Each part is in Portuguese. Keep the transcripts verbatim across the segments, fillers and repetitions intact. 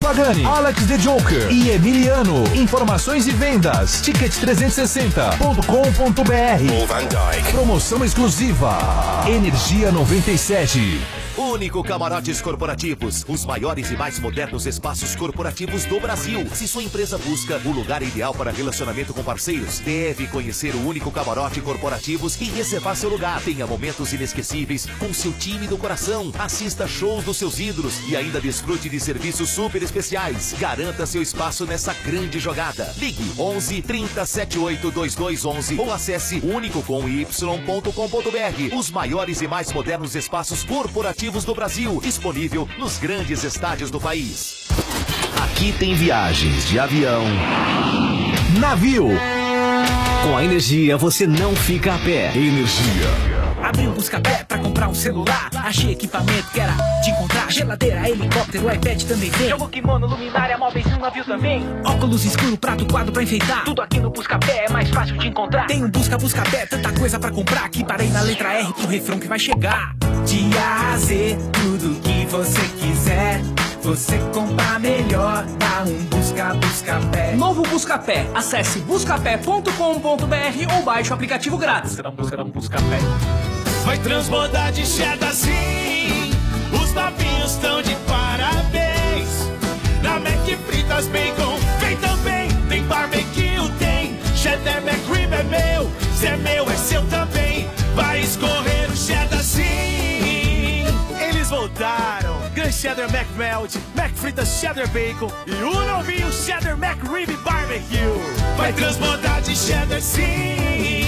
Pagani, Alex The Joker e Emiliano. Informações e vendas, ticket trezentos e sessenta ponto com ponto br. Van Dyke. Promoção exclusiva, Energia noventa e sete. Único Camarotes Corporativos, os maiores e mais modernos espaços corporativos do Brasil. Se sua empresa busca o lugar ideal para relacionamento com parceiros, deve conhecer o Único Camarote Corporativos e reservar seu lugar. Tenha momentos inesquecíveis com seu time do coração. Assista shows dos seus ídolos e ainda desfrute de serviços super especiais. Garanta seu espaço nessa grande jogada. Ligue onze, trinta, setenta e oito, vinte e dois onze ou acesse único com y ponto com ponto br. Os maiores e mais modernos espaços corporativos do Brasil, disponível nos grandes estádios do país. Aqui tem viagens de avião, navio. Com a Energia você não fica a pé. Energia. Abri um busca-pé pra comprar um celular. Achei equipamento que era de encontrar. Geladeira, helicóptero, iPad também tem. Jogo, kimono, luminária, móveis e um navio também. Óculos escuro, prato, quadro pra enfeitar. Tudo aqui no busca-pé é mais fácil de encontrar. Tem um busca-busca-pé, tanta coisa pra comprar. Que parei na letra R pro refrão que vai chegar. De A a Z, tudo que você quiser. Você compra melhor, dá um busca-busca-pé. Novo Busca-pé. Acesse buscapé ponto com ponto br ou baixe o aplicativo grátis. Será um busca, será um busca-pé. Vai transbordar de cheddar sim. Os novinhos estão de parabéns. Na Mac Fritas Bacon vem também. Tem barbecue, tem cheddar McRib é meu. Se é meu, é seu também. Vai escorrer o cheddar sim. Eles voltaram. Grand Cheddar McMelt, Mac Fritas Cheddar Bacon e o novinho Cheddar McRib Barbecue. Vai transbordar de cheddar sim.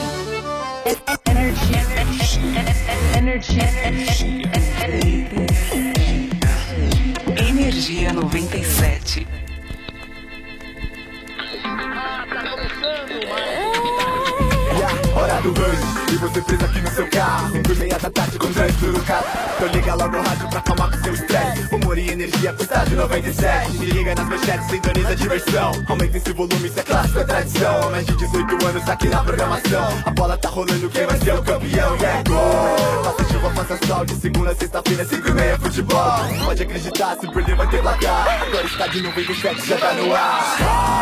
Energia. Energia noventa e sete. Hora do rush, e você presa aqui no seu carro. Cinco e meia da tarde com trânsito no carro. Então liga logo o rádio pra acalmar com seu estresse. Humor e energia pro estádio noventa e sete. Se liga nas manchetes, sintoniza a diversão. Aumenta esse volume, isso é clássico, é tradição. Há mais de dezoito anos aqui na programação. A bola tá rolando, quem vai ser o campeão? E é gol! Faça chuva, faça sol, de segunda a sexta-feira, cinco e meia futebol. Pode acreditar, se perder vai ter placar. Agora estádio noventa e sete já tá no ar.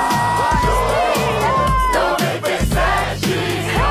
noventa e sete.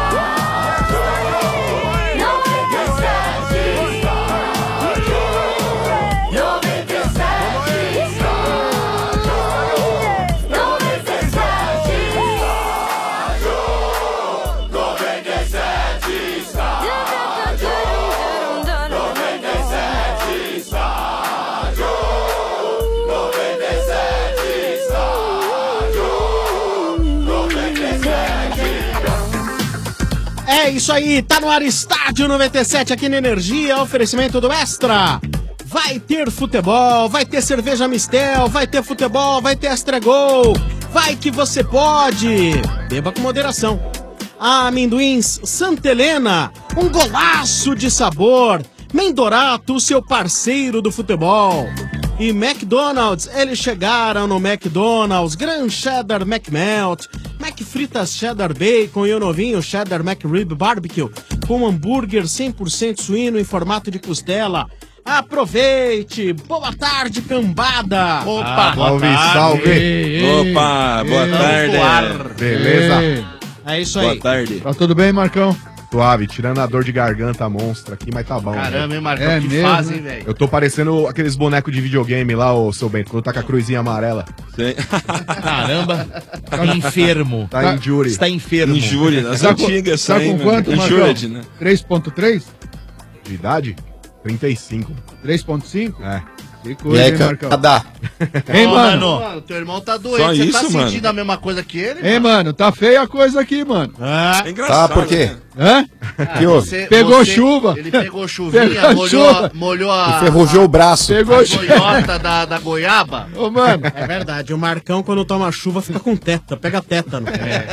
É isso aí, tá no ar Estádio noventa e sete aqui na Energia, oferecimento do Extra. Vai ter futebol, vai ter cerveja Mistel, vai ter futebol, vai ter Extra Gol. Vai que você pode. Beba com moderação. Amendoins Santa Helena, um golaço de sabor. Mendorato, o seu parceiro do futebol. E McDonald's, eles chegaram no McDonald's, Grand Cheddar McMelt, Mac Fritas Cheddar Bacon e o novinho Cheddar McRib Barbecue, com hambúrguer cem por cento suíno em formato de costela. Aproveite! Boa tarde, cambada! Opa! Ah, salve, salve! Ei, ei, Opa, boa ei, tarde! Beleza? Ei. É isso aí. Boa tarde. Tá tudo bem, Marcão? Suave, tirando a dor de garganta monstra aqui, mas tá bom. Caramba, hein, Marcão? É que mesmo, fase, hein, velho? Eu tô parecendo aqueles bonecos de videogame lá, ô seu Bento, quando tá com a cruzinha amarela. Sim. Caramba, tá enfermo. Tá injury. Você tá enfermo. Injury, nas tá antigas. Tá com quanto, Marcão? Né? três ponto três? De idade? trinta e cinco. três ponto cinco? É. Que coisa, hein, Marcão? Dá. Hein, mano? mano? Teu irmão tá doente, você tá sentindo a mesma coisa que ele? Hein, mano? Tá feia a coisa aqui, mano. Ah, é engraçado. Tá, por quê? Né? Hã? Ah, que houve? você, Pegou você, chuva. Ele pegou chuvinha, Pegou molhou, chuva. A, molhou a... Enferrujou o braço. Pegou a goiota da, da goiaba. Ô, mano. É verdade, o Marcão quando toma chuva fica com teta, pega tétano.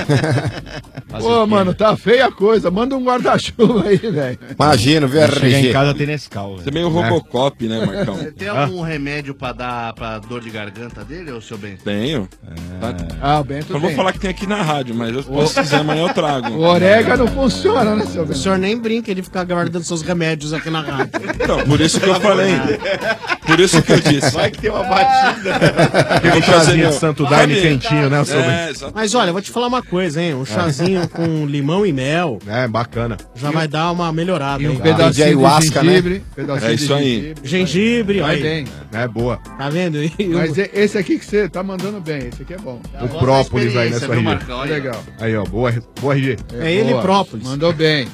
É. Pô, mano, tá feia a coisa. Manda um guarda-chuva aí, velho. Imagina, viu? Chegar em casa tem Nescau. Você é meio Robocop, né, Marcão? Você tem algum remédio pra dar pra dor de garganta dele, ô seu Bento? Tenho. É. Ah, o Bento Eu não vou tem. falar que tem aqui na rádio, mas eu, se quiser amanhã eu trago. O orégano funciona, né, seu O Bento? senhor nem brinca de ficar guardando seus remédios aqui na rádio. Então, por isso que eu falei. Por isso que eu disse. Vai que tem uma batida. Aquele chazinho de Santo Daime quentinho, né? É, Mas olha, eu vou te falar uma coisa, hein? Um chazinho com limão e mel. É, bacana. Já vai dar uma melhorada. E um hein? pedacinho de ayahuasca, gengibre. né? Pedacinho É isso de aí. gengibre. Gengibre, Vai aí. bem. É boa. Tá vendo? E o- Mas e- esse aqui que você tá mandando bem, esse aqui é bom. O própolis aí nessa viu, R G. Marcão? Olha. Legal. Aí, ó, boa, boa R G. É ele boa. própolis. Mandou bem.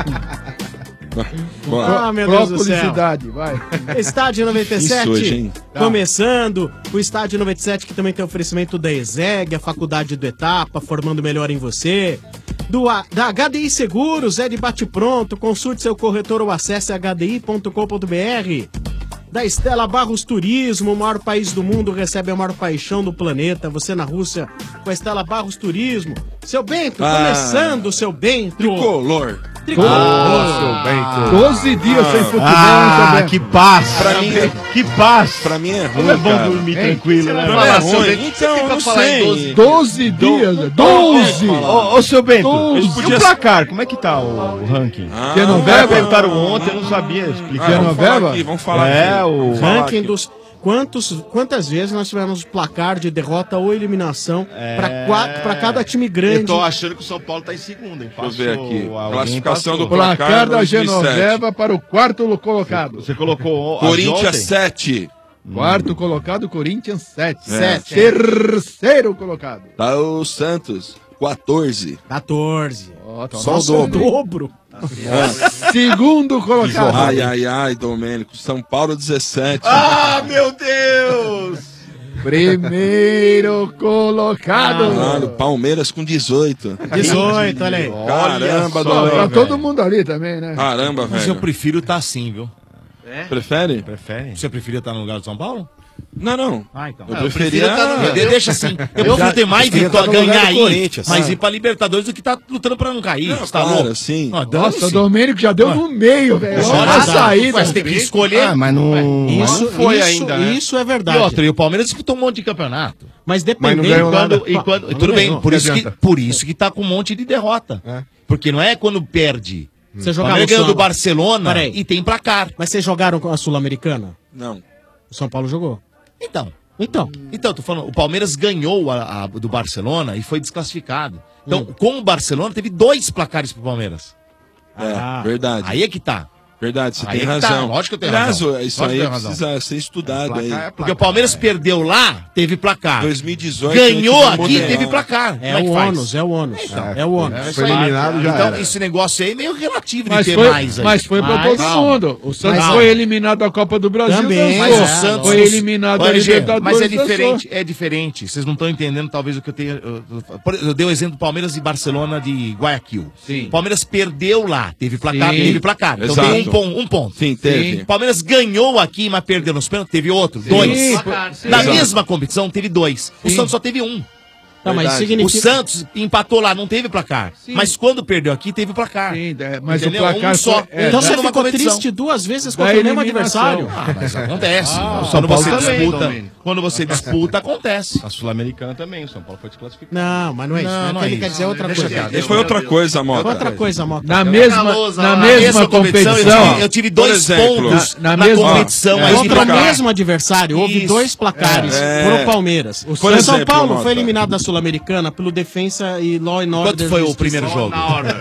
Ah, meu Deus do céu. Publicidade, vai. Estádio noventa e sete, Isso hoje, hein? começando. O Estádio noventa e sete que também tem oferecimento da ESEG, a Faculdade do Etapa, formando melhor em você. Do, A- da H D I Seguros, é de bate-pronto. Consulte seu corretor ou acesse h d i ponto com ponto b r. Da Estela Barros Turismo, o maior país do mundo, recebe a maior paixão do planeta. Você na Rússia com a Estela Barros Turismo. Seu Bento, Ah. começando, seu Bento. Tricolor. Tricolor. Ô, seu Bento. doze dias sem futebol, Ah, hein, que paz. Pra mim, Que paz. pra mim é ruim, Como é bom cara. dormir Hein? tranquilo, né? Pra mim Falar, é seu ruim. Bento, Então, você não fica falar em sei. doze. doze dias, doze! Ô, ô, seu Bento, Doze. e o placar, como é que tá o, o ranking? Ah, Você não Os caras bebe? perguntaram ontem, eu não sabia explicar. Ah, vamos não falar beba? aqui, vamos falar É, aqui. o- Vamos falar Ranking aqui. dos. Quantos, quantas vezes nós tivemos placar de derrota ou eliminação É. pra quatro, pra cada time Eu grande? tô achando que o São Paulo tá em segundo, hein? Deixa eu ver aqui. alguém Classificação passou. do placar Placar da dois mil e sete. Genoveva para o quarto colocado. Você colocou Corinthians sete. Quarto colocado, Corinthians sete. É. Sete. Terceiro colocado. Tá o Santos, quatorze. quatorze. Ó, tá Só no o dobro. Segundo colocado. Ai, ai, ai, Domênico. São Paulo, dezessete. Ah, meu Deus! Primeiro colocado. Caralho, Palmeiras com dezoito. dezoito, olha aí. Caramba, Ó, Domênico. tá todo mundo ali também, né? Caramba, Mas eu velho. prefiro estar assim, viu? Prefere? Prefere? Você preferia estar no lugar do São Paulo? Não, não. Ah, então. Eu eu preferia... prefiro tá no- De- Deixa assim. Eu Eu prefiro ter mais preferia vitória, estar no lugar ganhar do aí, Corinthians. mas Ah. ir pra Libertadores do que tá lutando pra não cair. Não, Você tá claro, louco? sim. Ah, Nossa, dane-se. o Domênico já deu no meio, velho. Olha a saída. Mas tem que escolher. Ah, mas não, Isso, não foi isso, ainda, né? isso é E verdade. outra, e o Palmeiras disputou um monte de campeonato. Mas Mas não dependendo. ganhou nada. Quando, e quando, Não tudo bem, ganhou. por Que isso, que, adianta? por isso que tá com um monte de derrota. É. Porque não é quando perde. Você O jogava Palmeiras ganhou Sul- do Barcelona Peraí. e tem placar. Mas vocês jogaram com a Sul-Americana? Não. O São Paulo jogou. Então. Então. Então, tô falando, o Palmeiras ganhou a, a- do Barcelona e foi desclassificado. Então, com o Barcelona, teve dois placares pro Palmeiras. É, Ah. verdade. Aí é que tá. Verdade, você Aí tem é que tá, razão. lógico que eu tenho Aliás, razão. isso Lógico que aí eu tenho razão. precisa ser estudado aí. Porque o Palmeiras perdeu lá, teve placar. dois mil e dezoito. Ganhou a gente aqui, mudou. teve placar. É Como que o faz? ônus, é o ônus. Então. É o ônus. É isso Foi aí. eliminado, já Então, era. esse negócio aí é meio relativo de Mas ter foi, mais aí. mas foi pra Mas- todo Calma. mundo. O Santos Calma. foi eliminado da Copa do Brasil. Também, dançou. Mas É, o Santos foi eliminado da Olha, Gê, Libertadores. Mas é dançou. diferente, é diferente. Vocês não estão entendendo, talvez, o que eu tenho. Eu, eu, eu dei o exemplo do Palmeiras e Barcelona de Guayaquil. Sim. O Palmeiras perdeu lá, teve placar, Sim. teve placar. Então Exato. tem um, pon- um ponto. Sim, teve. O Palmeiras ganhou aqui, mas perdeu nos pênaltis, teve outro, dois. Placar, sim. Na Exato. mesma competição, teve dois. O Sim. Santos só teve um. Tá, mas Verdade. O significa... Santos empatou lá, não teve placar. Mas quando perdeu aqui, teve placar. Sim, é, mas Entendeu? o placar Um só. foi- é, Então da- você numa ficou competição. triste duas vezes Da contra o mesmo eliminação. adversário. Ah, mas acontece. São quando Paulo você também, disputa, Domênico. quando você disputa, acontece. A Sul-Americana também, o São Paulo foi desclassificado. Não, mas não é isso. Não, Não, não é é ele isso. quer dizer outra Deixa coisa. quieto. E foi outra coisa, Mota. Outra coisa, Mota. Na mesma, Calosa na lá. mesma competição, competição, eu tive, eu tive dois exemplo, pontos na- na, na mesma- competição. é, aí de Contra o placar. mesmo adversário, houve Isso. dois placares É. pro Palmeiras. O Por São exemplo, Paulo Mota. foi eliminado da Sul-Americana pelo Defensa e Law and Order. Quanto foi o Justiça. primeiro jogo?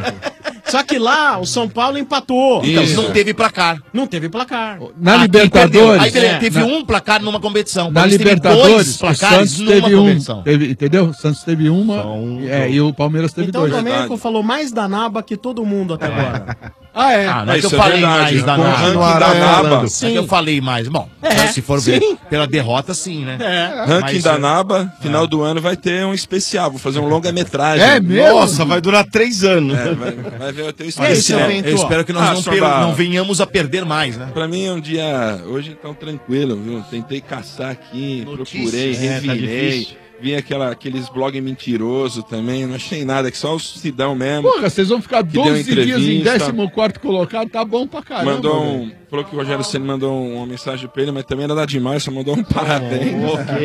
Só que lá o São Paulo empatou. Então, Isso. não teve placar. Não teve placar. na Aqui Libertadores, perdeu. Aí beleza, É, teve na- um placar numa competição. na Palmeiras teve Libertadores, dois o placares Santos numa teve um, competição. teve, entendeu? O Santos teve uma Só um é, jogo. e o Palmeiras teve Então o dois. Domênico Verdade. falou mais da Naba que todo mundo até agora. Ah, é. Ah, não é que eu Isso é falei verdade. mais da Com o Naba. ranking Continuará da Naba. falando. Não é que eu falei mais. Bom, É, se for ver sim. pela derrota, sim, né? É. Ranking Mas, da é- Naba, final do ano vai ter um especial. Vou fazer um longa-metragem. É mesmo? Nossa, vai durar três anos. É, vai, vai ver, eu tenho E aí, seu especial. Bento? Eu espero que nós Ah, não, só per- dá- não venhamos a perder mais, né? Pra mim é um dia, hoje então tranquilo, viu? Tentei caçar aqui, Notícia. procurei, É, tá revirei. difícil. Vi aquela, aqueles blog mentiroso também, não achei nada, que só o Sidão mesmo. Porra, vocês vão ficar deu doze dias em entrevista. décimo quarto colocado, tá bom pra caramba. mandou velho. um. Falou que o Rogério Ceni mandou um- uma mensagem pra ele, mas também era nada demais, só mandou um parabéns.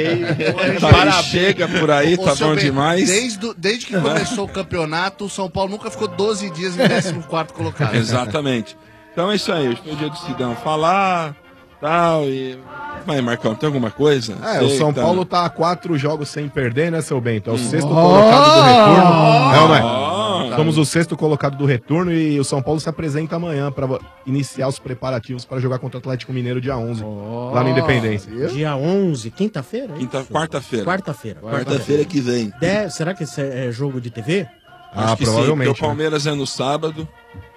Ok. Parabéns. Chega por aí, Ô, tá seu bom Bento, demais. Desde, o- desde que começou o campeonato, o São Paulo nunca ficou doze dias em décimo quarto colocado. Exatamente. Então é isso aí, hoje foi o dia do Sidão falar, tal, e Mas, Marcão, tem alguma coisa? É, Sei o São que tá- Paulo tá a quatro jogos sem perder, né, seu Bento? É o Hum. sexto Oh! colocado do retorno. Não, não Oh! é? Somos o sexto colocado do retorno e o São Paulo se apresenta amanhã para iniciar os preparativos para jogar contra o Atlético Mineiro dia onze, lá no Independência. Dia onze, quinta-feira? é Quinta, isso? quarta-feira. Quarta-feira. Quarta-feira que vem. De- Será que esse é jogo de T V? Acho Ah, que sim, provavelmente, porque o Palmeiras é no sábado.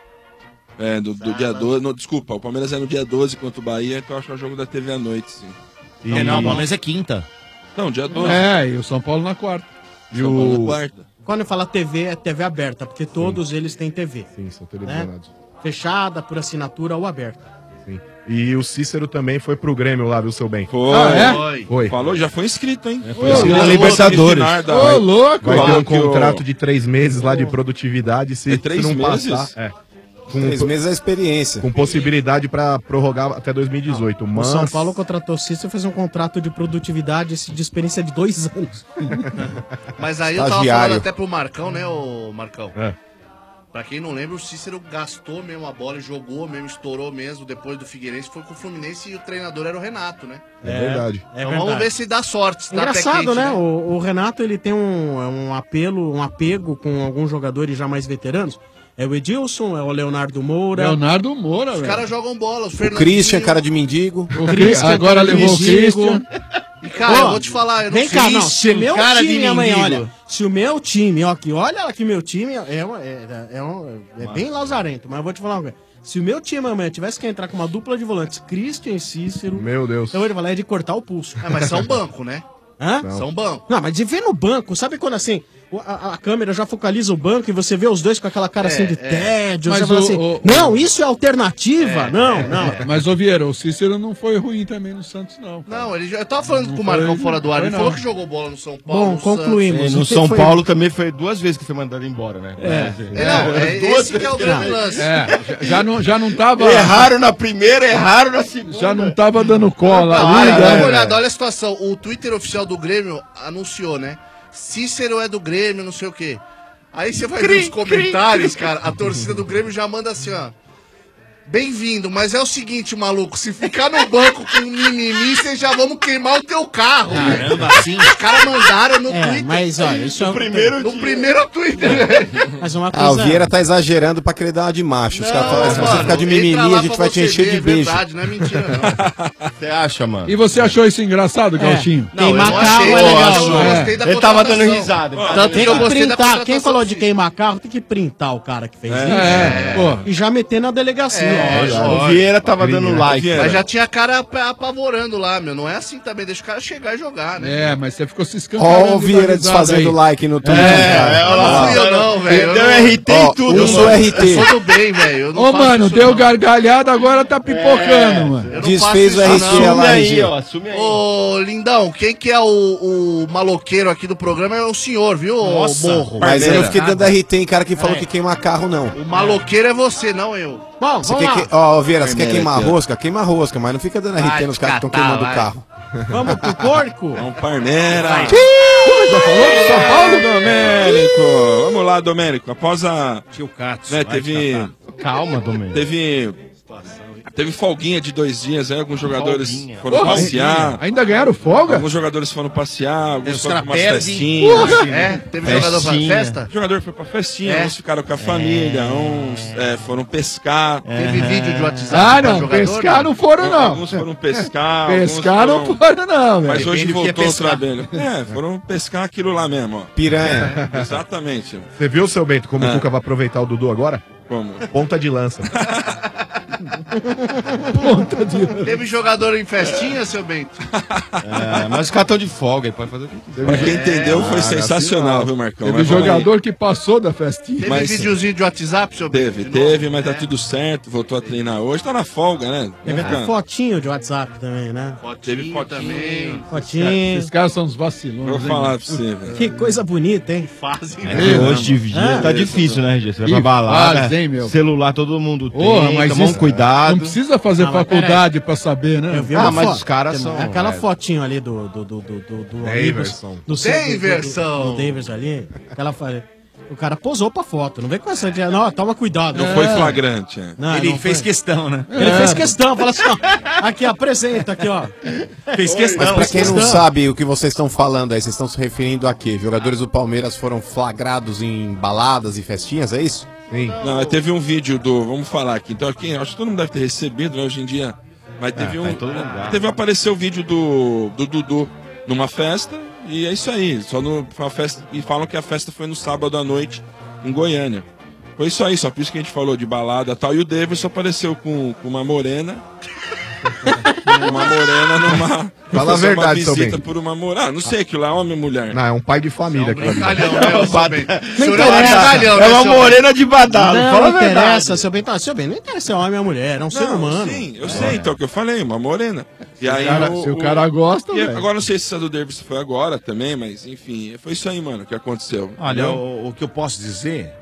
É, do, do dia doze. Não, desculpa, o Palmeiras é no dia doze contra o Bahia, então acho que é o jogo da T V à noite, sim. E... É, não, o Palmeiras é quinta. Não, dia doze. É, e o São Paulo na quarta. E São Paulo o... na quarta. Quando eu falar T V, é T V aberta, porque todos eles têm T V. Sim, são né? televisionados. Fechada, por assinatura ou aberta. Sim. E o Cícero também foi pro Grêmio lá, viu, seu bem? Foi. Ah, é? Foi. Foi. Falou, já foi inscrito, hein? Foi inscrito na Libertadores. Ô, louco! Vai ter um Falou que o- contrato de três meses lá de produtividade, se, É três se não meses? passar. É. Três meses é experiência. Com possibilidade pra prorrogar até dois mil e dezoito. O Mas... São Paulo contratou o Cícero e fez um contrato de produtividade de experiência de dois anos. Mas aí eu tava Estagiário. falando até pro Marcão, né, ô Marcão? É. Pra quem não lembra, o Cícero gastou mesmo a bola, jogou mesmo, estourou mesmo depois do Figueirense, foi com o Fluminense e o treinador era o Renato, né? É verdade. É então verdade. vamos ver se dá sorte. Se dá pé Engraçado, quente, né? O, o Renato ele tem um, um apelo, um apego com alguns jogadores já mais veteranos. É o Edilson, é o Leonardo Moura. Leonardo Moura, Os velho. caras jogam bola, os O Fernandinho. Christian, cara de mendigo. O Christian, agora levou o Christian. E cara, Ó, eu vou te falar, eu não Vem sei cá, não. isso, Se o meu cara de time amanhã, mendigo. olha. Se o meu time, ó, que olha lá que meu time é, uma- é, é, um- é bem lazarento, mas eu vou te falar uma coisa. Se o meu time amanhã tivesse que entrar com uma dupla de volantes, Christian e Cícero. Meu Deus. Eu vou te falar, é de cortar o pulso. É, mas são banco, né? Hã? Não. São banco. Não, mas de ver no banco, sabe quando assim, o- a, a câmera já focaliza o banco e você vê os dois com aquela cara É, assim de é. tédio, Mas você fala o- assim, o- não, isso é alternativa, É, não, é, não. é. Mas, ô Vieira, o Cícero não foi ruim também no Santos, não. Não, ele já, eu tava falando Não com o Marcão foi- fora do ar, foi ele não. falou que jogou bola no São Paulo. Bom, no concluímos. É, no São Paulo também foi duas vezes que foi mandado embora, né? É. É, não, é esse que é o grande lance. É, já, já não, já não tava... Erraram na primeira, erraram na segunda. Já não tava dando cola Não, ali, olha, dá né? uma olhada, olha a situação. O Twitter oficial do Grêmio anunciou, né? Cícero é do Grêmio, não sei o quê. Aí você vai ver os comentários, cara, a torcida do Grêmio já manda assim, ó. Bem-vindo, mas é o seguinte, maluco, se ficar no banco com mimimi, vocês já vamos queimar o teu carro. Caramba, assim? Os caras mandaram no É, Twitter. mas olha, isso é no primeiro, no primeiro Twitter. Mas uma Ah, o coisa... Vieira tá exagerando pra querer dar uma de macho. Os Não, caras falam, se você mano, ficar de entra mimimi, lá a gente pra vai te você encher ver, de é beijo. verdade, não é mentira, não. Você acha, mano? E você achou isso engraçado, Gauchinho? Não, eu não Queimar carro achei, é eu legal, acho- eu né? gostei da Ele tava contratação. dando risada. Tanto Tem que eu que gostei da printar, quem contratação falou do de Cícero. queimar carro, tem que printar o cara que fez isso. É, pô. E já meter na delegacia. É, O Vieira tava Crime, dando né? like. Vieira. Mas já tinha cara ap- apavorando lá, meu. Não é assim também, deixa o cara chegar e jogar, né? É, mas você ficou se escancarando. Ó o Vieira desfazendo like no Twitter. É, cara. olha Não lá. fui eu não, velho. Eu Deu não- R T Ó, e tudo. eu sou mano. R T. Eu sou do bem, velho. eu não Ô, faço mano, isso, deu não. gargalhada, agora tá pipocando, mano. Eu não Desfez faço o isso, R T não. lá, Assume aí, G. ó. Assume aí. Ô, Lindão, quem que é o, o maloqueiro aqui do programa é o senhor, viu, ô Nossa. morro? Mas eu não fiquei Nada. dando R T em cara que falou que queima carro, não. O maloqueiro é você, não eu. Bom, Você vamos quer lá. que... Ó, Vieira, você quer Parmeira queimar aqui, ó. rosca? Queima rosca, mas não fica dando R T Vai nos te caras que estão catar, queimando o vai. carro. Vamos pro porco? É um Parmeira. Já falou do São Paulo? Domênico. Vamos lá, Domênico. Após a... Tio Catos. Né, vai teve... te Calma, Domênico. Teve... Teve folguinha de dois dias, aí alguns jogadores Folguinha. foram Porra, passear. Ainda ganharam folga? Alguns jogadores foram passear, alguns Os foram caras pra umas perdem. festinhas. É, teve jogador pra Festinha. festa? O jogador foi pra festinha, É. uns ficaram com a família, uns é, foram pescar. Teve vídeo de WhatsApp Ah, pra não, jogador, pescar não foram, não. Alguns foram pescar. Pescar alguns não foram... foram, não, Mas velho. hoje Depende do que é voltou o pescar. trabalho. É, foram pescar aquilo lá mesmo, ó. Piranha. Exatamente. Você viu, seu Bento, como Ah. o Cuca vai aproveitar o Dudu agora? Como? Ponta de lança. Ponta de... Teve jogador em festinha, seu Bento? É, mas os caras estão de folga, ele pode fazer o que quiser. Pra quem entendeu, foi Ah, sensacional, assim, viu, Marcão? Teve Mas vamos aí. jogador que passou da festinha. Teve Mas- videozinho de WhatsApp, seu Bento? Teve, de novo? teve, mas tá tudo certo. Voltou a treinar hoje. Tá na folga, né? Teve Fica- fotinho de WhatsApp também, né? Teve fotinho. também. Fotinho. Esses caras são uns vacilões. Vou hein, falar mano? pra você, velho. Que coisa bonita, hein? Fazem. É que hoje de dia Ah, tá é, difícil, né, G? Você vai Ih, pra balada, faz, hein, meu? celular todo mundo tem, Porra, mas toma um isso- cuidado. Não precisa fazer Ah, mas faculdade pra saber, né? Eu vi Ah, uma mas fo- os caras tem- são- Aquela é. fotinho ali do. do, do, do, do, do Daverson. ônibus, do centro- do- Daverson. Do, do Daverson ali. Aquela. fa- O cara posou pra foto, não vem com essa de, não, toma cuidado. Não É. foi flagrante, é. Não, Ele não fez foi. questão, né? Ele É. fez questão, fala assim, ó, aqui, apresenta, aqui, ó. Fez Mas questão. pra fez quem não questão. sabe o que vocês estão falando aí, vocês estão se referindo a quê? Jogadores do Palmeiras foram flagrados em baladas e festinhas, é isso? Sim. Não, teve um vídeo do. Vamos falar aqui. Então, aqui, acho que todo mundo deve ter recebido, né, hoje em dia. Mas teve É, um. tá em todo lugar. Teve apareceu o vídeo do, do Dudu numa festa. E é isso aí. Só no, foi uma festa, e falam que a festa foi no sábado à noite em Goiânia. Foi isso aí, só por isso que a gente falou de balada e tal. E o Davidson apareceu com, com uma morena. uma morena numa. Fala a fazer verdade, uma seu visita bem. por uma morena. Ah, não sei, aquilo lá é homem ou mulher. Não, é um pai de família. aquilo ali. Brincalhão, né, seu bem? O Não senhor é um brincalhão, né, É uma seu bem? morena de badalo. Não, Fala a não verdade. interessa, seu bem. Tá, seu bem, não interessa se é homem ou mulher, é um ser Não, humano. Sim, eu sei, então, o que eu falei, uma morena. E aí, cara- se o cara gosta, e velho. agora não sei se essa do Davis foi agora também, mas enfim, foi isso aí, mano, que aconteceu. Olha, entendeu? o, o que eu posso dizer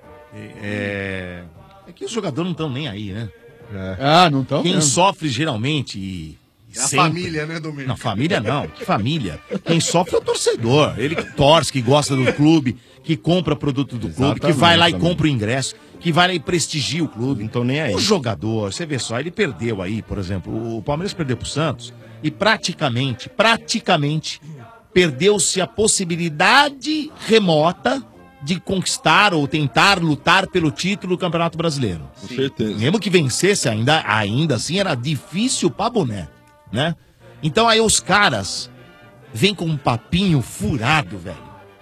é, é que os jogadores não estão nem aí, né? Ah, não estão? Quem sofre geralmente e, e É a sempre- família, né, Domingos? Não, família não. Que família? Quem sofre é o torcedor. Ele que torce, que gosta do clube, que compra produto do clube, que vai lá e Exatamente. compra o ingresso, que vai lá e prestigia o clube. Não estão nem aí. O jogador, você vê só, ele perdeu aí, por exemplo, o Palmeiras perdeu pro Santos e praticamente, praticamente, perdeu-se a possibilidade remota de conquistar ou tentar lutar pelo título do Campeonato Brasileiro. Com certeza. Mesmo que vencesse, ainda, ainda assim era difícil pra boné, né? Então aí os caras vêm com um papinho furado, velho.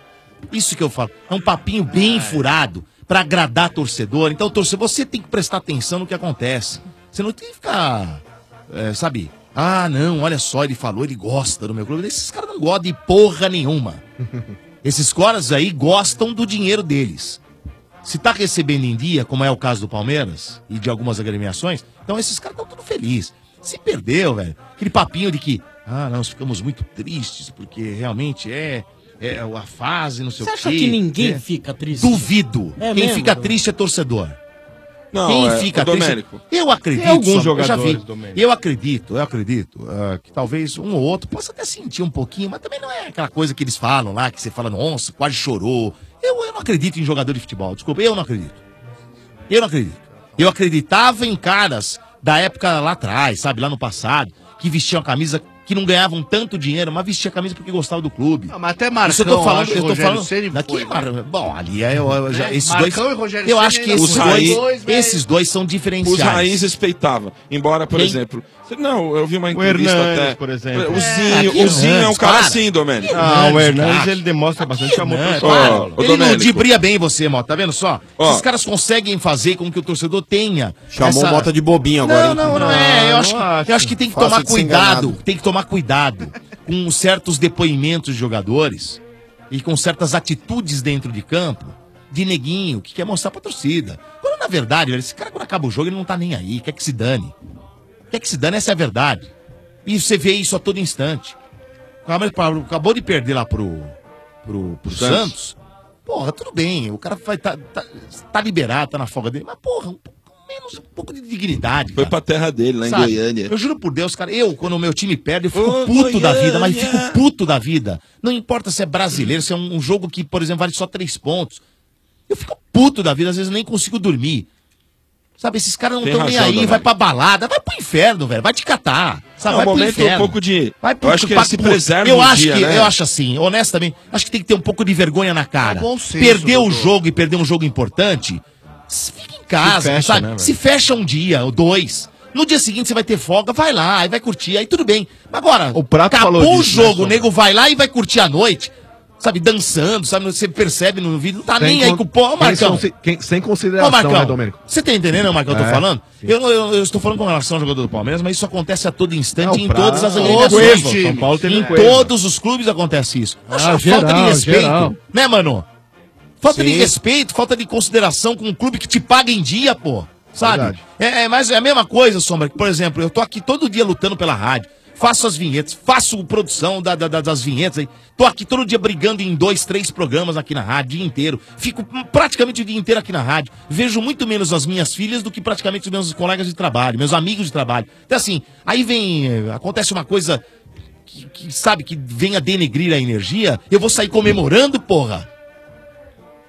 Isso que eu falo. É um papinho bem furado pra agradar torcedor. Então, torcedor, você tem que prestar atenção no que acontece. Você não tem que ficar, é, sabe? Ah, não, olha só, ele falou, ele gosta do meu clube. Esses caras não gostam de porra nenhuma. Esses caras aí gostam do dinheiro deles. Se tá recebendo em dia, como é o caso do Palmeiras e de algumas agremiações, então esses caras estão tudo felizes. Se perdeu, velho. Aquele papinho de que, ah, nós ficamos muito tristes, porque realmente é, é a fase, não sei Você o quê. acha que ninguém É. fica triste? Duvido. É Quem mesmo, fica Dom? triste é torcedor. Não, Quem é, fica ô, triste... Domênico. Eu acredito, Tem alguns Sombra, eu já vi. jogadores, Domênico. Eu acredito, eu acredito ah, que talvez um ou outro possa até sentir um pouquinho, mas também não é aquela coisa que eles falam lá, que você fala, nossa, quase chorou. Eu, eu não acredito em jogador de futebol, desculpa, eu não acredito. Eu não acredito. Eu acreditava em caras da época lá atrás, sabe, lá no passado, que vestiam a camisa, que não ganhavam tanto dinheiro, mas vestia a camisa porque gostava do clube. Não, mas até Marcão, Isso eu tô falando, acho que eu tô Rogério falando. Ceni Daqui, foi, Mar... né? Bom, ali é, eu, eu já, É, esses Marcão dois. e Rogério Eu Ceni acho que ainda esses são dois, dois, velho. esses dois são diferenciais. Os Raiz respeitava. Embora, por Quem? exemplo. Não, eu vi uma O entrevista Hernandes, até. por exemplo. O Zinho, aqui o Zinho é um Hernandes, cara para. assim, Domênico. Ah, o Hernandes, cara. ele demonstra bastante amor Hernandes, pro Ó, para. Paulo. ô, Ele não Domênico. dibria bem você, Mota, tá vendo só? Ó. Esses caras conseguem fazer com que o torcedor tenha. Chamou essa- o Mota de bobinho agora, Não, hein? não, não é. Eu acho, não que, acho. eu acho que tem que Fácil tomar de ser cuidado. enganado. Tem que tomar cuidado com certos depoimentos de jogadores e com certas atitudes dentro de campo de neguinho que quer mostrar pra torcida. Quando na verdade, velho, esse cara quando acaba o jogo ele não tá nem aí, quer que se dane. Quer que se dane, essa é a verdade. E você vê isso a todo instante. O Palmeiras acabou de perder lá pro, pro, pro Santos. Santos. Porra, tudo bem, o cara vai tá, tá, tá liberado, tá na folga dele, mas porra, um pouco menos, um pouco de dignidade. Foi cara. pra terra dele, lá em Sabe? Goiânia. Eu juro por Deus, cara, eu, quando o meu time perde, eu fico Ô, puto da vida, mas Goiânia! fico puto da vida. Não importa se é brasileiro, se é um, um jogo que, por exemplo, vale só três pontos. Eu fico puto da vida, às vezes eu nem consigo dormir. Sabe, esses caras não Tem estão nem razão, aí, Domênico. vai pra balada, vai pro inferno, velho, vai te catar. Sabe, Não, vai o pro momento é um inferno. pouco de- Vai eu acho que ele se pô, preserva eu um acho dia, que, né? Eu acho assim, honestamente, acho que tem que ter um pouco de vergonha na cara. É bom senso, Perder o doutor. jogo e perder um jogo importante, s- fica em casa, fecha, sabe? né, velho? Se fecha um dia ou dois. No dia seguinte você vai ter folga, vai lá, aí vai curtir, aí tudo bem. Agora, O Prato acabou falou o disso, né, jogo, o Sombra? nego vai lá e vai curtir a noite, sabe, dançando, sabe, você percebe no vídeo, não tá nem aí con- com o pô, sem Marcão. consi- quem- sem Ô, consideração, Marcão, né, Domênico? você tá entendendo, Marcão, eu tô É, falando? Eu, eu, eu estou falando com relação ao jogador do Palmeiras, mas isso acontece a todo instante É, o em Prato- todas as o agremiações. Cueva, São Paulo teve Em um Cueva. todos os clubes acontece isso. Eu acho Ah, uma falta de geral, respeito, geral. né, mano? Falta de Sim. respeito, falta de consideração com um clube que te paga em dia, pô. Sabe? Verdade. É, é, mas é a mesma coisa, Sombra. que, Por exemplo, eu tô aqui todo dia lutando pela rádio. Faço as vinhetas, faço produção da- da- da- das vinhetas aí. Tô aqui todo dia brigando em dois, três programas aqui na rádio, o dia inteiro. Fico praticamente o dia inteiro aqui na rádio. Vejo muito menos as minhas filhas do que praticamente os meus colegas de trabalho, meus amigos de trabalho. Então, assim, aí vem. eh, Acontece uma coisa que, que, sabe, que vem a denegrir a energia. Eu vou sair comemorando, porra.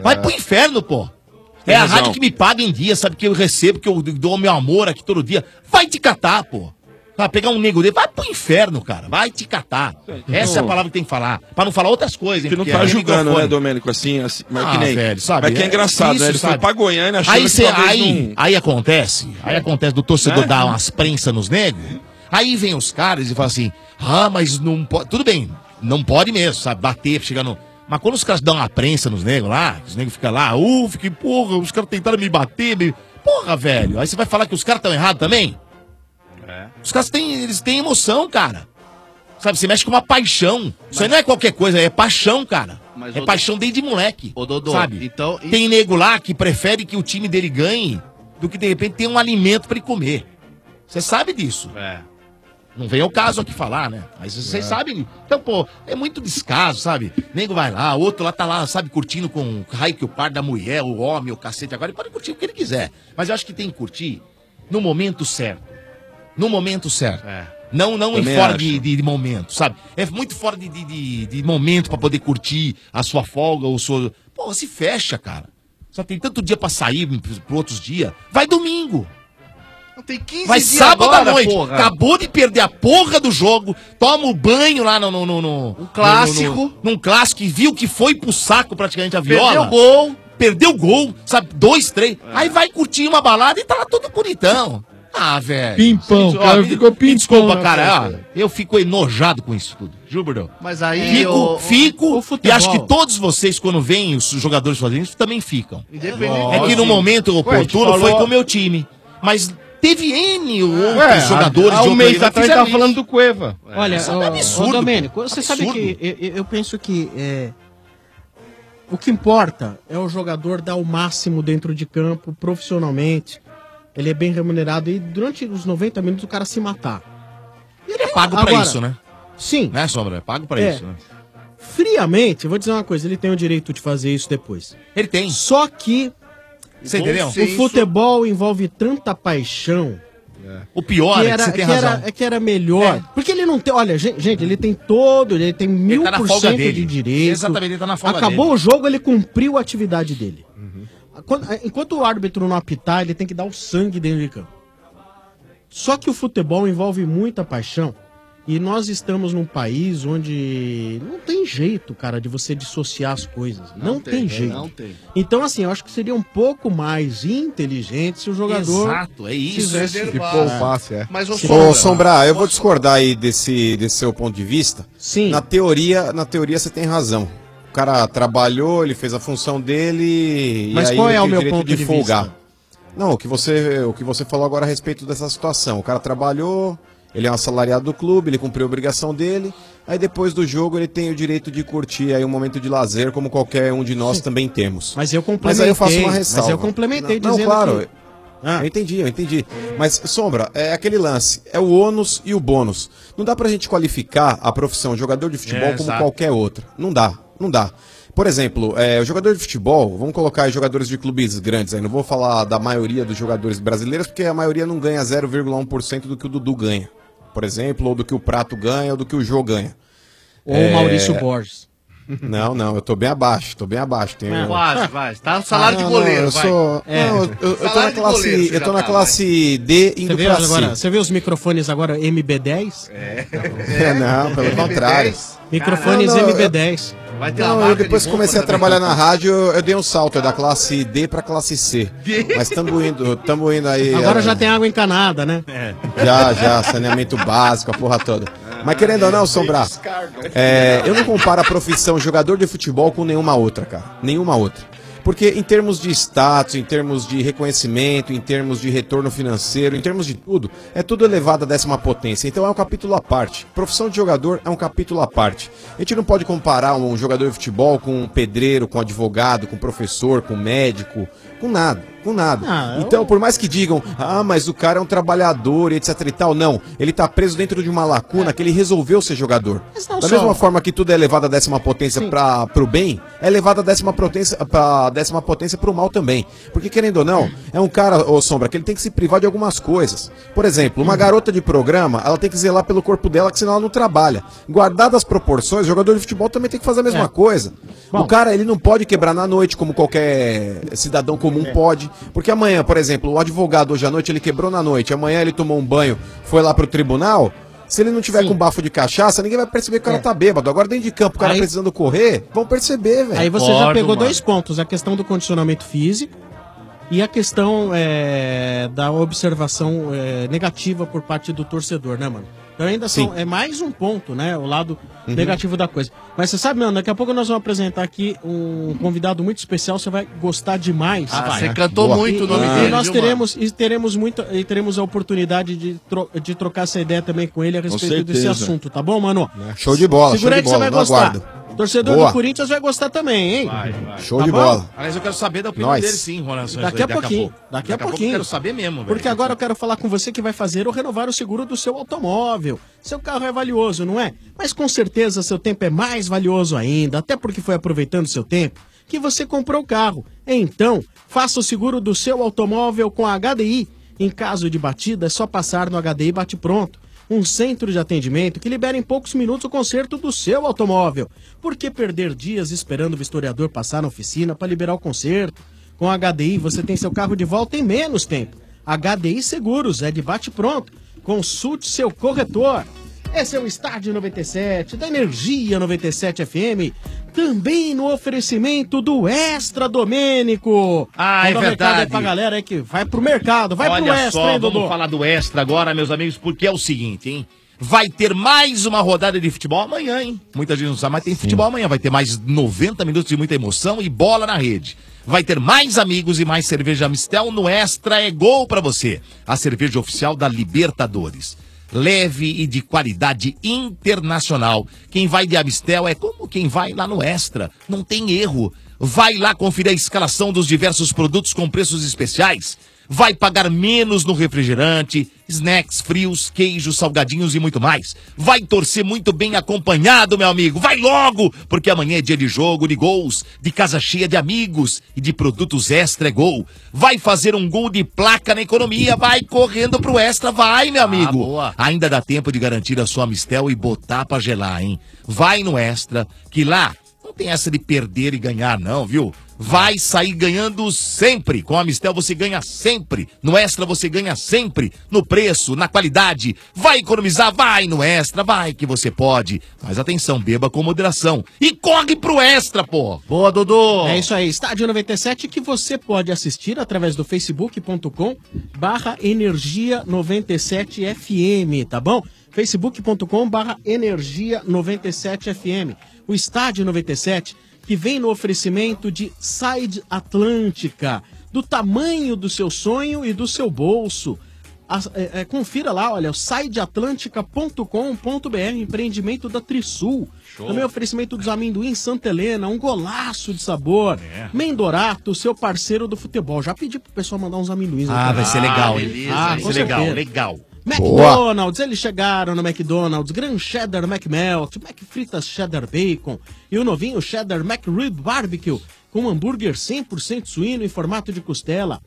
Vai pro inferno, pô. Tem é a razão. rádio que me paga em dia, sabe que eu recebo, que eu dou meu amor aqui todo dia. Vai te catar, pô. Vai pegar um nego dele, vai pro inferno, cara. Vai te catar. Essa é a palavra que tem que falar. Pra não falar outras coisas, hein? Que não porque tá é julgando, microfone. né, Domênico, assim, assim mas Ah, que nem... velho, sabe? Mas que é engraçado, isso, né? Ele sabe? foi pra Goiânia achando Aí, que cê, talvez aí, não... aí acontece, aí acontece do torcedor Né? dar umas prensas nos negros, aí vem os caras e falam assim, ah, mas não pode, tudo bem, não pode mesmo, sabe, bater, chegar no... Mas quando os caras dão uma prensa nos negros lá, os negros ficam lá, uh, fiquei, porra, os caras tentaram me bater, me... porra, velho, aí você vai falar que os caras estão errados também? É. Os caras têm, eles têm emoção, cara. Sabe, você mexe com uma paixão. Isso aí não é qualquer coisa, é paixão, cara. Mas, é ô, paixão desde moleque. Ô, Dodô, sabe? então... e- Tem nego lá que prefere que o time dele ganhe do que de repente ter um alimento pra ele comer. Você sabe disso. É. Não vem ao caso aqui falar, né? Mas vocês sabem. Então, pô, é muito descaso, sabe? Nego vai lá, outro lá tá lá, sabe, curtindo com o raio que o par da mulher, o homem, o cacete. Agora ele pode curtir o que ele quiser. Mas eu acho que tem que curtir no momento certo. No momento certo. É. Não, não em Também fora acho. de, de, de momento, sabe? É muito fora de, de, de, de momento pra poder curtir a sua folga ou sua... Pô, se fecha, cara. Só tem tanto dia pra sair pro, pro outros dias. Vai domingo. Não tem quinze Vai dias sábado agora, à noite. porra. Acabou de perder a porra do jogo. Toma o banho lá no... no, no, no um clássico. No, no, num clássico e viu que foi pro saco praticamente a viola. Perdeu o gol. Perdeu o gol, sabe? Dois, três. Aí vai curtir uma balada e tá lá todo bonitão. Ah, velho. Pimpão, Gente, o cara me- ficou me pimpão Desculpa, na cara. festa. ó, eu fico enojado com isso tudo. Juro, Bordão. Mas aí... Fico, o- fico o e futebol. acho que todos vocês, quando veem os jogadores fazendo isso, também ficam. Independente. É que no momento Ué, a gente oportuno falou- foi com o meu time. Mas teve N outros Ué, jogadores há, há de um outro mês nível que atrás fizeram tava falando do Cueva. Olha, Isso é um ô, absurdo, ô, Domênico, pô. você sabe Absurdo. que eu, eu- eu penso que é, o que importa é o jogador dar o máximo dentro de campo, profissionalmente. Ele é bem remunerado e durante os noventa minutos o cara se matar. Ele é pago pra Agora, isso, né? Sim. Né, Sombra? É pago pra É. isso, né? Friamente, eu vou dizer uma coisa, ele tem o direito de fazer isso depois. Ele tem. Só que Você entendeu? o futebol envolve tanta paixão. O pior que é que era, você tem que era- razão. é que era melhor. É. Porque ele não tem. Olha, gente, gente, ele tem todo, ele tem mil tá na por folga cento dele. de direito. Exatamente, ele tá na folga Acabou dele. o jogo, ele cumpriu a atividade dele. Quando- enquanto o árbitro não apitar, ele tem que dar o sangue dentro de campo. Só que o futebol envolve muita paixão. E nós estamos num país onde não tem jeito, cara, de você dissociar as coisas. Não, tem, jeito. Não tem. Então, assim, eu acho que seria um pouco mais inteligente se o jogador. Exato, é isso. fizesse- Se poupasse, é. Mas, ô, Ô, Sombra, Sombra, eu vou discordar aí desse, desse seu ponto de vista. Sim. Na teoria, na teoria você tem razão. O cara trabalhou, ele fez a função dele Mas e aí qual ele é o tem meu direito ponto de de folgar. vista? Não, o que você, o que você falou agora a respeito dessa situação. O cara trabalhou, ele é um assalariado do clube, ele cumpriu a obrigação dele. Aí depois do jogo ele tem o direito de curtir aí um momento de lazer, como qualquer um de nós também temos. Mas eu Mas complementei. aí eu faço uma ressalva. Mas eu complementei não, dizendo não, claro. que... Ah. Eu entendi, eu entendi. Mas, Sombra, é aquele lance. É o ônus e o bônus. Não dá pra gente qualificar a profissão jogador de futebol É, como exato. qualquer outra. Não dá, não dá. Por exemplo, é, o jogador de futebol, vamos colocar aí jogadores de clubes grandes aí. Não vou falar da maioria dos jogadores brasileiros, porque a maioria não ganha zero vírgula um por cento do que o Dudu ganha. Por exemplo, ou do que o Prato ganha, ou do que o Jô ganha. Ou É, o Maurício Borges. Não, não, eu tô bem abaixo, tô bem abaixo. Tenho... É. Quase, vai. Tá no salário Ah, não, de goleiro, não, eu vai. sou... É. Não, eu, eu- eu tô Salário na de classe, goleiro, você eu tô já na tá, classe D Você indo vê, pra agora, C. você vê os microfones agora M B dez? É, não, pelo contrário. Microfones Não, não, M B eu- dez. Vai ter uma Não, eu marca depois de que roupa comecei a também. trabalhar na rádio, eu, eu dei um salto, é da classe D pra classe C. Mas estamos indo, estamos indo aí. Agora é, já tem água encanada, né? Já, já, saneamento básico, a porra toda. Mas querendo ou não, Sombra, é, eu não comparo a profissão jogador de futebol com nenhuma outra, cara. Nenhuma outra. Porque em termos de status, em termos de reconhecimento, em termos de retorno financeiro, em termos de tudo, é tudo elevado à décima potência. Então é um capítulo à parte. Profissão de jogador é um capítulo à parte. A gente não pode comparar um jogador de futebol com um pedreiro, com um advogado, com um professor, com um médico, com nada. Com nada. Ah, então, eu- por mais que digam, ah, mas o cara é um trabalhador e etc e tal, não. Ele tá preso dentro de uma lacuna que ele resolveu ser jogador. Mas não Da só- mesma forma que tudo é levado à décima potência para pro bem, é levado à décima potência pra décima potência pro mal também. Porque, querendo ou não, é um cara, ô Sombra, que ele tem que se privar de algumas coisas. Por exemplo, uma garota de programa, ela tem que zelar pelo corpo dela, que senão ela não trabalha. Guardadas as proporções, o jogador de futebol também tem que fazer a mesma É. coisa. Bom. O cara, ele não pode quebrar na noite, como qualquer cidadão comum É. pode. Porque amanhã, por exemplo, o advogado hoje à noite, ele quebrou na noite, amanhã ele tomou um banho, foi lá pro tribunal. Se ele não tiver com bafo de cachaça, ninguém vai perceber que o cara É. tá bêbado. Agora, dentro de campo, o cara Aí- precisando correr, vão perceber, velho. Aí você já pegou dois pontos, a questão do condicionamento físico e a questão é, da observação é, negativa por parte do torcedor, né, mano? Então ainda são, é mais um ponto, né? O lado Uhum. negativo da coisa. Mas você sabe, mano, daqui a pouco nós vamos apresentar aqui um convidado muito especial, você vai gostar demais. Ah, você cantou Boa. muito o nome e, dele, E nós viu, teremos, e teremos, muito, e teremos a oportunidade de, tro- de trocar essa ideia também com ele a respeito desse certeza. assunto, tá bom, mano? Show de bola, Segura show aí de que você vai bola, no gostar. aguardo. Torcedor Boa. do Corinthians vai gostar também, hein? Show Tá de bom? bola. Aliás, eu quero saber da opinião Nós. dele sim, em relação Daqui a isso aí, pouquinho, pouco. daqui a pouco pouquinho. eu quero saber mesmo, velho. Porque agora eu quero falar com você que vai fazer ou renovar o seguro do seu automóvel. Seu carro é valioso, não é? Mas com certeza seu tempo é mais valioso ainda, até porque foi aproveitando seu tempo que você comprou o carro. Então, faça o seguro do seu automóvel com a H D I. Em caso de batida, é só passar no H D I Bate Pronto, um centro de atendimento que libera em poucos minutos o conserto do seu automóvel. Por que perder dias esperando o vistoriador passar na oficina para liberar o conserto? Com a H D I você tem seu carro de volta em menos tempo. H D I Seguros é de Bate Pronto. Consulte seu corretor. Esse é o Estádio noventa e sete, da Energia noventa e sete F M, também no oferecimento do Extra Domênico. Ah, é Manda um recado aí verdade. pra galera aí que vai pro mercado, vai Olha pro Extra, só, hein, vamos Dodô? falar do Extra agora, meus amigos, porque é o seguinte, hein? Vai ter mais uma rodada de futebol amanhã, hein? Muita gente não sabe, mas tem futebol amanhã. Vai ter mais noventa minutos de muita emoção e bola na rede. Vai ter mais amigos e mais cerveja Mistel no Extra é Gol pra você. A cerveja oficial da Libertadores. Leve e de qualidade internacional. Quem vai de Amistel é como quem vai lá no Extra. Não tem erro. Vai lá conferir a escalação dos diversos produtos com preços especiais. Vai pagar menos no refrigerante, snacks frios, queijos, salgadinhos e muito mais. Vai torcer muito bem acompanhado, meu amigo. Vai logo, porque amanhã é dia de jogo, de gols, de casa cheia de amigos e de produtos Extra é Gol. Vai fazer um gol de placa na economia, vai correndo pro Extra, vai, meu amigo. boa. Ainda dá tempo de garantir a sua Mistel e botar pra gelar, hein? Vai no Extra, que lá não tem essa de perder e ganhar, não, viu? Vai sair ganhando sempre. Com a Mistel você ganha sempre. No Extra você ganha sempre. No preço, na qualidade. Vai economizar? Vai no Extra, vai que você pode. Mas atenção, beba com moderação. E corre pro Extra, pô. Boa, Dodô. É isso aí, Estádio noventa e sete que você pode assistir através do facebook ponto com barra energia noventa e sete F M, tá bom? facebook ponto com barra energia noventa e sete F M. O Estádio noventa e sete que vem no oferecimento de Side Atlântica, do tamanho do seu sonho e do seu bolso. As- é, é, confira lá, olha, side atlântica ponto com ponto b r, empreendimento da Trisul. Show. Também oferecimento dos amendoins Santa Helena, um golaço de sabor. É. Mendorato, seu parceiro do futebol. Já pedi pro pessoal mandar uns amendoins. Ah, vai ser legal, hein? hein? Ah, vai com ser legal, certeza. legal. McDonald's, eles chegaram no McDonald's, Gran Cheddar McMelt, McFritas Cheddar Bacon e o novinho Cheddar McRib Barbecue com hambúrguer cem por cento suíno em formato de costela.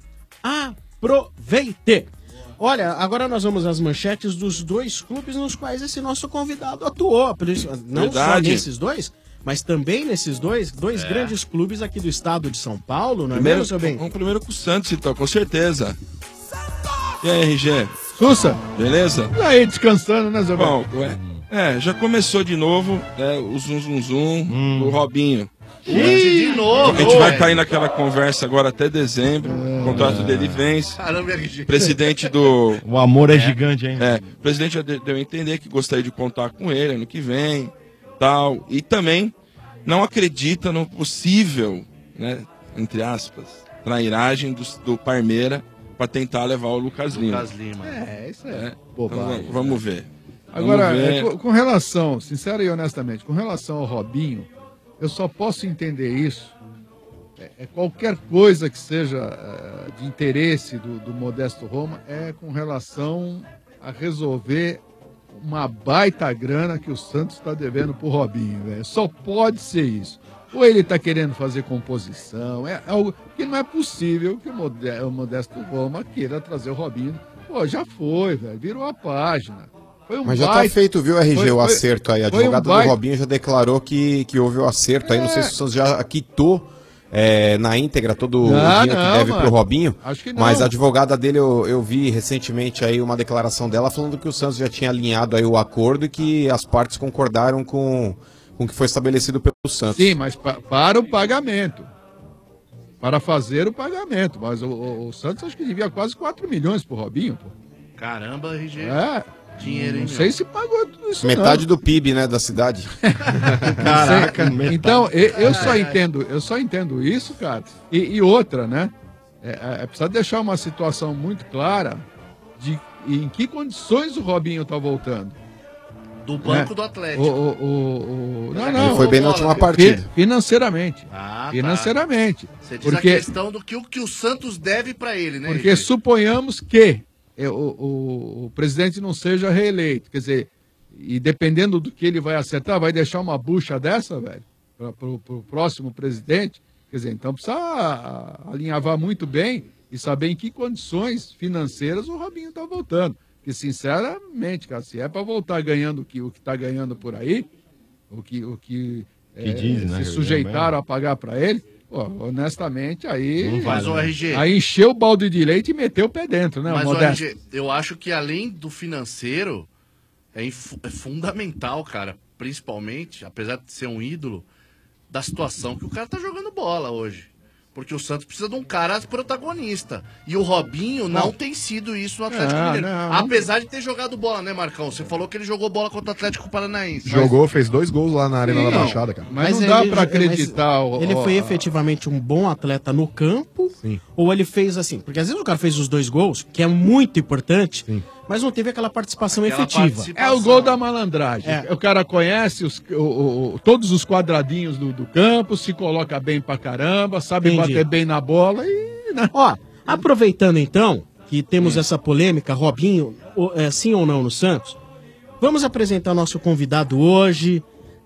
Aproveite! Olha, agora nós vamos às manchetes dos dois clubes nos quais esse nosso convidado atuou. Por isso, não só Verdade. nesses dois, mas também nesses dois, dois É. grandes clubes aqui do estado de São Paulo, não é Primeiro, mesmo, seu bem? vamos primeiro com o Santos, então, com certeza. E aí, R G? Sussa. Beleza? E aí, descansando, né, Zé Bom, é, é, já começou de novo, né, o zum zum zum, o Robinho. Ih, de novo. A gente vai cair naquela conversa agora até dezembro, o contrato dele vence. Caramba, R G. Presidente do... O amor é, gigante, hein? É, o presidente já de- deu a entender que gostaria de contar com ele ano que vem, tal. E também não acredita no possível, né, entre aspas, trairagem do, do Parmeira para tentar levar o Lucas Lima. Lucas Lima. É, isso é. É, bobagem. então, vamos- vamos ver. Agora, Vamos ver. é, com, com relação, sincero e honestamente, com relação ao Robinho, eu só posso entender isso é, é qualquer coisa que seja é, de interesse do, do Modesto Roma é com relação a resolver uma baita grana que o Santos está devendo pro Robinho, velho. Só pode ser isso. Ou ele tá querendo fazer composição, é algo que não é possível que o Modesto, o Modesto Roma queira trazer o Robinho. Pô, já foi, velho, virou a página. Foi um Mas já tá baita- feito, viu, R G, foi- o foi- acerto aí. A foi um advogada baita- do Robinho já declarou que, que houve o acerto aí. Não sei se o Santos já quitou é, na íntegra todo o Ah, dinheiro não, que deve mano. pro Robinho. Acho que não. Mas a advogada dele, eu, eu vi recentemente aí uma declaração dela falando que o Santos já tinha alinhado aí o acordo e que as partes concordaram com, com o que foi estabelecido pelo Santos. Sim, mas pa- para o pagamento. Para fazer o pagamento. Mas o, o- o Santos acho que devia quase quatro milhões pro Robinho, pô. Caramba, R G. É. Dinheiro, hein, Não meu? sei se pagou tudo isso. Metade não. do P I B, né, da cidade. Caraca, metade. então, e- eu só entendo, eu só entendo isso, cara. E, e outra, né? É, é, é precisa deixar uma situação muito clara de em que condições o Robinho tá voltando. Do banco Né? do Atlético. O, o, o, o- não, Ele não. foi bem na última partida. Fi- Financeiramente. Ah, tá. financeiramente. Você diz Porque, a questão do que o, que o Santos deve pra ele, né? porque R G? suponhamos que é, o, o- o presidente não seja reeleito. Quer dizer, e dependendo do que ele vai acertar, vai deixar uma bucha dessa, velho, para o próximo presidente. Quer dizer, então precisa a- alinhavar muito bem e saber em que condições financeiras o Robinho está voltando. Porque, sinceramente, cara, se é para voltar ganhando o que o está ganhando por aí, o que, o que, Que é, diz, né, se que sujeitaram a pagar para ele, pô, honestamente, aí, Não vale, Mas, ô, R G, aí encheu o balde de leite e meteu o pé dentro, né, Mas, o ô, Modesto? R G, eu acho que além do financeiro, é, inf- é fundamental, cara, principalmente, apesar de ser um ídolo, da situação que o cara tá jogando bola hoje. Porque o Santos precisa de um cara protagonista. E o Robinho não, Não. tem sido isso no Atlético Não, Mineiro. não, não. Apesar de ter jogado bola, né, Marcão? Você falou que ele jogou bola contra o Atlético Paranaense. Jogou, fez dois gols lá na Arena Sim, da não. Baixada, cara. Mas, não dá ele- pra acreditar. mas o- ele o- foi a- efetivamente um bom atleta no campo? Sim. Ou ele fez assim? Porque às vezes o cara fez os dois gols, que é muito importante, mas não teve aquela participação Aquela efetiva. É o gol da malandragem. É. O cara conhece os- o- o- o- todos os quadradinhos do, do campo, se coloca bem pra caramba, sabe Entendi. bater bem na bola e. Né? Ó, aproveitando então que temos essa polêmica, Robinho, o- é, sim ou não no Santos, vamos apresentar nosso convidado hoje,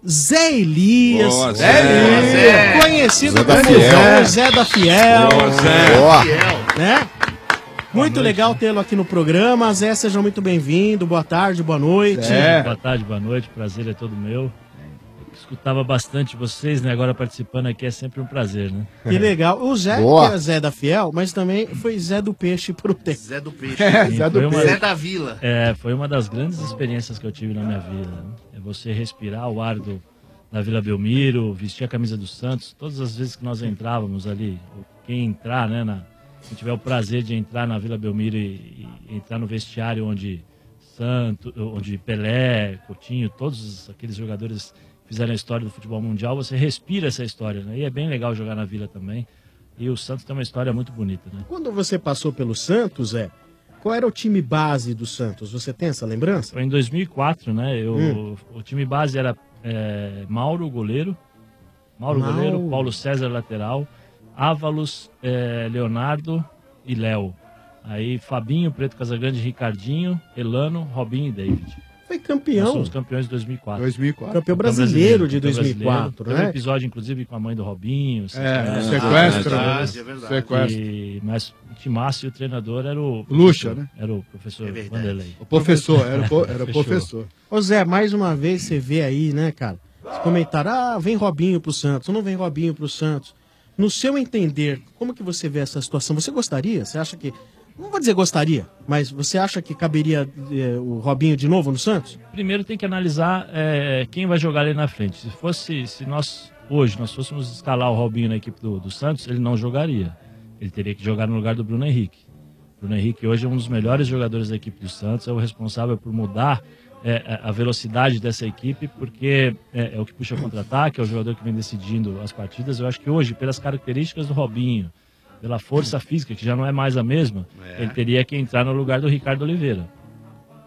Zé Elias. Boa, Zé Zé. Elias, Zé. conhecido Zé da como Fiel. Zé, Zé da Fiel. Boa, Zé. Boa. Né? Muito legal tê-lo aqui no programa. Zé, seja muito bem-vindo. Boa tarde, boa noite. Boa tarde, boa noite. Prazer é todo meu. Escutava bastante vocês, né? Agora participando aqui é sempre um prazer, né? Que legal. O Zé, Boa. que é Zé da Fiel, mas também foi Zé do Peixe pro tempo. Zé do Peixe. É, Sim, Zé do foi uma- Peixe. Zé da Vila. É, foi uma das grandes experiências que eu tive na minha vida. Né? É você respirar o ar do, da Vila Belmiro, vestir a camisa do Santos. Todas as vezes que nós entrávamos ali, ou quem entrar, né? Na, quem tiver o prazer de entrar na Vila Belmiro e, e entrar no vestiário onde Santos, onde Pelé, Coutinho, todos aqueles jogadores fizeram a história do futebol mundial, você respira essa história, né? E é bem legal jogar na Vila também. E o Santos tem uma história muito bonita, né? Quando você passou pelo Santos, Zé, qual era o time base do Santos? Você tem essa lembrança? Foi em dois mil e quatro, né? Eu, Hum. O time base era é, Mauro, goleiro. Mauro, Mauro. goleiro. Paulo César, lateral. Ávalos, é, Leonardo e Léo. Aí Fabinho, Preto Casagrande, Ricardinho, Elano, Robinho e David. Foi Nós campeão. somos campeões de dois mil e quatro. dois mil e quatro. Campeão brasileiro de campeão dois mil e quatro, brasileiro. Teve um né? episódio, inclusive, com a mãe do Robinho. assim, É, né? sequestro, Ah, né? verdade, É verdade. Sequestro. E, mas o Timácio e o treinador era o... Lucha, professor- né? Era o professor É Vanderlei. O professor, era o, po- era o Fechou. professor. Ô Zé, mais uma vez você vê aí, né, cara? Os comentaram, ah, vem Robinho pro Santos, não vem Robinho pro Santos. No seu entender, como que você vê essa situação? Você gostaria? Você acha que... Não vou dizer gostaria, mas você acha que caberia eh, o Robinho de novo no Santos? Primeiro tem que analisar é, quem vai jogar ali na frente. Se fosse, se nós hoje nós fôssemos escalar o Robinho na equipe do, do Santos, ele não jogaria. Ele teria que jogar no lugar do Bruno Henrique. O Bruno Henrique hoje é um dos melhores jogadores da equipe do Santos, é o responsável por mudar é, a velocidade dessa equipe, porque é, é o que puxa contra-ataque, é o jogador que vem decidindo as partidas. Eu acho que hoje, pelas características do Robinho, pela força física, que já não é mais a mesma, É. ele teria que entrar no lugar do Ricardo Oliveira.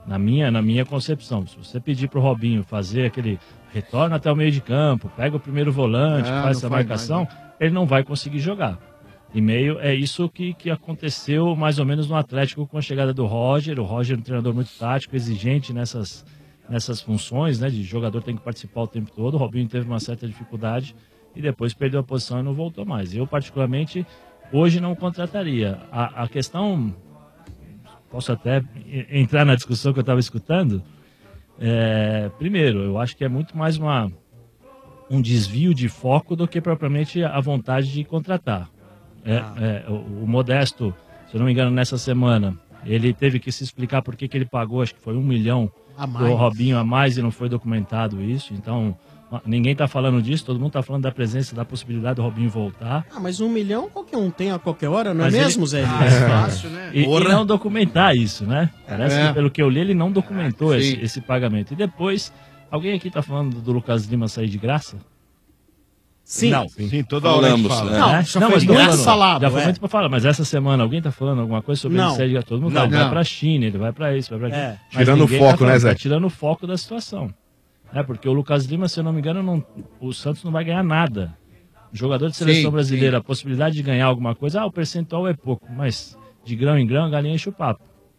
Na minha, na minha concepção. Se você pedir pro Robinho fazer aquele retorno até o meio de campo, pega o primeiro volante, Ah, faz não essa faz marcação, mais, ele não vai conseguir jogar. E meio é isso que, que aconteceu mais ou menos no Atlético com a chegada do Roger. O Roger é um treinador muito tático, exigente nessas, nessas funções, né? De jogador tem que participar o tempo todo. O Robinho teve uma certa dificuldade e depois perdeu a posição e não voltou mais. Eu, particularmente, hoje não contrataria. A, a questão... Posso até entrar na discussão que eu estava escutando. É, primeiro, eu acho que é muito mais uma, um desvio de foco do que propriamente a vontade de contratar. É, Ah. é, o, o Modesto, se eu não me engano, nessa semana, ele teve que se explicar por que que ele pagou, acho que foi um milhão A do mais. Robinho a mais e não foi documentado isso. Então, ninguém está falando disso, todo mundo está falando da presença, da possibilidade do Robinho voltar. Ah, mas um milhão qualquer um tem a qualquer hora, não Mas é ele- mesmo, Zé? Ah, Elias? é fácil, né? E, e Porra. não documentar isso, né? Parece É. que, pelo que eu li, ele não documentou Sim. esse, esse pagamento. E depois, alguém aqui tá falando do Lucas Lima sair de graça? Sim. Não. Sim, toda hora a gente fala. Né? Não, já não, foi mas tô muito falando- falado, Já foi é. muito pra falar, mas essa semana alguém tá falando alguma coisa sobre Não. ele sair de graça? Todo mundo Não. fala, ele vai Não. pra China, ele vai pra isso, vai pra aquilo. É. Mas Tirando ninguém o foco, tá falando, né, Zé? Tá tirando o foco da situação. É, porque o Lucas Lima, se eu não me engano, não, o Santos não vai ganhar nada. Jogador de seleção Sim, brasileira, a possibilidade de ganhar alguma coisa, ah, o percentual é pouco, mas de grão em grão, a galinha enche o papo.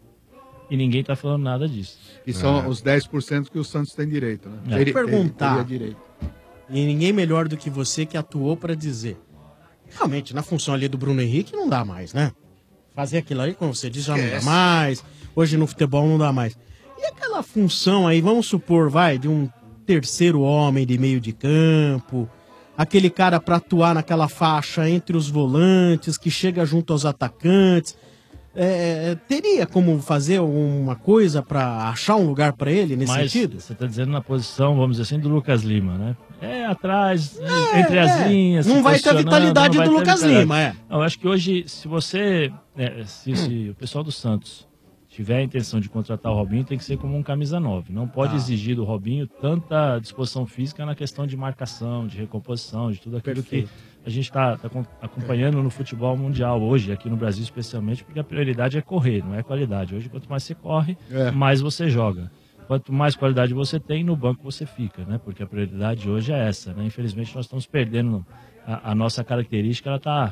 E ninguém tá falando nada disso. Que são os dez por cento que o Santos tem direito, né? Deixa eu Teria- perguntar. teria direito. E ninguém melhor do que você que atuou pra dizer. Realmente, na função ali do Bruno Henrique, não dá mais, né? Fazer aquilo aí, como você disse, já não dá Esquece. mais. Hoje no futebol não dá mais. E aquela função aí, vamos supor, vai, de um terceiro homem de meio de campo, aquele cara pra atuar naquela faixa entre os volantes, que chega junto aos atacantes. É, teria como fazer alguma coisa pra achar um lugar pra ele nesse Mas sentido? você tá dizendo na posição, vamos dizer assim, do Lucas Lima, né? É, atrás, entre as é. linhas. Não se vai ter a posicionando, vitalidade não vai do ter a Lucas vitalidade. Lima, é. Não, eu acho que hoje, se você, é, se, se o pessoal do Santos tiver a intenção de contratar o Robinho, tem que ser como um camisa nove. Não pode Ah. exigir do Robinho tanta disposição física na questão de marcação, de recomposição, de tudo aquilo Perfeito. que a gente está acompanhando no futebol mundial hoje, aqui no Brasil especialmente, porque a prioridade é correr, não é qualidade. Hoje, quanto mais você corre, É. mais você joga. Quanto mais qualidade você tem, no banco você fica, né? Porque a prioridade hoje é essa, né? Infelizmente, nós estamos perdendo a, a nossa característica, ela está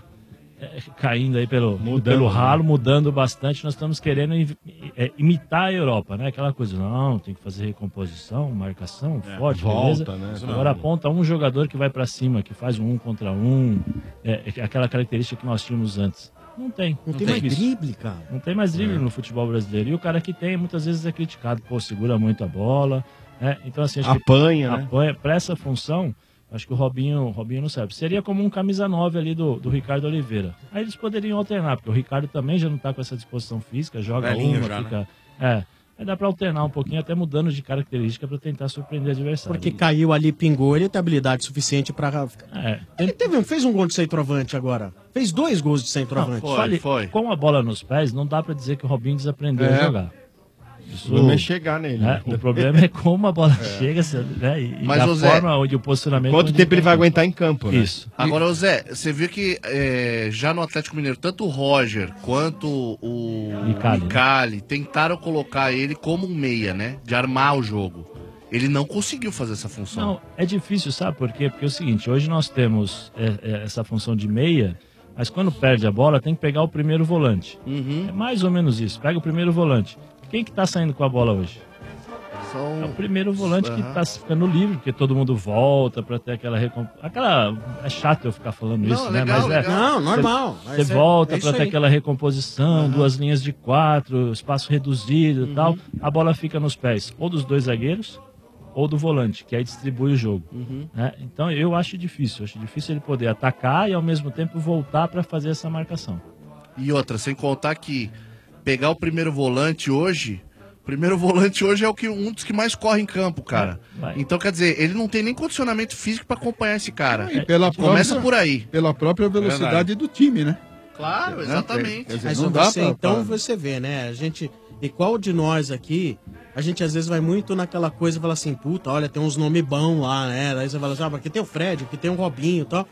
caindo aí pelo, pelo ralo, mudando bastante. Nós estamos querendo im- é, imitar a Europa, né? Aquela coisa, não, tem que fazer recomposição, marcação, forte, volta, beleza? né? Agora aponta um jogador que vai para cima, que faz um um contra um, é, é aquela característica que nós tínhamos antes. Não tem. Não tem mais isso. drible, cara. Não tem mais drible no futebol brasileiro. E o cara que tem, muitas vezes é criticado. Pô, segura muito a bola. Né? Então, assim, acho que Apanha, né? apanha. Pra essa função, acho que o Robinho, o Robinho não serve. Seria como um camisa nove ali do, do Ricardo Oliveira. Aí eles poderiam alternar, porque o Ricardo também já não tá com essa disposição física, joga Velhinho uma, já, fica... É. Aí dá pra alternar um pouquinho, até mudando de característica pra tentar surpreender o adversário. Porque caiu ali, pingou, ele tem habilidade suficiente pra. É. Ele teve, um- fez um gol de centroavante agora. Fez dois gols de centroavante. Não, olha, com a bola nos pés, não dá pra dizer que o Robinho desaprendeu É. a jogar. Isso, O problema é chegar nele, né? né? O problema é como a bola chega, né? E, Mas, e a ô Zé, forma onde o posicionamento. Quanto onde tempo ele vai tá. aguentar em campo, né? Isso. Agora, ô Zé, você viu que é, já no Atlético Mineiro, tanto o Roger quanto o Micali, né? Micali tentaram colocar ele como um meia, né? De armar o jogo. Ele não conseguiu fazer essa função. Não, é difícil, sabe por quê? Porque é o seguinte, hoje nós temos é, é, essa função de meia, mas quando perde a bola tem que pegar o primeiro volante. Uhum. É mais ou menos isso, pega o primeiro volante. Quem que tá saindo com a bola hoje? São... É o primeiro volante que Aham. tá ficando livre, porque todo mundo volta pra ter aquela recomp... aquela É chato eu ficar falando Não, isso, legal, né? Mas é. legal. Não, Cê- normal. Você Mas é- volta é isso pra ter aí. aquela recomposição, duas linhas de quatro, espaço reduzido Uhum. e tal. A bola fica nos pés ou dos dois zagueiros ou do volante, que aí distribui o jogo. Uhum. Né? Então eu acho difícil, eu acho difícil ele poder atacar e ao mesmo tempo voltar pra fazer essa marcação. E outra, sem contar que pegar o primeiro volante hoje, o primeiro volante hoje é o que, um dos que mais corre em campo, cara. vai. Então, quer dizer, ele não tem nem condicionamento físico pra acompanhar esse cara. E pela Começa própria- por aí. Pela própria velocidade Verdade. do time, né? Claro, Né? exatamente. Quer dizer, Mas não dá você, pra- então pra- você vê, né? A gente. E qual de nós aqui, a gente às vezes vai muito naquela coisa e fala assim, puta, olha, tem uns nomes bons lá, né? Daí você fala assim, ah, aqui tem o Fred, aqui tem o Robinho e tal.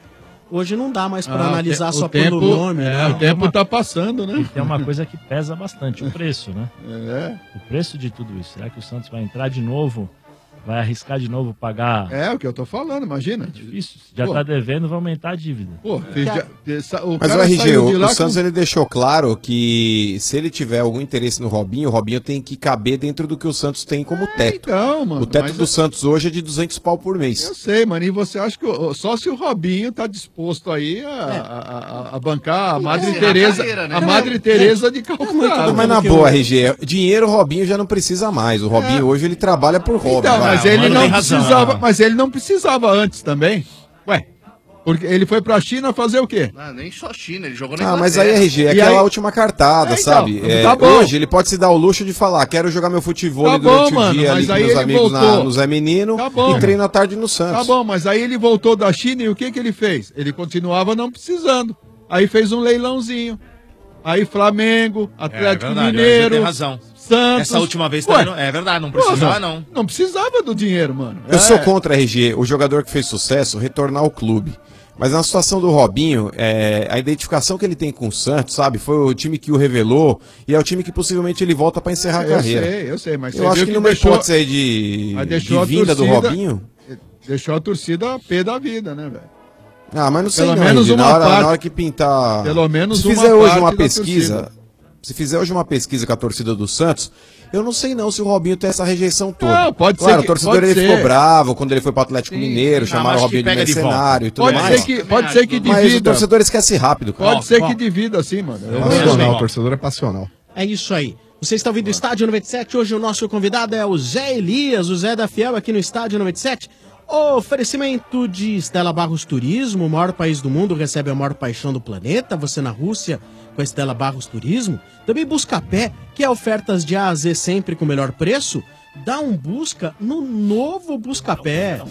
Hoje não dá mais para Ah, analisar o te- só o tempo- pelo nome. é, né? o tempo tá passando, né? E tem uma coisa que pesa bastante, o preço, né? É. O preço de tudo isso. Será que o Santos vai entrar de novo? Vai arriscar de novo pagar? É o que eu tô falando, imagina. Difícil. Já Pô. tá devendo, vai aumentar a dívida. Pô, fez já- essa- o Mas o cara R G, saiu de o, lá o Santos com- ele deixou claro que se ele tiver algum interesse no Robinho, o Robinho tem que caber dentro do que o Santos tem como teto. Então, mano, o teto mas do eu- Santos hoje é de duzentos pau por mês. Eu sei, mano, e você acha que o- só se o Robinho tá disposto aí a, a- a- a bancar a Madre encerrar a Teresa, carreira, né? a Madre Teresa de Calcutá. Mas na boa, R G, dinheiro o Robinho já não precisa mais. O Robinho hoje ele trabalha por hobby. Então, vai. mas ele não tem razão. precisava, mas ele não precisava antes também. Ué, porque ele foi pra China fazer o quê? Ah, nem só China, ele jogou na Ah, mas aí, Inglaterra. R G, é E aquela aí- última cartada, É, então, sabe? tá É, bom. hoje ele pode se dar o luxo de falar, quero jogar meu futebol Tá durante bom, o mano, dia ali mas com aí meus ele amigos na, voltou. no Zé Menino Tá bom. e treino à tarde no Santos. Tá bom, mas aí ele voltou da China e o que que ele fez? Ele continuava não precisando. Aí fez um leilãozinho. Aí Flamengo, Atlético verdade, o R G Mineiro, tem razão. Santos. Essa última vez Ué, também não- é verdade, não precisava, porra, não. Não precisava do dinheiro, mano. Eu É. sou contra, R G, o jogador que fez sucesso retornar ao clube. Mas na situação do Robinho, é, a identificação que ele tem com o Santos, sabe? Foi o time que o revelou e é o time que possivelmente ele volta pra encerrar a Eu carreira. sei, eu sei, mas eu você acho viu que que numa deixou- hipótese aí de, Mas deixou de a vinda do torcida- Robinho. Deixou a torcida a pé da vida, né, velho? Ah, mas não sei Pelo não, menos R G, uma na hora, parte- na hora que pintar... Pelo menos Se uma fizer hoje parte uma da pesquisa, torcida. se fizer hoje uma pesquisa com a torcida do Santos, eu não sei não se o Robinho tem essa rejeição toda. Não, pode ser claro, que- o torcedor pode ele ser. ficou bravo quando ele foi pro Atlético Sim. Mineiro, Ah, chamaram mas o que Robinho de pega de mercenário e tudo Pode mais. ser que, pode ser que Mas o divida. torcedor esquece rápido, cara. Pode ser Ó, que divida assim, mano. Eu Muito acho. bem. O torcedor é passional. É isso aí. Você está ouvindo o Estádio noventa e sete. Hoje o nosso convidado é o Zé Elias, o Zé da Fiel, aqui no Estádio noventa e sete. Oferecimento de Stella Barros Turismo, o maior país do mundo, recebe a maior paixão do planeta. Você na Rússia com a Stella Barros Turismo. Também Buscapé, que é ofertas de A a Z sempre com o melhor preço. Dá um busca no novo Buscapé.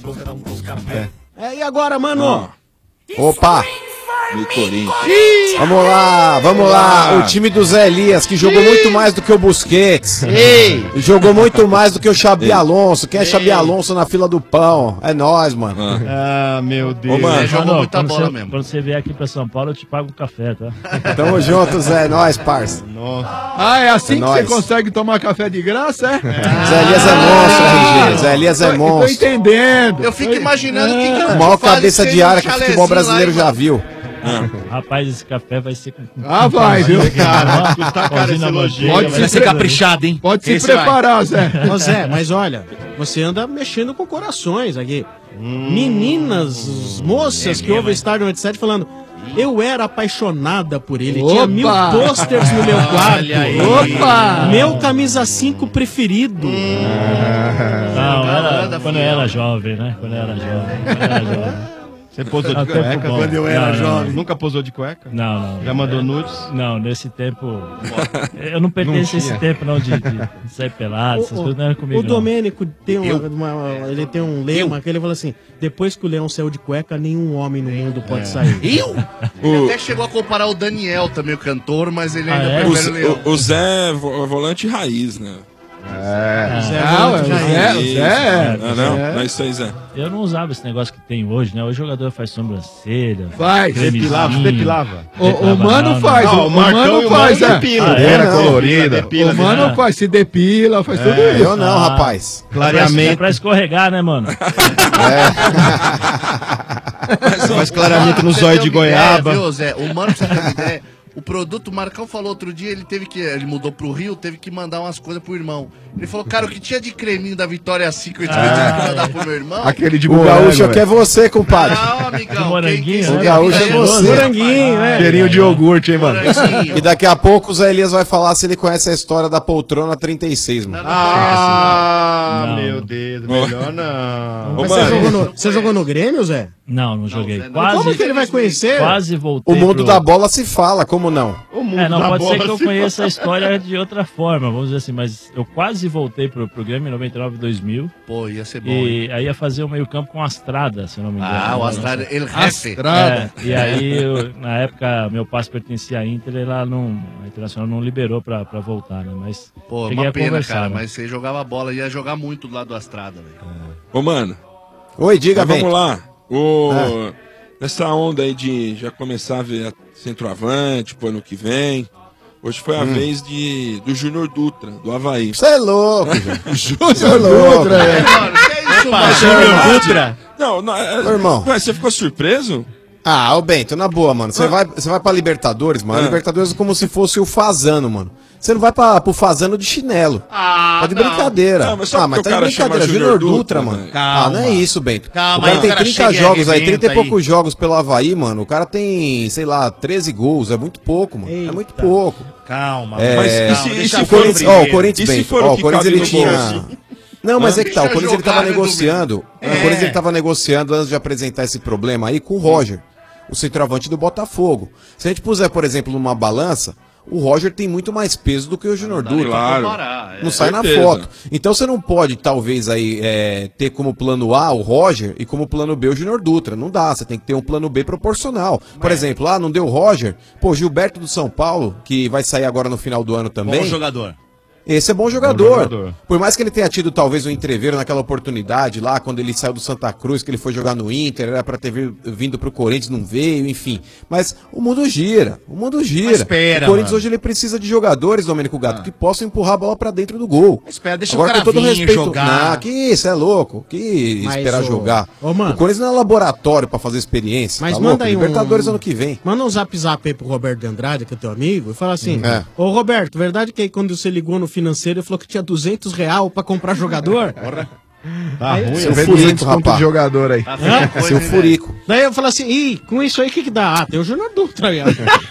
É, e agora, mano? Opa! No Corinthians. Vamos lá, vamos lá. O time do Zé Elias, que jogou muito mais do que o Busquets. Ei. Jogou muito mais do que o Xabi Alonso. Quem é Xabi Alonso na fila do pão? É nós, mano. Ah, meu Deus. Ô, mano, Mano, quando você, Quando você vier aqui pra São Paulo, eu te pago um café, tá? Tamo junto, Zé. É nóis, parça. Ah, é assim É que nóis. você consegue tomar café de graça, é? Zé Elias é monstro, R G. Zé Elias é Tô monstro. entendendo. Eu fico imaginando o que, que A o maior faz cabeça sem de área um que o chalezinho futebol brasileiro lá, já hein, viu. Rapaz, esse café vai ser com. Ah, vai, viu? Cara, Custar caro esse elogio. Pode Vai ser ser caprichado, hein? Pode se Esse vai. preparar, Zé. Ô Zé, mas olha, você anda mexendo com corações aqui. Meninas, moças é que ouvem o Estádio noventa e sete falando. Eu era apaixonada por ele, tinha mil Opa! posters no meu quarto. Olha aí. Opa! Meu camisa cinco preferido. Não, era, quando eu era jovem, né? Quando eu era jovem. Quando eu era jovem. Você posou de Ah, tempo cueca? bom. Quando eu era Não, não, jovem. não. Nunca posou de cueca? Não, não. Já mandou nudes? Não, nesse tempo. Eu não pertenço a esse tinha. tempo, não, de, de sair pelado, essas O, coisas não era comigo. o não. Domênico tem uma, Eu? uma- ele tem um lema que ele fala assim: depois que o leão saiu de cueca, nenhum homem no mundo pode sair. Eu? Ele até chegou a comparar o Daniel também, o cantor, mas ele ainda Ah, é? prefere o o, Leão. o, o Zé é vo- volante raiz, né? É. Zé Ah, volante o raiz. Zé, o Isso. Zé. Não, não, Zé. não é isso aí, Zé. Eu não usava esse negócio que tem hoje, né? Hoje o jogador faz sobrancelha. Faz. cremezinho. Depilava, depilava. O, o mano faz, Não, o, o o Marcão mano e o faz, Mano é. depila. Ah, Pena não. colorida. O mano né? faz, se depila, faz tudo É, isso. eu não, rapaz. É pra, é pra escorregar, né, mano? Faz clareamento no Pra você zóio ter de uma ideia, goiaba. Viu, Zé? O mano, pra você ter uma ideia, o produto, o Marcão falou outro dia, ele teve que, ele mudou pro Rio, teve que mandar umas coisas pro irmão. Ele falou, cara, o que tinha de creminho da Vitória cinco, eu tive que mandar pro meu irmão. Aquele de O gaúcho aqui é você, compadre. Não, amigão. Moranguinho, quem- O quem- gaúcho é quem- você. Moranguinho, é. Cheirinho de iogurte, hein, mano? Moranguinho. E daqui a pouco o Zé Elias vai falar se ele conhece a história da poltrona trinta e seis, mano. Ah, Não. meu Deus, melhor não. Mas você, jogou no, você jogou no Grêmio, Zé? Não, não joguei. Zé, não. Quase, Como que ele vai conhecer? Quase voltei. O mundo pro- da bola se fala, como não? O mundo É, não, da pode ser bola que eu se conheça a história de outra forma, vamos dizer assim, mas eu quase voltei pro, pro Grêmio em noventa e nove, dois mil. Pô, ia ser bom, hein? E aí ia fazer o meio campo com o Astrada, se eu não me engano. Ah, o Astrada, ele refe. Astrada. É, e aí, eu- na época, meu passe pertencia à Inter e lá não, a Internacional não liberou pra, pra voltar, né? Mas Pô, cheguei uma a pena, conversar, cara, né? mas você jogava bola, ia jogar muito do lado do Astrada, velho. Ô, mano. Oi, diga, mas bem. vamos lá. O... nessa onda aí de já começar a ver a centroavante pro ano que vem. Hoje foi a Hum. vez de, do Júnior Dutra, do Avaí. Você é louco, velho. Júnior Você é louco, Dutra, velho. Opa, Júnior Dutra? Não, não é, Meu irmão. Ué, você ficou surpreso? Ah, ô Bento, na boa, mano. Você Ah. vai, você vai pra Libertadores, mano. A Ah. Libertadores é como se fosse o Fazano, mano. Você não vai pra, pro Fazano de chinelo. Ah, tá de não. brincadeira. Não, mas só ah, porque mas o tá de cara brincadeira. chama Júnior Júnior Dutra, Dutra, mano. velho. Ah, não é Calma. isso, Bento. Calma o cara aí, tem o cara trinta chega e jogos aí, arrebenta trinta e aí. poucos jogos pelo Avaí, mano. O cara tem, sei lá, treze gols. É muito pouco, mano. É muito pouco. Calma, É, mas é, e se- e se o for o Corinthians, ó, o primeiro? Corinthians, E se Bento, for ó, o o que Corinthians cabe ele no tinha... bolso? Não, mas Hã? é que tá, o Deixa Corinthians ele tava jogar, né, negociando. Domingo? O Corinthians É. ele tava negociando antes de apresentar esse problema aí com o Roger, o centroavante do Botafogo. Se a gente puser, por exemplo, numa balança, o Roger tem muito mais peso do que o Júnior Dutra. Claro. Não sai na Certeza. foto. Então você não pode, talvez, aí é, ter como plano A o Roger e como plano B o Júnior Dutra. Não dá, você tem que ter um plano B proporcional. Por exemplo, ah, não deu o Roger, pô, Gilberto do São Paulo, que vai sair agora no final do ano também. Bom jogador. Esse é bom jogador. jogador. Por mais que ele tenha tido talvez um entreveiro naquela oportunidade lá, quando ele saiu do Santa Cruz, que ele foi jogar no Inter, era pra ter vi- vindo pro Corinthians, não veio, enfim. Mas o mundo gira, o mundo gira. Mas espera, o Corinthians mano. hoje ele precisa de jogadores, Domênico Gato, que possam empurrar a bola pra dentro do gol. Espera, deixa Agora, o cara com todo vir respeito, jogar. Não, que isso, é louco. Que Mas, esperar ô- jogar. ô, mano. O Corinthians não é laboratório pra fazer experiência. Mas tá manda louco? aí um... Libertadores ano que vem. Manda um zap zap aí pro Roberto de Andrade, que é teu amigo, e fala assim, É. ô Roberto, verdade que aí quando você ligou no financeiro, ele falou que tinha duzentos real pra comprar jogador? Tá Aí- ruim, Seu vê furico, duzentos conto rapaz. de jogador aí. Hã? Seu furico. Daí eu falo assim, ih, com isso aí o que que dá? Ah, tem o Júnior Dutra aí, ó.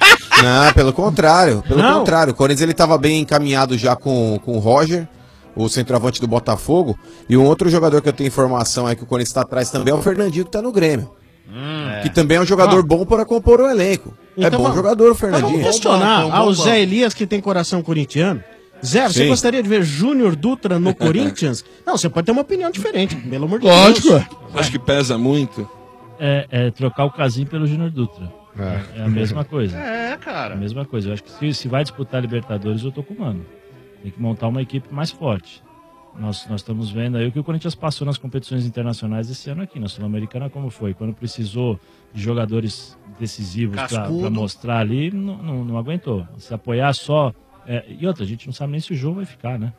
Não, pelo contrário. Pelo Não? contrário. O Corinthians ele tava bem encaminhado já com, com o Roger, o centroavante do Botafogo. E um outro jogador que eu tenho informação aí que o Corinthians tá atrás também é o Fernandinho, que tá no Grêmio. Que também é um jogador Ó. bom para compor o elenco. é Então bom vamos- jogador o Mas Fernandinho. vamos questionar Bom, bom, ao bom, Zé bom. Elias, que tem coração corintiano. Zé, você Sim. gostaria de ver Júnior Dutra no Corinthians? Não, você pode ter uma opinião diferente, pelo amor de Deus. Acho que pesa muito. É, é trocar o Casim pelo Júnior Dutra. É. a mesma coisa. É, cara. É a mesma coisa. Eu acho que se, se vai disputar Libertadores, eu tô com o Mano. Tem que montar uma equipe mais forte. Nós, nós estamos vendo aí o que o Corinthians passou nas competições internacionais esse ano aqui, na Sul-Americana, como foi. Quando precisou de jogadores decisivos para Cascudo. mostrar ali, não, não, não aguentou. Se apoiar só... é, e outra, a gente não sabe nem se o jogo vai ficar, né?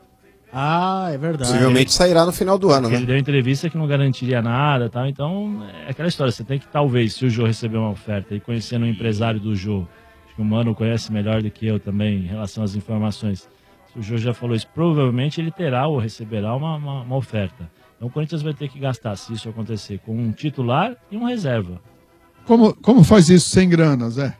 Ah, é verdade. Possivelmente sairá no final do ano, Ele né? deu entrevista que não garantiria nada, tal. Então, é aquela história. Você tem que, talvez, se o Jô receber uma oferta e conhecendo o empresário do Jô, acho que o Mano conhece melhor do que eu também em relação às informações. Se o Jô já falou isso, provavelmente ele terá ou receberá uma, uma, uma oferta. Então, o Corinthians vai ter que gastar, se isso acontecer, com um titular e um reserva. Como, como faz isso sem grana, Zé?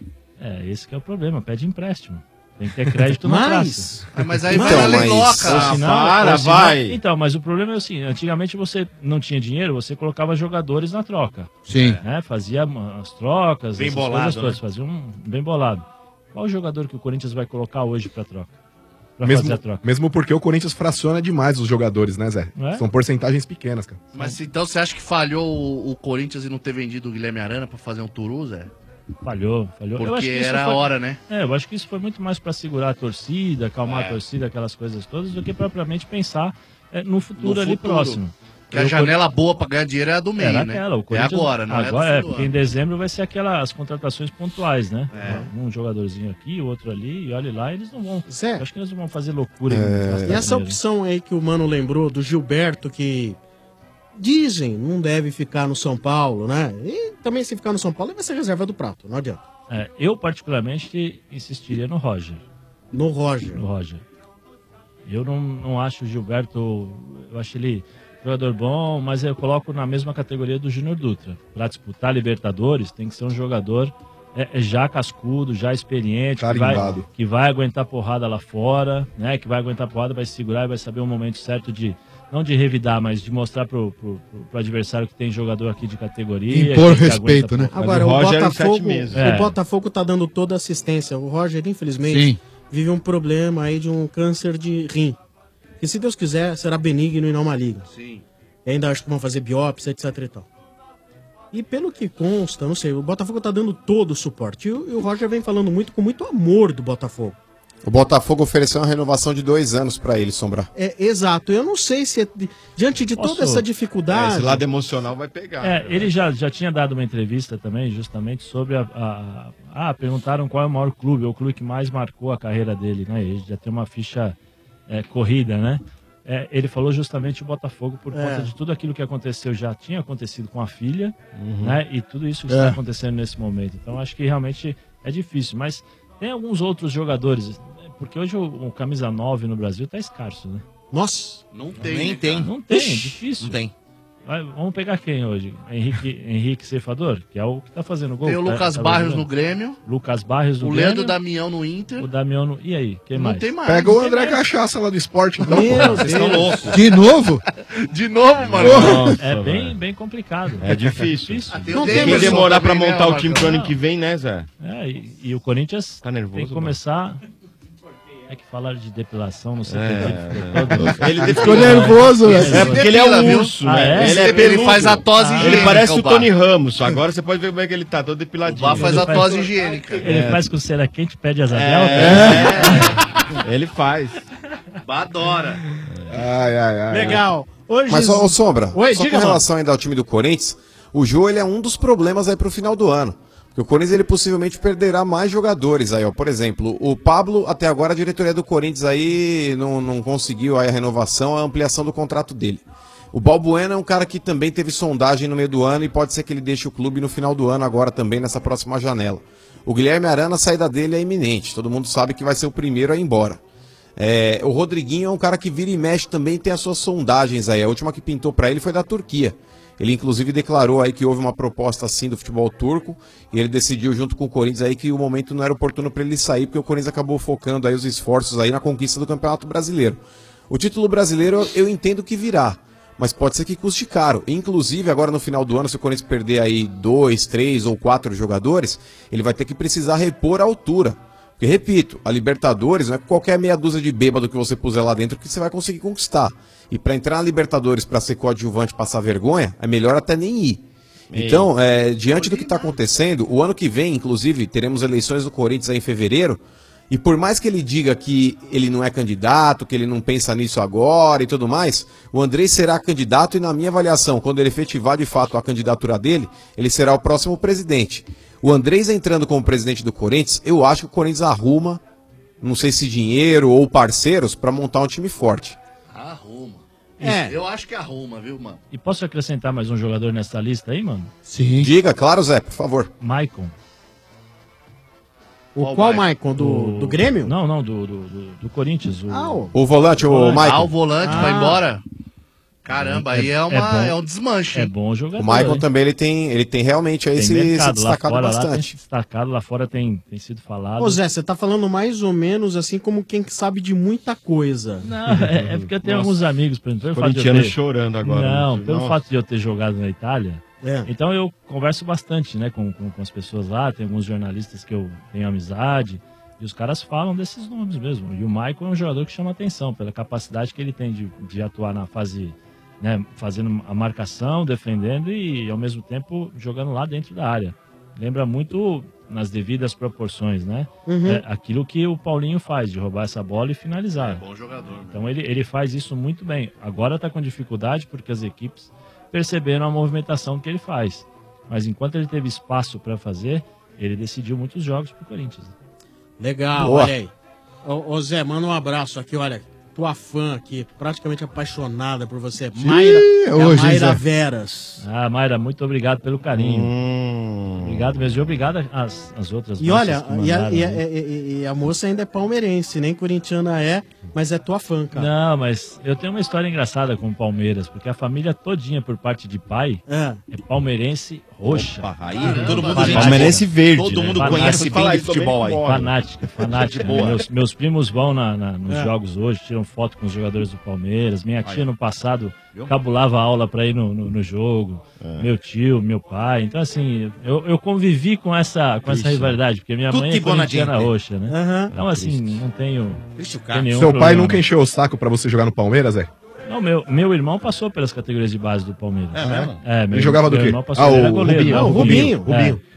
É, esse que é o problema. Pede empréstimo. Tem que ter crédito na Mas- praça. Ah, mas aí Então, vai na mas- leiloca. Ou senão- Para, ou senão- vai. Então, mas o problema é assim, antigamente você não tinha dinheiro, você colocava jogadores na troca. Sim. Né? Fazia uma- as trocas, Bem essas bolado, coisas todas, né? fazia um bem bolado. Qual o jogador que o Corinthians vai colocar hoje pra troca? Pra Mesmo, fazer a troca. mesmo porque o Corinthians fraciona demais os jogadores, né, Zé? É? São porcentagens pequenas, cara. Mas então você acha que falhou o, o Corinthians e não ter vendido o Guilherme Arana pra fazer um Turu, Zé? Falhou, falhou. Eu acho Porque que isso era a foi- hora, né? É, eu acho que isso foi muito mais pra segurar a torcida, acalmar É. a torcida, aquelas coisas todas, do que propriamente pensar é, no futuro No ali futuro. próximo. Que a Eu- janela boa pra ganhar dinheiro é a do meio, Era né? aquela, o é Corinthians- agora, não agora é é, do fim do porque em ano. dezembro vai ser aquelas contratações pontuais, né? É. Um jogadorzinho aqui, o outro ali, e olha lá, eles não vão. Zé, eu acho que eles não vão fazer loucura. É. em E essa opção aí que o Mano lembrou do Gilberto, que dizem não deve ficar no São Paulo, né? E também se ficar no São Paulo, ele vai ser reserva do Prato, não adianta. É, eu, particularmente, insistiria no Roger. No Roger. No Roger. Eu não, não acho o Gilberto. Eu acho ele jogador bom, mas eu coloco na mesma categoria do Júnior Dutra. Para disputar Libertadores, tem que ser um jogador é, é já cascudo, já experiente, que vai, Carimbado. que vai aguentar porrada lá fora, né? Que vai aguentar porrada, vai segurar e vai saber o momento certo de. Não de revidar, mas de mostrar pro, pro, pro, pro adversário que tem jogador aqui de categoria. Impor que respeito, aguenta né? porrada. Agora, o Roger em Botafogo, sete meses. o É. Botafogo tá dando toda a assistência. O Roger, infelizmente, Sim. vive um problema aí de um câncer de rim. Que se Deus quiser, será benigno e não maligno. Sim. E ainda acho que vão fazer biópsia, etc e tal. E pelo que consta, não sei, o Botafogo tá dando todo o suporte. E o, e o Roger vem falando muito com muito amor do Botafogo. O Botafogo ofereceu uma renovação de dois anos pra ele, Sombra. É, exato. Eu não sei se, é- diante de Posso- toda essa dificuldade... Esse lado emocional vai pegar. É, ele já, já tinha dado uma entrevista também, justamente sobre a, a- Ah, perguntaram qual é o maior clube, ou o clube que mais marcou a carreira dele, né? Ele já tem uma ficha é, corrida, né? É, ele falou justamente o Botafogo por É. conta de tudo aquilo que aconteceu, já tinha acontecido com a filha, Uhum. né? E tudo isso que É. está acontecendo nesse momento. Então acho que realmente é difícil, mas tem alguns outros jogadores, porque hoje o, o camisa nove no Brasil tá escasso, né? Nossa! Não tem. Nem né, tem. cara? Não tem, é Ixi, difícil. Não tem. Vai, vamos pegar quem hoje? Henrique, Henrique Ceifador, que é o que tá fazendo gol. Tem o tá- Lucas tá Barrios jogando. no Grêmio. Lucas Barrios no O Grêmio. Leandro Damião no Inter. O Damião no... E aí, quem Não mais? tem mais. Pega o Tem André mais. Cachaça lá do esporte, então. Meu pô. Vocês estão Deus. loucos. De novo? De novo, mano. Não, é Nossa, bem, velho. bem complicado. É difícil. Ah, tem Não o tem Quem Davidson demorar pra também, montar né, o time pro Marcão? ano que vem, né, Zé? É, e, e o Corinthians Tá nervoso, tem que começar... É que falaram de depilação, não sei É, o que. é. Ele Ele Ficou nervoso, velho. É porque ele é um urso, Ah, né? é? Ele, é Ele peludo. faz a tosse Ah, higiênica, Ele parece o o Bá. Tony Ramos. Agora você pode ver como é que ele tá, todo O depiladinho. Bá faz a Ele faz- tosse higiênica. Ele faz com cera quente, pede asa É, delta. é. Ele faz. Bá adora. Ai, ai, ai. Legal. Hoje... Mas, ô, ô, Sombra, Oi, só diga, com relação ainda ao time do Corinthians, o Jô ele é um dos problemas aí pro final do ano. Porque o Corinthians ele possivelmente perderá mais jogadores aí, ó. Por exemplo, o Pablo, até agora a diretoria do Corinthians aí não, não conseguiu aí a renovação, a ampliação do contrato dele. O Balbuena é um cara que também teve sondagem no meio do ano e pode ser que ele deixe o clube no final do ano agora também, nessa próxima janela. O Guilherme Arana, a saída dele é iminente. Todo mundo sabe que vai ser o primeiro a ir embora. É, o Rodriguinho é um cara que vira e mexe também, tem as suas sondagens aí. A última que pintou pra ele foi da Turquia. Ele inclusive declarou aí que houve uma proposta assim do futebol turco e ele decidiu junto com o Corinthians aí que o momento não era oportuno para ele sair, porque o Corinthians acabou focando aí os esforços aí na conquista do Campeonato Brasileiro. O título brasileiro eu, eu entendo que virá, mas pode ser que custe caro. Inclusive agora no final do ano, se o Corinthians perder aí dois, três ou quatro jogadores, ele vai ter que precisar repor a altura. Porque, repito, a Libertadores não é qualquer meia dúzia de bêbado que você puser lá dentro que você vai conseguir conquistar. E pra entrar na Libertadores, pra ser coadjuvante, passar vergonha, é melhor até nem ir. Então, é, diante do que tá acontecendo, o ano que vem, inclusive, teremos eleições do Corinthians aí em fevereiro, e por mais que ele diga que ele não é candidato, que ele não pensa nisso agora e tudo mais, o Andrés será candidato e, na minha avaliação, quando ele efetivar de fato a candidatura dele, ele será o próximo presidente. O Andrés entrando como presidente do Corinthians, eu acho que o Corinthians arruma, não sei se dinheiro ou parceiros, pra montar um time forte. Arruma. É. Eu acho que arruma, viu, mano? E posso acrescentar mais um jogador nessa lista aí, mano? Sim. Diga, claro, Zé, por favor. Maicon. O Qual qual, vai? Maicon? Do, do Grêmio? Não, não, do, do, do, do Corinthians. O... Ah, o- O volante, o Volante. Ah, o Maicon. volante vai Ah. embora? Caramba, aí é, uma, bom. é um desmanche. É hein? bom jogador. O Maicon hein? também ele tem, ele tem realmente aí Tem se, se mercado lá destacado fora, lá tem bastante. se destacado, lá fora tem, tem sido falado. Ô Zé, você tá falando mais ou menos assim como quem que sabe de muita coisa. Não, é, é porque eu tenho Nossa. alguns amigos, por exemplo, pelo fato de eu Corintiano ter... chorando agora. Não, né? pelo Nossa. fato de eu ter jogado na Itália, É. então eu converso bastante, né, com, com, com as pessoas lá, tem alguns jornalistas que eu tenho amizade, e os caras falam desses nomes mesmo. E o Maicon é um jogador que chama atenção, pela capacidade que ele tem de, de atuar na fase, né, fazendo a marcação, defendendo e, ao mesmo tempo, jogando lá dentro da área. Lembra muito, nas devidas proporções, né, Uhum. é, aquilo que o Paulinho faz, de roubar essa bola e finalizar. Bom jogador. né? Então ele, ele faz isso muito bem. Agora está com dificuldade porque as equipes perceberam a movimentação que ele faz. Mas enquanto ele teve espaço para fazer, ele decidiu muitos jogos para o Corinthians. Legal, Boa. olha aí. Ô, ô Zé, manda um abraço aqui, olha. Tua fã aqui, praticamente apaixonada por você. Mayra, é a hoje, Mayra Zé. Veras. Ah, Mayra, muito obrigado pelo carinho. Hum. Obrigado mesmo. E obrigado às, às outras E moças olha, que e a, mandaram, e a- né? e- e- e a moça ainda é palmeirense, nem corintiana é, mas é tua fã, cara. Não, mas eu tenho uma história engraçada com o Palmeiras, porque a família todinha, por parte de pai, É. é palmeirense roxa. Opa, aí Caramba, todo mundo velho. Palmeirense verde. Todo né? mundo Fanático. conhece Fala bem isso, de tô bem futebol aí. embora. Fanática, fanática. boa. Meus, meus primos vão na, na- nos É. jogos hoje, tiram foto com os jogadores do Palmeiras. Minha tia Aí. no passado Viu? cabulava aula pra ir no, no, no jogo. É. Meu tio, meu pai. Então, assim, eu, eu convivi com essa, com essa Triste, rivalidade, porque minha Tutti mãe é buona corintiana gente. roxa, né? Aham. Então, assim, não tenho, Triste o tenho cara. nenhum Seu pai problema. nunca encheu o saco pra você jogar no Palmeiras, Zé? Não, meu, meu irmão passou pelas categorias de base do Palmeiras. É mesmo? É, meu, Ele jogava do meu quê? irmão passou, Ah, ele era o goleiro, Rubinho. né? Ah, o Rubinho, É. Rubinho.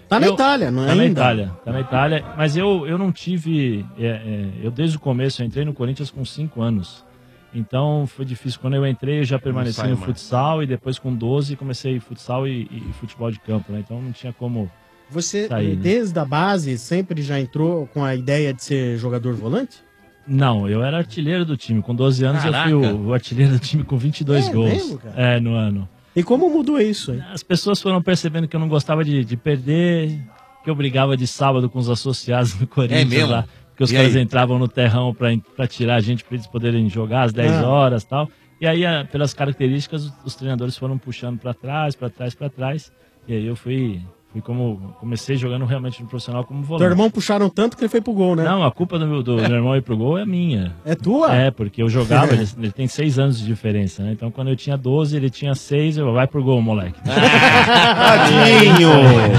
Tá na Eu- Itália, não é Tá na ainda? Itália, tá na Itália. Mas eu, eu não tive... é, é, eu desde o começo, eu entrei no Corinthians com cinco anos. Então foi difícil. Quando eu entrei, eu já permaneci sai no mais. futsal. E depois com doze, comecei futsal e, e futebol de campo, né? Então não tinha como Você, sair, né? desde a base, sempre já entrou com a ideia de ser jogador volante? Não, eu era artilheiro do time. Com doze anos Caraca. eu fui o, o artilheiro do time com vinte e dois É gols. mesmo, cara? É, no ano. E como mudou isso, hein? As pessoas foram percebendo que eu não gostava de, de perder, que eu brigava de sábado com os associados do Corinthians É mesmo? lá. Porque os E caras aí? entravam no terrão pra, pra tirar a gente, pra eles poderem jogar às dez Ah. horas e tal. E aí, a- pelas características, os, os treinadores foram puxando pra trás, pra trás, pra trás. E aí eu fui, fui como... Comecei jogando realmente no profissional como volante. Teu irmão puxaram tanto que ele foi pro gol, né? Não, a culpa do, meu- do meu irmão ir pro gol é minha. É tua? É, porque eu jogava, ele, ele tem seis anos de diferença, né? Então quando eu tinha doze, ele tinha seis, eu vai pro gol, moleque. Tadinho!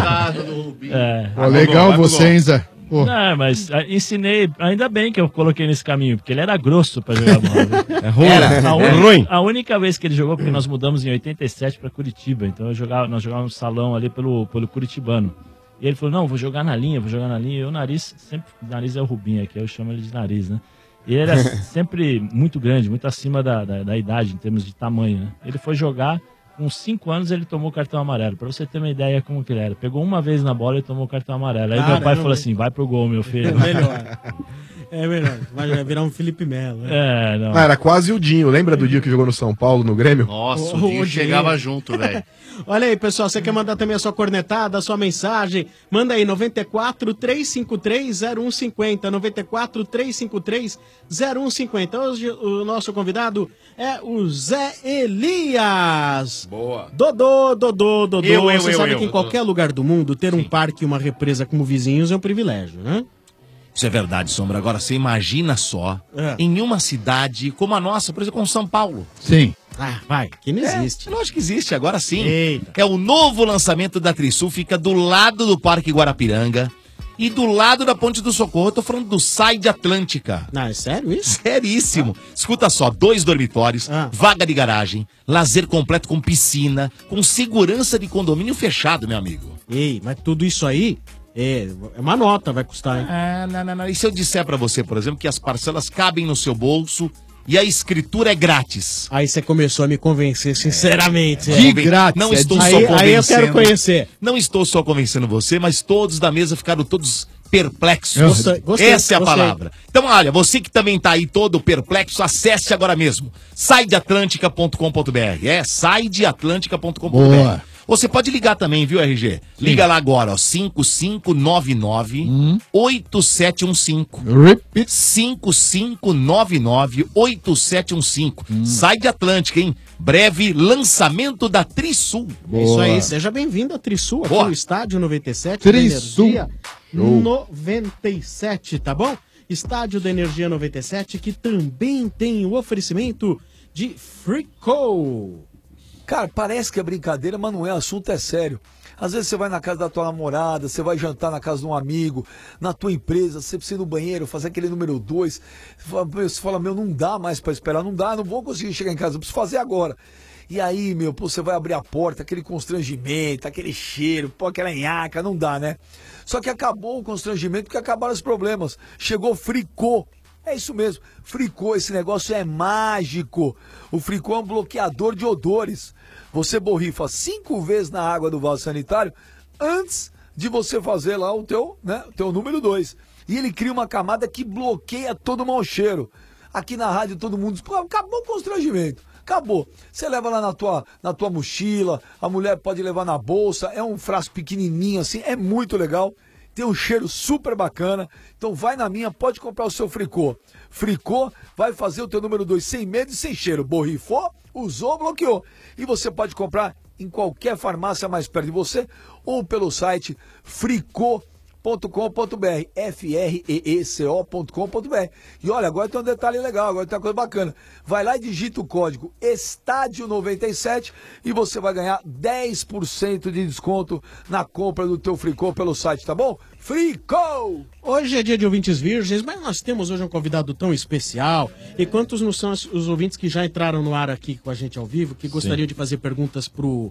É. Pô, legal você, hein, Zé? Pô. Não, mas ah, ensinei, ainda bem que eu coloquei nesse caminho, porque ele era grosso pra jogar bola. É ruim? Era, É a, única, ruim? a única vez que ele jogou, porque nós mudamos em oitenta e sete pra Curitiba, então eu jogava, nós jogávamos no salão ali pelo, pelo Curitibano. E ele falou, não, vou jogar na linha, vou jogar na linha. E o nariz, sempre, nariz é o Rubinho aqui, eu chamo ele de nariz, né? E ele era sempre muito grande, muito acima da, da, da idade, em termos de tamanho, né? Ele foi jogar, com cinco anos ele tomou cartão amarelo. Pra você ter uma ideia como que ele era. Pegou uma vez na bola e tomou cartão amarelo. Aí meu pai Caramba. falou assim, vai pro gol, meu filho. É melhor. É melhor. Vai virar um Felipe Melo. né? É, não. Ah, era quase o Dinho. Lembra do dia que jogou no São Paulo, no Grêmio? Nossa, o Dinho chegava junto, velho. Olha aí, pessoal, você quer mandar também a sua cornetada, a sua mensagem? Manda aí, noventa e quatro, trezentos e cinquenta e três, zero um cinquenta, noventa e quatro, trezentos e cinquenta e três, zero um cinquenta. Hoje o nosso convidado é o Zé Elias. Boa. Dodô, Dodô, Dodô. Eu, eu, Você eu, sabe eu. que em qualquer lugar do mundo, ter um parque e uma represa como vizinhos é um privilégio, né? Isso é verdade, Sombra. Agora, você imagina só, É. em uma cidade como a nossa, por exemplo, como São Paulo. Sim. Ah, vai, que não existe. É, lógico que existe, agora sim. Eita. É o novo lançamento da Trisul, fica do lado do Parque Guarapiranga e do lado da Ponte do Socorro. Eu tô falando do Side Atlântica. Não, é sério isso? Seríssimo. Escuta só, dois dormitórios, Ah. vaga de garagem, lazer completo com piscina, com segurança de condomínio fechado, meu amigo. Ei, mas tudo isso aí é, é uma nota, vai custar, hein? Ah, não, não, não. E se eu disser pra você, por exemplo, que as parcelas cabem no seu bolso e a escritura é grátis? Aí você começou a me convencer, sinceramente. De é. grátis. Não estou aí, só convencendo. Aí eu quero conhecer. Não estou só convencendo você, mas todos da mesa ficaram todos perplexos. Gostei, gostei, Essa é a gostei. palavra. Então, olha, você que também tá aí todo perplexo, acesse agora mesmo. side atlântica ponto com ponto b r. É, side atlântica ponto com ponto b r. Boa. Você pode ligar também, viu, R G? Liga lá agora, ó, cinco cinco nove nove, oito sete um cinco. Repeat. cinco cinco nove nove, oito sete um cinco. Sai de Atlântica, hein? Breve lançamento da Trisul. É isso aí, seja bem-vindo a Trisul, aqui Boa. no Estádio noventa e sete. Trisul. da Energia Show. noventa e sete, tá bom? Estádio da Energia noventa e sete, que também tem o oferecimento de Freeco. Cara, parece que é brincadeira, mas não é, o assunto é sério. Às vezes você vai na casa da tua namorada, você vai jantar na casa de um amigo, na tua empresa, você precisa ir no banheiro, fazer aquele número dois. Você fala, meu, não dá mais pra esperar, não dá, não vou conseguir chegar em casa, eu preciso fazer agora. E aí, meu, pô, você vai abrir a porta, aquele constrangimento, aquele cheiro, pô, aquela nhaca, não dá, né? Só que acabou o constrangimento porque acabaram os problemas. Chegou Fricô. É isso mesmo, Fricô, esse negócio é mágico. O Fricô é um bloqueador de odores. Você borrifa cinco vezes na água do vaso sanitário antes de você fazer lá o teu, né, o teu número dois. E ele cria uma camada que bloqueia todo o mau cheiro. Aqui na rádio todo mundo diz, pô, acabou o constrangimento. Acabou. Você leva lá na tua, na tua mochila, a mulher pode levar na bolsa, é um frasco pequenininho assim, é muito legal. Tem um cheiro super bacana. Então vai na minha, pode comprar o seu Fricô. Fricô vai fazer o teu número dois sem medo e sem cheiro. Borrifou, usou, bloqueou. E você pode comprar em qualquer farmácia mais perto de você ou pelo site fricô ponto com ponto b r, F R E E C O ponto com ponto b r. E olha, agora tem um detalhe legal, agora tem uma coisa bacana. Vai lá e digita o código Estádio noventa e sete e você vai ganhar dez por cento de desconto na compra do teu Fricô pelo site, tá bom? Fricô! Hoje é dia de ouvintes virgens, mas nós temos hoje um convidado tão especial. E quantos não são os ouvintes que já entraram no ar aqui com a gente ao vivo, que gostariam de fazer perguntas pro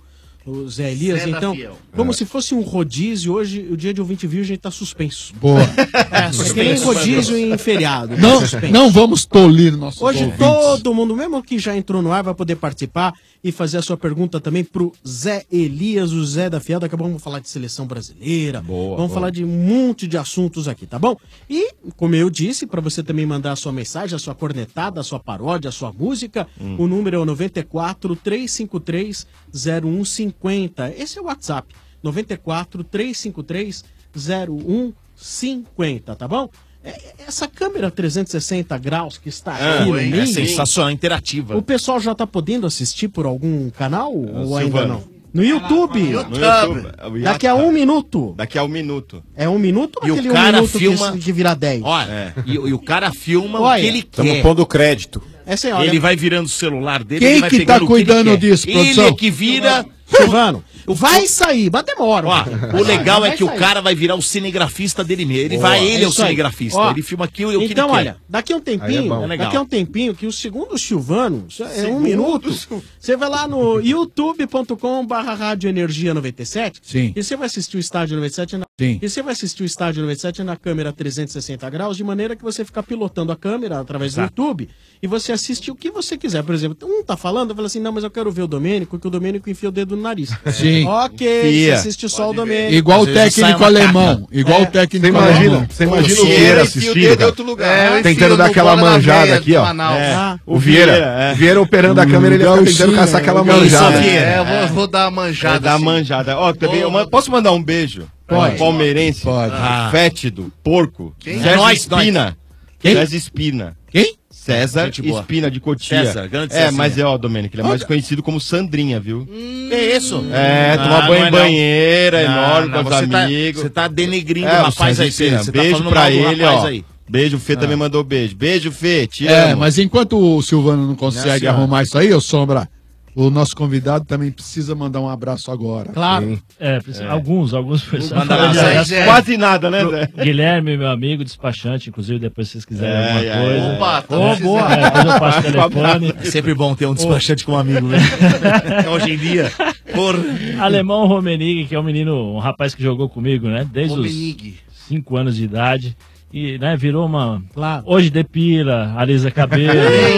O Zé Elias, Zé da então, Fiel. como É. se fosse um rodízio, hoje o dia de ouvinte virgem tá suspenso. Boa. É, é que nem rodízio em feriado. tá Não, suspenso. não vamos tolir nossos Hoje ouvintes. todo mundo, mesmo que já entrou no ar, vai poder participar e fazer a sua pergunta também pro Zé Elias, o Zé da Fiel. Daqui a pouco vamos falar de seleção brasileira. vamos boa. falar de um monte de assuntos aqui, tá bom? E, como eu disse, para você também mandar a sua mensagem, a sua cornetada, a sua paródia, a sua música, Hum. o número é o noventa e quatro, três cinco três, zero um cinco zero. Esse é o WhatsApp. noventa e quatro, três cinco três, zero um cinco zero, tá bom? É- Essa câmera trezentos e sessenta graus que está Ah, aqui no é meio... sensacional, interativa. O pessoal já tá podendo assistir por algum canal ou ainda Silvano. não? No YouTube. No YouTube. Daqui a um minuto. Daqui a um minuto. É um minuto ou E o aquele cara um minuto filma- que, que vira dez? Olha, e, e o cara filma Olha, o que ele Tamo quer. pondo crédito. É assim, olha- Ele vai virando o celular dele. Quem ele vai que pegando tá o que ele cuidando quer. disso, Ele produção? é que vira... Silvano, vai sair, mas demora. Ó, o legal Vai é que o sair. cara vai virar o cinegrafista dele mesmo. Ele Boa. vai, ele é, o isso aí. cinegrafista. Ó, ele filma aquilo e o que Então, ele quer. olha, daqui a um Aí é tempinho, bom. É legal. daqui a um tempinho, que o segundo Silvano, isso é um Segundo minuto, você vai lá no youtube ponto com barra rádio energia noventa e sete. Sim. E você vai assistir o Estádio noventa e sete na... Sim. E você vai assistir o Estádio noventa e sete na câmera trezentos e sessenta graus, de maneira que você fica pilotando a câmera através Exato. do YouTube e você assiste o que você quiser. Por exemplo, um tá falando, fala assim, não, mas eu quero ver o Domênico, que o Domênico enfia o dedo no nariz. Sim. Ok, Enfia. você assiste só o Domênico. Igual o Às vezes sai técnico uma alemão. caca. Igual É. o técnico Você imagina, alemão. você imagina o Pô, Vieira enfia o assistindo, dedo em cara. outro lugar. É, eu enfio Tentando no dar aquela bola na manjada veia aqui, de ó. Manaus. É. Ah. O Vieira, é. o Vieira operando a câmera, ele fica tentando caçar aquela manjada. É, eu vou, vou dar uma manjada. Vai dar assim. manjada. Ó, também, eu Vou- ma- posso mandar um beijo? Pode. Um palmeirense. Pode. Ah. Fétido, porco. Quem? César Nós, nós. Espina. Quem? César Espina. Quem? César Gente boa. Espina de Cotia. César, grande É, Cezinha. mas é, ó, Domênico, ele é mais conhecido como Sandrinha, viu? Que isso? É, Ah, tomar não banho é em não. banheira, Não, enorme, não, com os você tá- amigos. você tá denegrindo É, o o rapaz César aí, Espina. você tá Beijo falando pra mal do ele, rapaz ó. aí. Beijo, o Fê Ah. também mandou beijo. Beijo, Fê, te É, amo. mas enquanto o Silvano não consegue Nossa. arrumar isso aí, ô Sombra, o nosso convidado também precisa mandar um abraço agora. Claro. É, precisa- alguns, alguns pessoas. Manda lá, Zé, Zé. Quase nada, né, Zé? Guilherme, meu amigo, despachante, inclusive, depois se vocês quiserem É, alguma é, coisa. é. Opa, tá Ô, precisando. boa. É, depois eu passo o telefone. É sempre bom ter um despachante como amigo, né? Hoje em dia. Porra. Alemão Romenig, que é um menino, um rapaz que jogou comigo, né? Desde Romenig. os cinco anos de idade. E, né, virou uma... Claro. Hoje depila, alisa cabelo,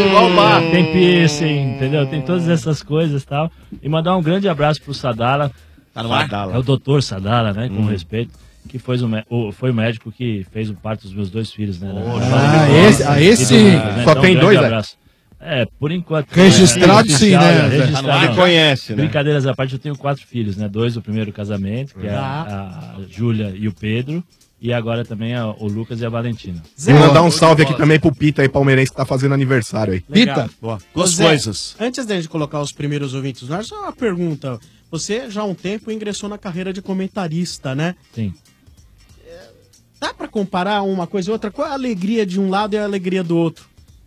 tem piercing, entendeu? Tem todas essas coisas e tal. E mandar um grande abraço pro Sadala. Tá no ar? É o doutor Sadala, né? Com Hum. respeito. Que foi o, mé- o- foi o médico que fez o parto dos meus dois filhos, né? Ah, esse- ah, esse Só tem um grande dois, né? abraço. É, por enquanto. Registrado é, sim, oficial, né, é, Zé? registrado. Tá no ar, conhece, né? Brincadeiras à parte, eu tenho quatro filhos, né? Dois do primeiro casamento, que é Ah. a, a Júlia e o Pedro. E agora também a- o Lucas e a Valentina. Vou mandar um salve aqui também pro Pita aí, palmeirense, que tá fazendo aniversário aí. Legal. Pita? Boa. Ô, Duas Zé, coisas. Antes da gente colocar os primeiros ouvintes no ar, só uma pergunta. Você já há um tempo ingressou na carreira de comentarista, né? Sim. Dá pra comparar uma coisa e outra? Qual é a alegria de um lado e a alegria do outro?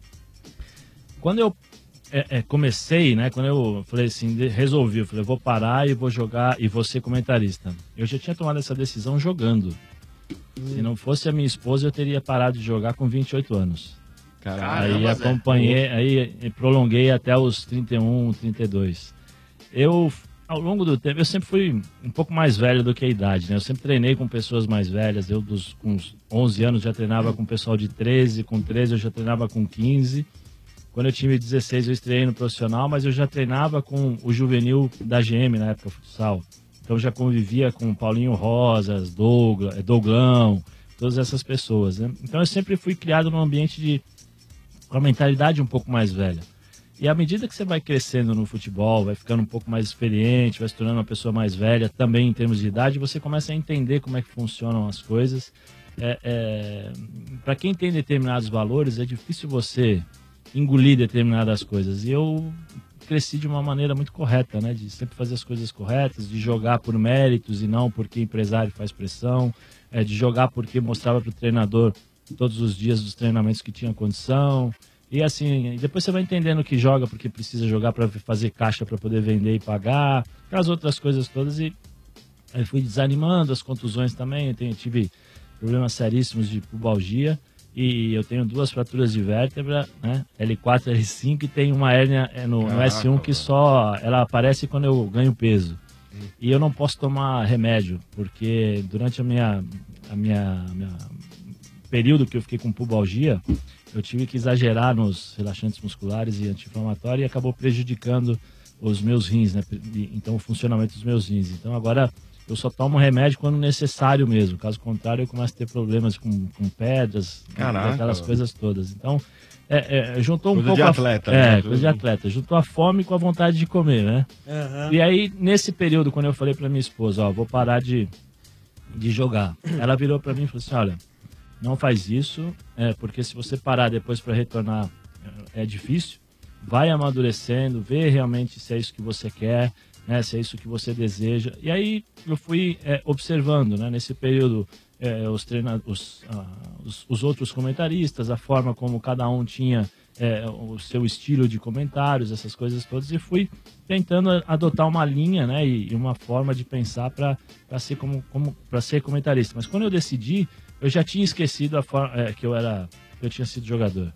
Quando eu é, é, comecei, né? Quando eu falei assim, de- resolvi, eu falei, eu vou parar e vou jogar e vou ser comentarista. Eu já tinha tomado essa decisão jogando. Se não fosse a minha esposa, eu teria parado de jogar com vinte e oito anos. Caramba, Aí Zé. acompanhei, aí eh, prolonguei até os trinta e um, trinta e dois. Eu, ao longo do tempo, eu sempre fui um pouco mais velho do que a idade, né? Eu sempre treinei com pessoas mais velhas. Eu, dos, com uns onze anos, já treinava com pessoal de treze, com treze eu já treinava com quinze. Quando eu tinha dezesseis, eu estreiei no profissional, mas eu já treinava com o juvenil da G M na época, futsal. Então eu já convivia com Paulinho Rosas, Douglas, eh, Douglão, todas essas pessoas, né? Então eu sempre fui criado num ambiente de com a mentalidade um pouco mais velha. E à medida que você vai crescendo no futebol, vai ficando um pouco mais experiente, vai se tornando uma pessoa mais velha, também em termos de idade, você começa a entender como é que funcionam as coisas. É, é, para quem tem determinados valores, é difícil você engolir determinadas coisas. E eu cresci de uma maneira muito correta, né? De sempre fazer as coisas corretas, de jogar por méritos e não porque empresário faz pressão, é, de jogar porque mostrava para o treinador todos os dias dos treinamentos que tinha condição. E assim, depois você vai entendendo que joga porque precisa jogar para fazer caixa para poder vender e pagar, aquelas outras coisas todas. E aí fui desanimando, as contusões também. Eu tenho, tive problemas seríssimos de pubalgia e eu tenho duas fraturas de vértebra, né? L quatro, L cinco, e tem uma hérnia é, no, no S um que só ela aparece quando eu ganho peso. E eu não posso tomar remédio, porque durante a minha, a minha, a minha período que eu fiquei com pubalgia, eu tive que exagerar nos relaxantes musculares e anti-inflamatórios e acabou prejudicando os meus rins, né? Então o funcionamento dos meus rins. Então agora eu só tomo remédio quando necessário mesmo. Caso contrário, eu começo a ter problemas com, com pedras, Caraca, aquelas mano. coisas todas. Então, é, é, juntou um Coisa pouco... de a- atleta, É, né? coisa de atleta. Juntou a fome com a vontade de comer, né? Aham. E aí, nesse período, quando eu falei pra minha esposa, ó, vou parar de, de jogar. Ela virou pra mim e falou assim, olha, não faz isso, é, porque se você parar depois pra retornar, é, é difícil. Vai amadurecendo, vê realmente se é isso que você quer, né, se é isso que você deseja. E aí eu fui é, observando, né, nesse período, é, os, treina os, ah, os, os outros comentaristas, a forma como cada um tinha é, o seu estilo de comentários, essas coisas todas, e fui tentando adotar uma linha, né, e, e uma forma de pensar para ser, como, como, para ser comentarista. Mas quando eu decidi, eu já tinha esquecido a forma, é, que eu era, que eu tinha sido jogador.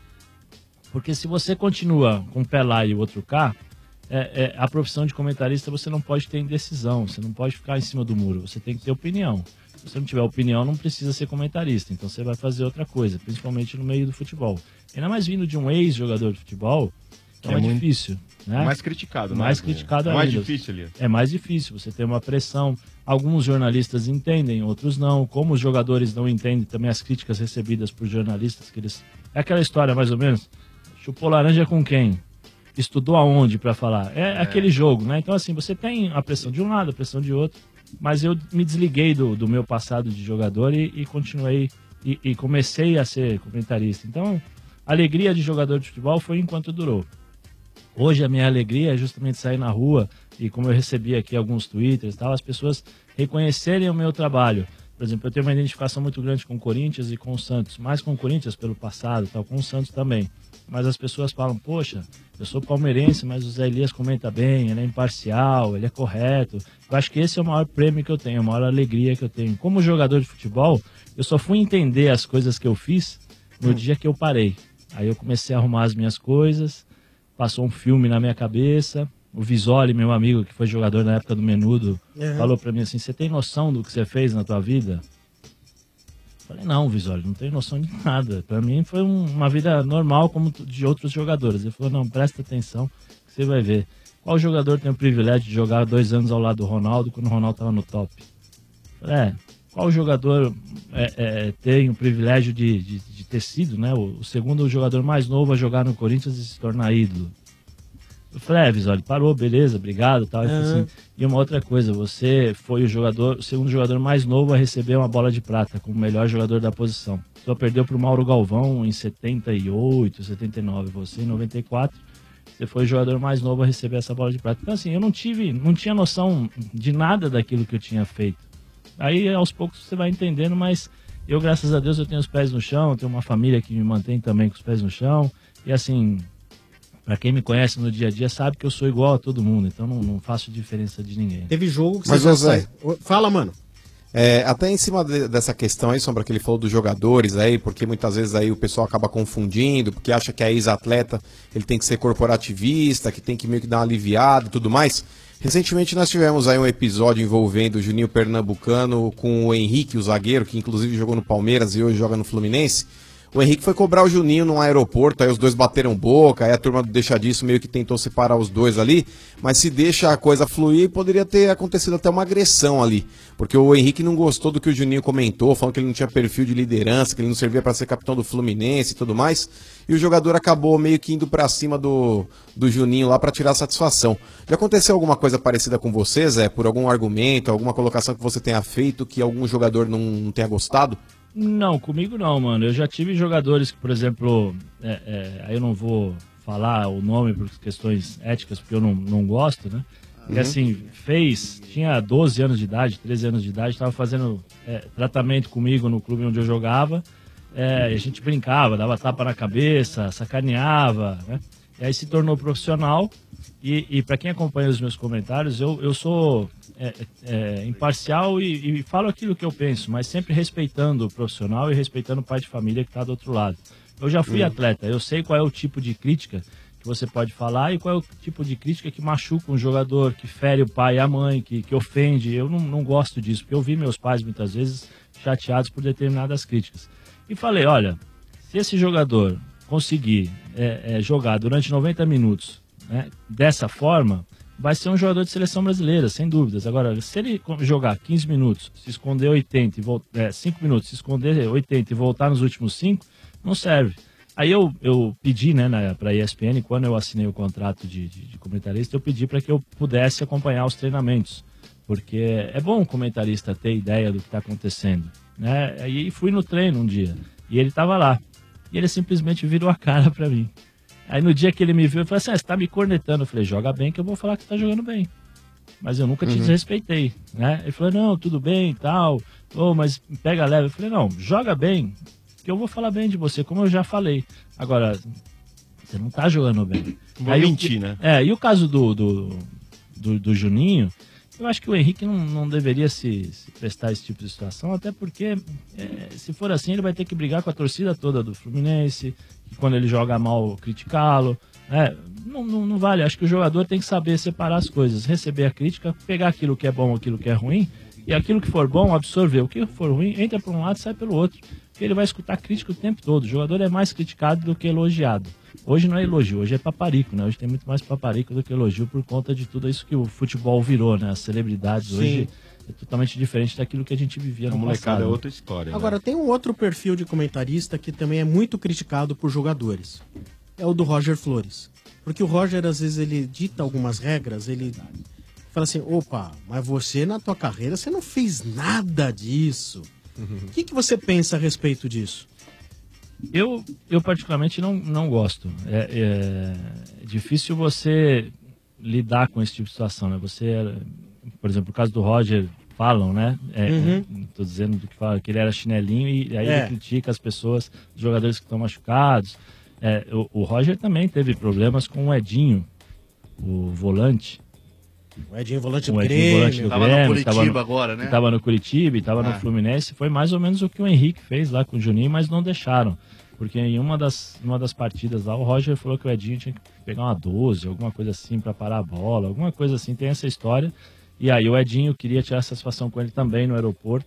Porque se você continua com um pé lá e o outro cá, é, é, a profissão de comentarista você não pode ter indecisão, você não pode ficar em cima do muro, você tem que ter opinião. Se você não tiver opinião, não precisa ser comentarista, então você vai fazer outra coisa, principalmente no meio do futebol. Ainda mais vindo de um ex-jogador de futebol, então é, É muito- difícil. Né? É mais criticado, né? Mais criticado É mais ainda. difícil ali. É mais difícil, você tem uma pressão. Alguns jornalistas entendem, outros não. Como os jogadores não entendem também as críticas recebidas por jornalistas, que eles... É aquela história, mais ou menos, chupou laranja com quem? Estudou aonde para falar? É, É. aquele jogo, né? Então, assim, você tem a pressão de um lado, a pressão de outro, mas eu me desliguei do, do meu passado de jogador e, e continuei, e, e comecei a ser comentarista. Então, a alegria de jogador de futebol foi enquanto durou. Hoje a minha alegria é justamente sair na rua e, como eu recebi aqui alguns twitters e tal, as pessoas reconhecerem o meu trabalho. Por exemplo, eu tenho uma identificação muito grande com o Corinthians e com o Santos, mais com o Corinthians pelo passado, tal, com o Santos também. Mas as pessoas falam, poxa, eu sou palmeirense, mas o Zé Elias comenta bem, ele é imparcial, ele é correto. Eu acho que esse é o maior prêmio que eu tenho, a maior alegria que eu tenho. Como jogador de futebol, eu só fui entender as coisas que eu fiz no dia que eu parei. Aí eu comecei a arrumar as minhas coisas, passou um filme na minha cabeça. O Visoli, meu amigo, que foi jogador na época do Menudo, Uhum. falou pra mim assim, você tem noção do que você fez na tua vida? Falei, não, Visoli, não tenho noção de nada. Pra mim foi um- uma vida normal como de outros jogadores. Ele falou, não, presta atenção que você vai ver. Qual jogador tem o privilégio de jogar dois anos ao lado do Ronaldo quando o Ronaldo tava no top? Falei, é, qual jogador é, é, tem o privilégio de, de, de ter sido, né, o, o segundo jogador mais novo a jogar no Corinthians e se tornar ídolo? Eu falei, é, Visoli, parou, beleza, obrigado, tal. Ele falou Aham. assim, e uma outra coisa, você foi o jogador, o segundo jogador mais novo a receber uma bola de prata como melhor jogador da posição. Só perdeu pro Mauro Galvão em setenta e oito, setenta e nove, você em noventa e quatro, você foi o jogador mais novo a receber essa bola de prata. Então assim, eu não tive, não tinha noção de nada daquilo que eu tinha feito. Aí aos poucos você vai entendendo, mas eu, graças a Deus, eu tenho os pés no chão, eu tenho uma família que me mantém também com os pés no chão, e assim... Pra quem me conhece no dia a dia sabe que eu sou igual a todo mundo, então não, não faço diferença de ninguém. Teve jogo que Mas, você ô, já Zé, sai- Fala, mano. É, até em cima de- dessa questão aí, Sombra, que ele falou dos jogadores aí, porque muitas vezes aí o pessoal acaba confundindo, porque acha que é ex-atleta, ele tem que ser corporativista, que tem que meio que dar uma aliviada e tudo mais. Recentemente nós tivemos aí um episódio envolvendo o Juninho Pernambucano com o Henrique, o zagueiro, que inclusive jogou no Palmeiras e hoje joga no Fluminense. O Henrique foi cobrar o Juninho num aeroporto, aí os dois bateram boca, aí a turma do Deixa Disso meio que tentou separar os dois ali, mas se deixa a coisa fluir, poderia ter acontecido até uma agressão ali, porque o Henrique não gostou do que o Juninho comentou, falando que ele não tinha perfil de liderança, que ele não servia para ser capitão do Fluminense e tudo mais, e o jogador acabou meio que indo para cima do, do Juninho lá para tirar satisfação. Já aconteceu alguma coisa parecida com você, Zé, por algum argumento, alguma colocação que você tenha feito que algum jogador não, não tenha gostado? Não, comigo não, mano. Eu já tive jogadores que, por exemplo, é, é, aí eu não vou falar o nome por questões éticas, porque eu não, não gosto, né? Que Uhum. assim, fez, tinha doze anos de idade, treze anos de idade, estava fazendo é, tratamento comigo no clube onde eu jogava. É, a gente brincava, dava tapa na cabeça, sacaneava, né? E aí se tornou profissional. E, e para quem acompanha os meus comentários, eu, eu sou é, é, imparcial e, e falo aquilo que eu penso, mas sempre respeitando o profissional e respeitando o pai de família que está do outro lado. Eu já fui Hum. atleta, eu sei qual é o tipo de crítica que você pode falar e qual é o tipo de crítica que machuca um jogador, que fere o pai e a mãe, que, que ofende. Eu não, não gosto disso, porque eu vi meus pais muitas vezes chateados por determinadas críticas. E falei, olha, se esse jogador conseguir é, é, jogar durante noventa minutos, né, dessa forma, vai ser um jogador de seleção brasileira, sem dúvidas. Agora, se ele jogar quinze minutos, se esconder oitenta, e voltar, é, cinco minutos, se esconder oitenta e voltar nos últimos cinco, não serve. Aí eu, eu pedi, né, para a E S P N, quando eu assinei o contrato de, de, de comentarista, eu pedi para que eu pudesse acompanhar os treinamentos, porque é bom o comentarista ter ideia do que está acontecendo, né? Aí fui no treino um dia, e ele estava lá, e ele simplesmente virou a cara para mim. Aí no dia que ele me viu, eu falei assim, ah, você tá me cornetando. Eu falei, joga bem que eu vou falar que você tá jogando bem. Mas eu nunca te Uhum. desrespeitei, né? Ele falou, não, tudo bem e tal, oh, mas pega leve. Eu falei, não, joga bem, que eu vou falar bem de você, como eu já falei. Agora, você não tá jogando bem. Vou Aí, mentir, o, né? É, e o caso do, do, do, do Juninho, eu acho que o Henrique não, não deveria se, se prestar a esse tipo de situação, até porque, é, se for assim, ele vai ter que brigar com a torcida toda do Fluminense, que quando ele joga mal, criticá-lo. É, não, não, não vale. Acho que o jogador tem que saber separar as coisas, receber a crítica, pegar aquilo que é bom, aquilo que é ruim, e aquilo que for bom, absorver. O que for ruim, entra por um lado e sai pelo outro. Porque ele vai escutar crítica o tempo todo. O jogador é mais criticado do que elogiado. Hoje não é elogio, hoje é paparico, né? Hoje tem muito mais paparico do que elogio por conta de tudo isso que o futebol virou, né? As celebridades Sim. hoje é totalmente diferente daquilo que a gente vivia no passado. é outra história. Agora, tem um outro perfil de comentarista que também é muito criticado por jogadores. É o do Roger Flores. Porque o Roger, às vezes, ele dita algumas regras, ele fala assim, opa, mas você na tua carreira, você não fez nada disso. O que, que você pensa a respeito disso? Eu, eu particularmente não, não gosto. É, é difícil você lidar com esse tipo de situação, né? Você, por exemplo, o caso do Roger, falam, né? É, Uhum. Tô dizendo do que fala, que ele era chinelinho e aí É. ele critica as pessoas, os jogadores que estão machucados. É, o, o Roger também teve problemas com o Edinho, o volante. O Edinho volante O do Edinho, Grêmio. volante do Tava no Grêmio, Curitiba tava no- agora, né? que Tava no Curitiba e tava Ah. no Fluminense. Foi mais ou menos o que o Henrique fez lá com o Juninho, mas não deixaram. Porque em uma das, uma das partidas lá, o Roger falou que o Edinho tinha que pegar uma doze, alguma coisa assim, pra parar a bola, alguma coisa assim. Tem essa história. E aí o Edinho queria tirar satisfação com ele também no aeroporto.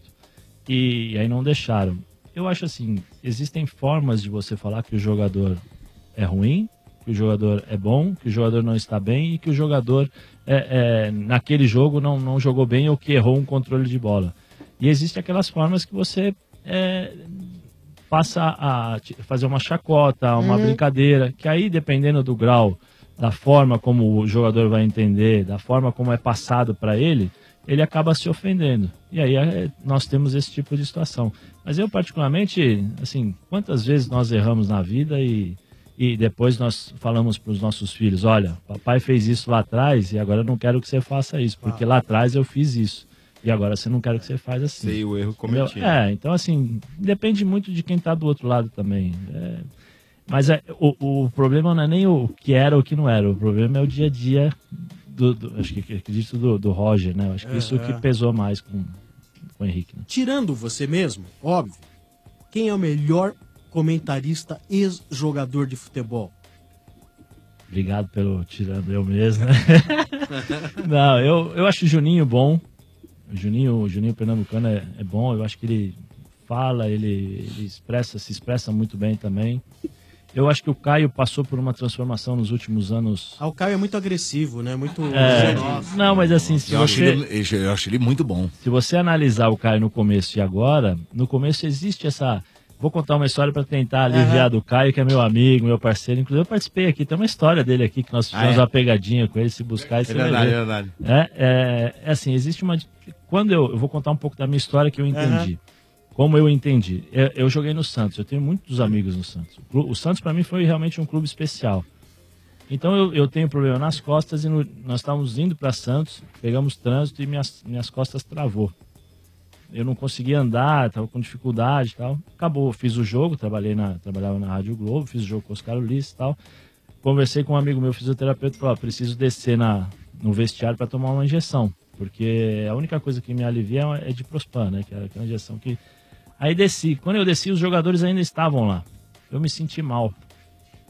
E, aí não deixaram. Eu acho assim, existem formas de você falar que o jogador é ruim, que o jogador é bom, que o jogador não está bem e que o jogador é, é, naquele jogo não, não jogou bem ou que errou um controle de bola. E existem aquelas formas que você é, passa a te- fazer uma chacota, uma Uhum. brincadeira, que aí dependendo do grau, da forma como o jogador vai entender, da forma como é passado para ele, ele acaba se ofendendo. E aí é, nós temos esse tipo de situação. Mas eu particularmente, assim, quantas vezes nós erramos na vida e e depois nós falamos para os nossos filhos, olha, papai fez isso lá atrás e agora eu não quero que você faça isso, porque lá atrás eu fiz isso. E agora você não quer que você faça assim. Sei o erro Entendeu? cometido. É, então assim, depende muito de quem está do outro lado também. É, mas é, o, o problema não é nem o que era ou o que não era, o problema é o dia a dia do, do- acho que acredito do, do Roger, né? Acho que isso Aham. que pesou mais com, com o Henrique. Né? Tirando você mesmo, óbvio, quem é o melhor comentarista ex-jogador de futebol? Obrigado pelo tirando eu mesmo. né? Não, eu, eu acho o Juninho bom. O Juninho, o Juninho Pernambucano é, é bom. Eu acho que ele fala, ele, ele expressa, se expressa muito bem também. Eu acho que o Caio passou por uma transformação nos últimos anos. Ah, o Caio é muito agressivo, né? Muito. É, não, mas assim, se eu, acho você, ele, eu acho ele muito bom. se você analisar o Caio no começo e agora, no começo existe essa. Vou contar uma história para tentar aliviar Aham. do Caio, que é meu amigo, meu parceiro. Inclusive, eu participei aqui, tem uma história dele aqui, que nós fizemos Ah, é? uma pegadinha com ele, se buscar, você É vai verdade, ver. é verdade. É, é, é assim, existe uma. Quando eu, eu vou contar um pouco da minha história que eu entendi. Como eu entendi. Eu, eu joguei no Santos, eu tenho muitos amigos no Santos. O, clu- o Santos, para mim, foi realmente um clube especial. Então, eu, eu tenho problema nas costas e no- nós estávamos indo para Santos, pegamos trânsito e minhas, minhas costas travou. Eu não conseguia andar, estava com dificuldade e tal. Acabou, fiz o jogo, trabalhei na, trabalhava na Rádio Globo, fiz o jogo com os Oscar Ulisses e tal. Conversei com um amigo meu fisioterapeuta e falou, ó, preciso descer na, no vestiário para tomar uma injeção. Porque a única coisa que me alivia é de Prospan, né? Que é aquela injeção que... Aí desci. Quando eu desci, os jogadores ainda estavam lá. Eu me senti mal.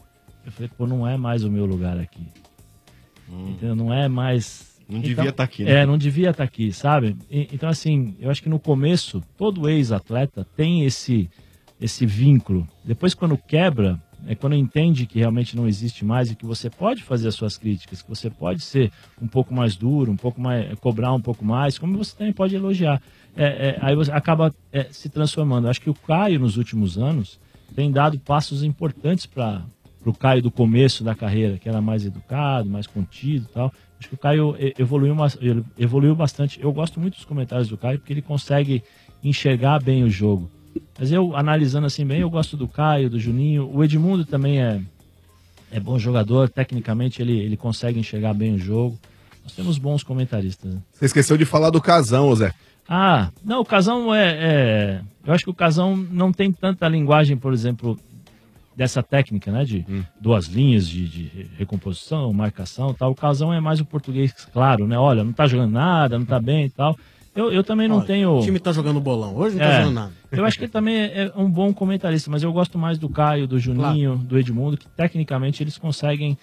Eu falei, pô, não é mais o meu lugar aqui. Hum. Entendeu? Não é mais... Não Então, devia estar aqui, né? É, não devia estar aqui, sabe? E, então, assim, eu acho que no começo, todo ex-atleta tem esse, esse vínculo. Depois, quando quebra, é quando entende que realmente não existe mais e que você pode fazer as suas críticas, que você pode ser um pouco mais duro, um pouco mais, cobrar um pouco mais, como você também pode elogiar. É, é, aí você acaba é, se transformando. Eu acho que o Caio, nos últimos anos, tem dado passos importantes para o Caio do começo da carreira, que era mais educado, mais contido e tal. Acho que o Caio evoluiu, evoluiu bastante. Eu gosto muito dos comentários do Caio, porque ele consegue enxergar bem o jogo. Mas eu, analisando assim bem, eu gosto do Caio, do Juninho. O Edmundo também é, é bom jogador. Tecnicamente, ele, ele consegue enxergar bem o jogo. Nós temos bons comentaristas. Né? Você esqueceu de falar do Casão, Zé. Ah, não, o Casão é, é... Eu acho que o Casão não tem tanta linguagem, por exemplo... dessa técnica, né, de hum. duas linhas de, de recomposição, marcação e tal. O Casão é mais o português, claro, né? Olha, não tá jogando nada, não tá bem e tal. Eu, eu também não Olha, tenho... O time tá jogando bolão, hoje não é, tá jogando nada. Eu acho que ele também é um bom comentarista, mas eu gosto mais do Caio, do Juninho, claro. do Edmundo, que tecnicamente eles conseguem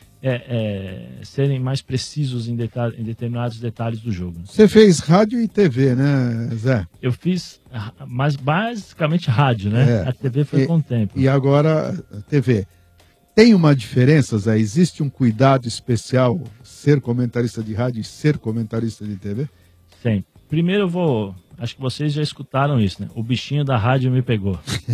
é, é, serem mais precisos em, deta- em determinados detalhes do jogo. Você fez rádio e T V, né, Zé? Eu fiz, mas basicamente rádio, né? É. A T V foi e, com o tempo. E agora a T V. Tem uma diferença, Zé? Existe um cuidado especial ser comentarista de rádio e ser comentarista de T V? Sim. Primeiro eu vou... Acho que vocês já escutaram isso, né? O bichinho da rádio me pegou.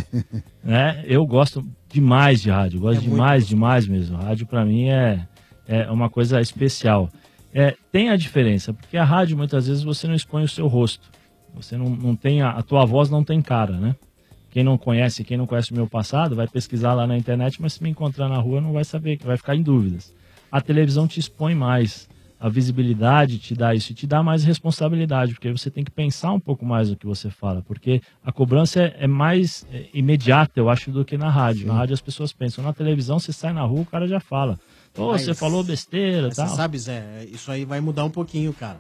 né? Eu gosto demais de rádio. Gosto é demais, demais mesmo. Rádio pra mim é, é uma coisa especial. É, tem a diferença, porque a rádio muitas vezes você não expõe o seu rosto. Você não, não tem... A, a tua voz não tem cara, né? Quem não conhece, quem não conhece o meu passado, vai pesquisar lá na internet, mas se me encontrar na rua não vai saber, vai ficar em dúvidas. A televisão te expõe mais. A visibilidade te dá isso e te dá mais responsabilidade, porque você tem que pensar um pouco mais no que você fala, porque a cobrança é, é mais é, imediata, eu acho, do que na rádio. Sim. Na rádio as pessoas pensam, na televisão você sai na rua, o cara já fala. Pô, você falou besteira, Você tal. sabe, Zé, isso aí vai mudar um pouquinho, cara.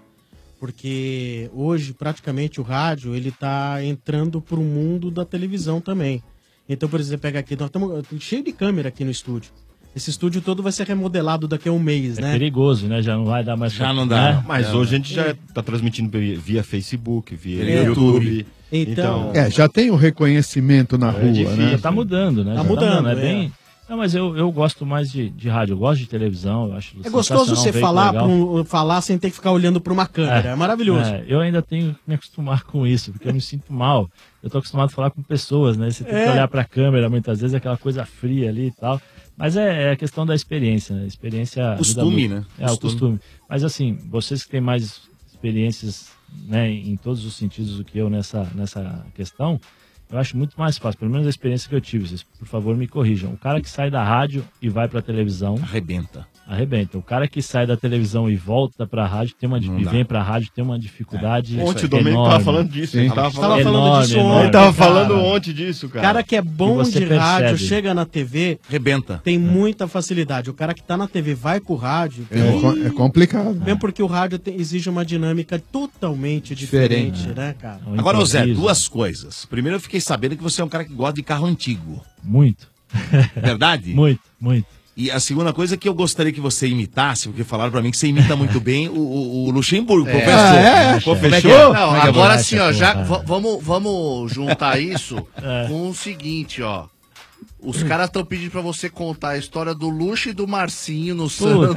Porque hoje, praticamente, o rádio, ele tá entrando pro mundo da televisão também. Então, por exemplo, pega aqui, nós estamos cheio de câmera aqui no estúdio. Esse estúdio todo vai ser remodelado daqui a um mês, é né? É perigoso, né? Já não vai dar mais... Já não dá. Né? Mas é, hoje a gente já está transmitindo via Facebook, via é. YouTube. Então... É, já tem o reconhecimento na é rua, difícil, né? Tá mudando, né? Tá Já mudando, tá é. é bem... Não, mas eu, eu gosto mais de, de rádio, eu gosto de televisão, eu acho É gostoso você falar, legal. um, falar sem ter que ficar olhando para uma câmera, é, é maravilhoso. É, eu ainda tenho que me acostumar com isso, porque eu me sinto mal. Eu tô acostumado a falar com pessoas, né? Você tem É. que olhar pra câmera muitas vezes, aquela coisa fria ali e tal. Mas é, é a questão da experiência, né? Experiência... Costume, né? É, o costume. Mas assim, vocês que têm mais experiências, né, em todos os sentidos do que eu nessa, nessa questão... Eu acho muito mais fácil, pelo menos a experiência que eu tive. Vocês, por favor, me corrijam. O cara que sai da rádio e vai pra televisão... Arrebenta. Arrebenta. O cara que sai da televisão e volta pra rádio, tem uma, e vem pra rádio, tem uma dificuldade é. Ontem o enorme. Domênico tava falando disso. Sim. Ele tava falando, falando enorme, disso enorme. ontem. Ele tava cara. falando ontem disso, cara. cara que é bom você de percebe. rádio, chega na T V... Arrebenta. Tem muita facilidade. O cara que tá na T V vai pro rádio... É, é complicado. Mesmo porque o rádio tem, exige uma dinâmica totalmente diferente, Diferente. né, cara? Agora, ô Zé, duas coisas. Primeiro, eu fiquei sabendo que você é um cara que gosta de carro antigo. Muito. Verdade? Muito, muito. E a segunda coisa é que eu gostaria que você imitasse, porque falaram pra mim que você imita muito bem o, o, o Luxemburgo, É. professor. Ah, é? Pô, Como é que fechou? é? Não, agora assim, ó, já porra. va- vamos, vamos juntar isso É. com o seguinte, ó. Os caras estão pedindo pra você contar a história do Luxa e do Marcinho no Santos.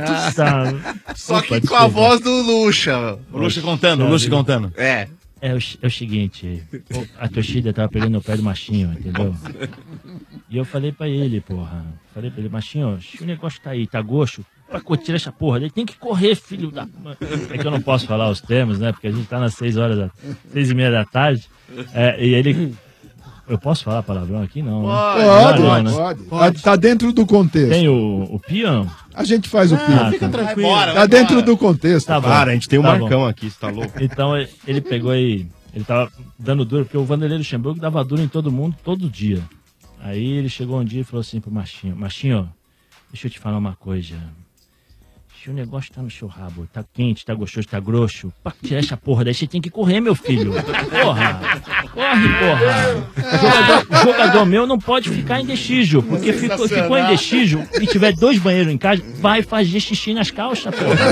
Só que Pode com a ser, voz do Luxa. O Luxa contando, o Luxa contando. É. É o, é o seguinte, a torcida tava perdendo o pé do Machinho, entendeu? E eu falei pra ele, porra, falei pra ele, Machinho, o negócio tá aí, tá gosto, pra curtir essa porra, ele tem que correr, filho da... É que eu não posso falar os termos, né, porque a gente tá nas seis horas, da... seis e meia da tarde, é, e ele... Eu posso falar palavrão aqui? Não, Pode, né? pode, não, né? pode. Pode. Tá dentro do contexto. Tem o, o pião? A gente faz o Ah, piano. fica tranquilo. Tá Vai embora, vai dentro embora. do contexto. Tá bom. Cara, a gente tem um Tá Marcão bom. aqui, você tá louco? Então ele pegou aí, ele tava dando duro, porque o Vanderlei Luxemburgo dava duro em todo mundo, todo dia. Aí ele chegou um dia e falou assim pro Machinho, Machinho, deixa eu te falar uma coisa. Se o negócio tá no seu rabo, tá quente, tá gostoso, tá grosso, pra tirar essa porra daí você tem que correr, meu filho. Porra! Corre, porra! Jogador, jogador meu não pode ficar indeciso, porque ficou, ficou indeciso e tiver dois banheiros em casa, vai fazer xixi nas calças, porra.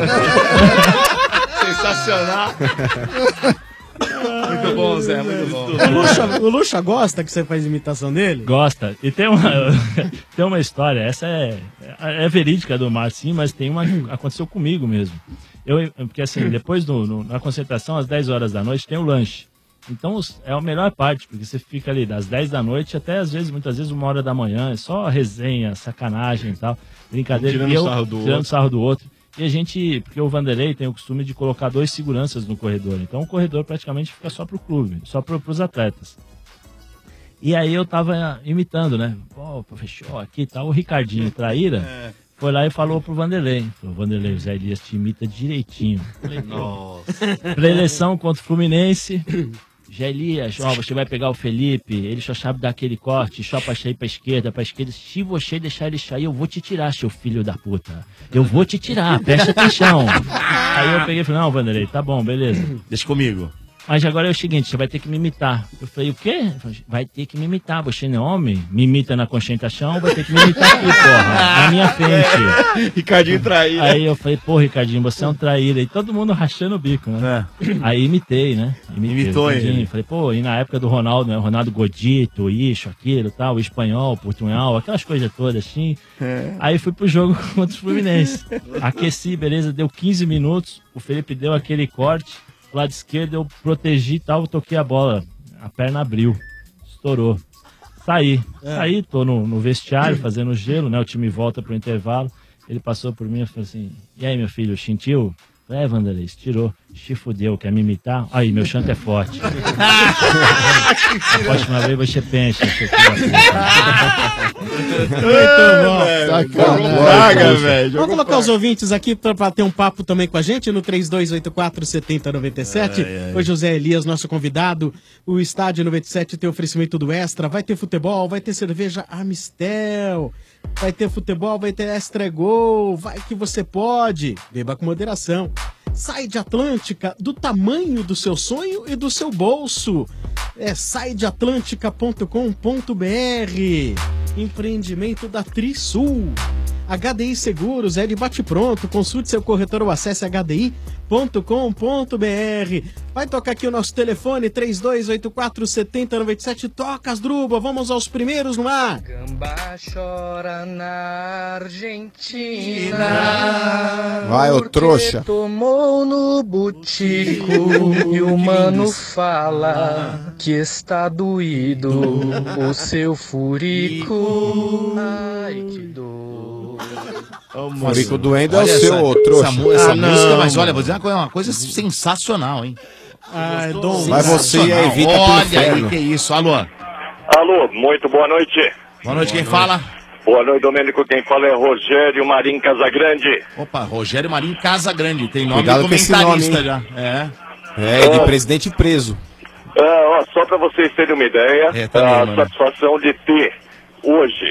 Sensacional. Muito bom, Zé, muito bom. O Lucha, o Lucha gosta que você faz imitação dele? Gosta. E tem uma, tem uma história, essa é, é verídica do Marcinho, mas tem uma que aconteceu comigo mesmo. Eu, porque assim, depois do, no, na concentração, às dez horas da noite, tem o lanche. Então os- é a melhor parte, porque você fica ali das dez da noite até às vezes, muitas vezes, uma hora da manhã, é só resenha, sacanagem e tal, brincadeira. Tirando e eu, sarro do tirando outro. sarro do outro. E a gente, porque o Vanderlei tem o costume de colocar dois seguranças no corredor. Então o corredor praticamente fica só pro clube, só pro, pros atletas. E aí eu tava imitando, né? Pô, fechou aqui e tal. O Ricardinho Traíra foi lá e falou pro Vanderlei. Falou, Vanderlei, o Zé Elias te imita direitinho. Falei, pô. Pra eleição contra o Fluminense, Zé Elias, ó, você vai pegar o Felipe, ele só sabe dar aquele corte, só pra sair pra esquerda, pra esquerda. Se você deixar ele sair, eu vou te tirar, seu filho da puta. Eu vou te tirar, presta atenção. Aí eu peguei e falei, não, Vanderlei, tá bom, beleza. Deixa comigo. Mas agora é o seguinte, você vai ter que me imitar. Eu falei, o quê? Ele falou, vai ter que me imitar, você não é homem? Me imita na concentração, vai ter que me imitar aqui, porra, na minha frente. Ricardinho traíra. Aí eu falei, pô, Ricardinho, você é um traíra. E todo mundo rachando o bico, né? Aí imitei, né? Imitei Imitou o Ricardinho. ele. Falei, pô, e na época do Ronaldo, né? Ronaldo Godito, isso, aquilo, tal, o espanhol, o portunhol, aquelas coisas todas assim. Aí fui pro jogo contra os Fluminense. Aqueci, beleza, deu quinze minutos, o Felipe deu aquele corte, do lado esquerdo eu protegi e tal, toquei a bola, a perna abriu, estourou. Saí, saí, tô no, no vestiário fazendo gelo, né? O time volta pro intervalo, ele passou por mim e falou assim, e aí meu filho, sentiu? É, Vanderlei, tirou, se fudeu, quer me imitar? Aí, meu chanto é forte. A próxima vez você pensa, seu filho da puta. Muito bom. Praga, velho. Vamos colocar os ouvintes aqui pra, pra ter um papo também com a gente no três dois oito quatro, sete zero nove sete. O José Elias, nosso convidado. O Estádio noventa e sete tem oferecimento do Extra. Vai ter futebol, vai ter cerveja Amistel. Vai ter futebol, vai ter Extra Gol. Vai que você pode. Beba com moderação. Sai de Atlântica, do tamanho do seu sonho e do seu bolso. É sai de atlântica ponto com ponto br. Empreendimento da Trisul. H D I Seguros, é de bate-pronto. Consulte seu corretor ou acesse h d i ponto com ponto b r. Vai tocar aqui o nosso telefone, três dois oito quatro, sete zero nove sete. Toca as Druba, vamos aos primeiros no ar. Gambá chora na Argentina. Vai, ô porque trouxa. Tomou no butico e o mano fala que está doído o seu furico. Ai, que dor. O Furico doendo é o Olha seu, essa- ô trouxa. Essa, mu- essa Ah, não, música, mas mano. olha, vou dizer uma coisa, uma coisa sensacional, hein? Ai, Dom. Vai você e a Evita pro Olha inferno. aí, que isso. Alô. Alô, muito boa noite. Boa noite, quem fala? Boa noite, Domênico. Quem fala é Rogério Marim Casagrande. Opa, Rogério Marinho Casagrande. Tem nome Cuidado de com esse nome, comentarista hein? já. É. É, de presidente preso. Ah, ó, só para vocês terem uma ideia, É, também, a mano. satisfação de ter hoje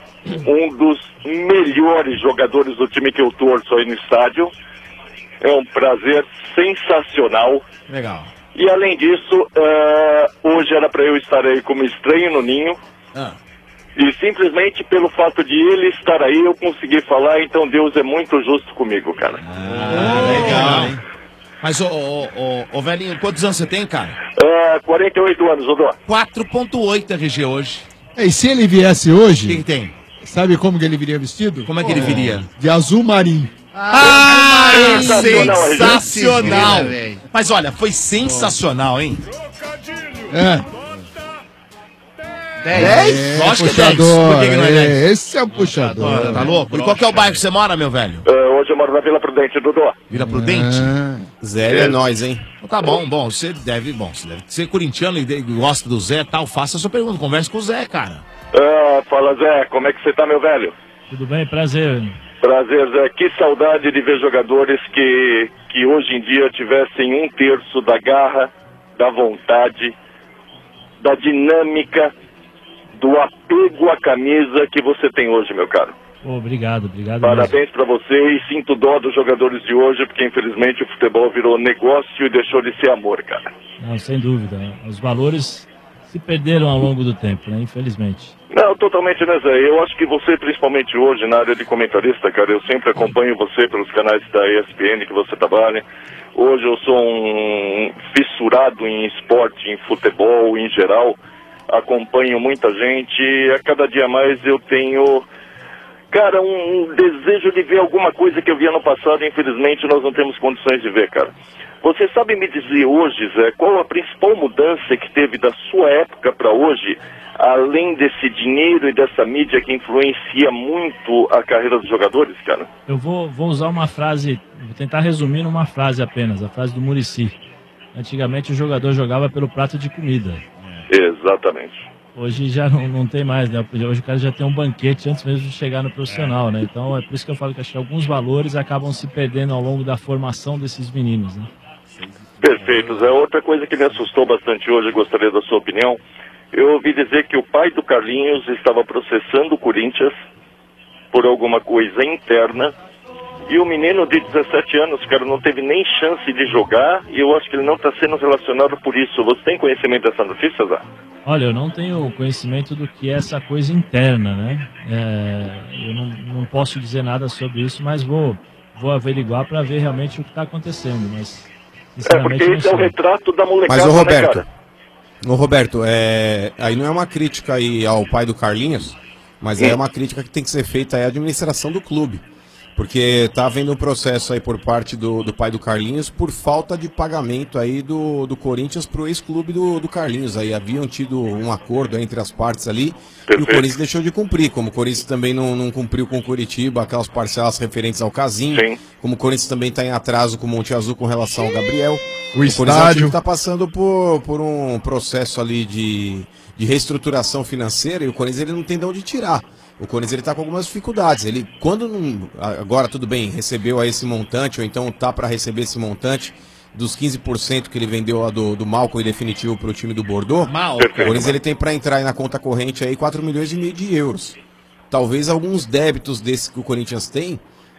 um dos melhores jogadores do time que eu torço aí no estádio. É um prazer sensacional. Legal. E além disso, ah, hoje era para eu estar aí como estranho no ninho. Ah. E simplesmente pelo fato de ele estar aí, eu consegui falar, então Deus é muito justo comigo, cara. Ah, legal, hein? Mas, ô, ô, ô, ô, velhinho, quantos anos você tem, cara? Ah, quarenta e oito anos, Odô. quatro ponto oito R G hoje. É, e se ele viesse hoje, O que, que tem? sabe como que ele viria vestido? Como é que ele viria? De azul marinho. Ah, sensacional, sensacional! Esse, velho. Mas olha, foi sensacional, hein? É. dez? Lógico que é dez. puxador. Por que, que não é dez? É, esse é o puxador. Tá louco? E qual que é o bairro que você mora, meu velho? Ah, hoje eu moro na Vila Prudente, Dodô. Vila Prudente? Zé é nós, hein? Então tá bom, bom, você deve, bom, você deve ser corintiano e de- gosta do Zé e tal, faça a sua pergunta, converse com o Zé, cara. Ah, fala Zé, como é que você tá, meu velho? Tudo bem? Prazer. Prazer, Zé. Que saudade de ver jogadores que, que hoje em dia tivessem um terço da garra, da vontade, da dinâmica, do apego à camisa que você tem hoje, meu caro. Pô, obrigado, obrigado. Parabéns para você e sinto dó dos jogadores de hoje, porque infelizmente o futebol virou negócio e deixou de ser amor, cara. Não, sem dúvida. Os valores se perderam ao longo do tempo, né? Infelizmente. Não, totalmente, né, Zé? Eu acho que você, principalmente hoje, na área de comentarista, cara, eu sempre acompanho você pelos canais da E S P N que você trabalha. Hoje eu sou um fissurado em esporte, em futebol, em geral. Acompanho muita gente e a cada dia mais eu tenho... Cara, um, um desejo de ver alguma coisa que eu vi ano passado e infelizmente nós não temos condições de ver, cara. Você sabe me dizer hoje, Zé, qual a principal mudança que teve da sua época para hoje, além desse dinheiro e dessa mídia que influencia muito a carreira dos jogadores, cara? Eu vou, vou usar uma frase, vou tentar resumir numa frase apenas, a frase do Muricy. Antigamente o jogador jogava pelo prato de comida. Exatamente. Hoje já não, não tem mais, né? Hoje o cara já tem um banquete antes mesmo de chegar no profissional, né? Então é por isso que eu falo que acho que alguns valores acabam se perdendo ao longo da formação desses meninos, né? Perfeito, Zé. Outra coisa que me assustou bastante hoje, eu gostaria da sua opinião. Eu ouvi dizer que o pai do Carlinhos estava processando o Corinthians por alguma coisa interna. E o menino de dezessete anos, cara, não teve nem chance de jogar. E eu acho que ele não está sendo relacionado por isso. Você tem conhecimento dessa notícia, Zé? Olha, eu não tenho conhecimento do que é essa coisa interna, né? É, eu não, não posso dizer nada sobre isso, mas vou, vou averiguar para ver realmente o que está acontecendo. Mas, é, porque esse é o retrato da molecada, Mas, ô Roberto, né, cara? ô Roberto, é, aí não é uma crítica aí ao pai do Carlinhos, mas é uma crítica que tem que ser feita aí à administração do clube. Porque tá havendo um processo aí por parte do, do pai do Carlinhos por falta de pagamento aí do, do Corinthians pro ex-clube do, do Carlinhos. Aí haviam tido um acordo entre as partes ali. Perfeito. E o Corinthians deixou de cumprir. Como o Corinthians também não, não cumpriu com o Curitiba aquelas parcelas referentes ao Casinho. Sim. Como o Corinthians também está em atraso com o Monte Azul com relação ao Gabriel. O, o estádio está passando por, por um processo ali de, de reestruturação financeira e o Corinthians ele não tem de onde tirar. O Corinthians ele está com algumas dificuldades. Ele, quando não, agora tudo bem, recebeu a esse montante, ou então tá para receber esse montante dos quinze por cento que ele vendeu lá do, do Malcom em definitivo para o time do Bordeaux. Mal. O Corinthians ele tem para entrar aí na conta corrente aí quatro milhões e meio de euros. Talvez alguns débitos desses que o Corinthians tem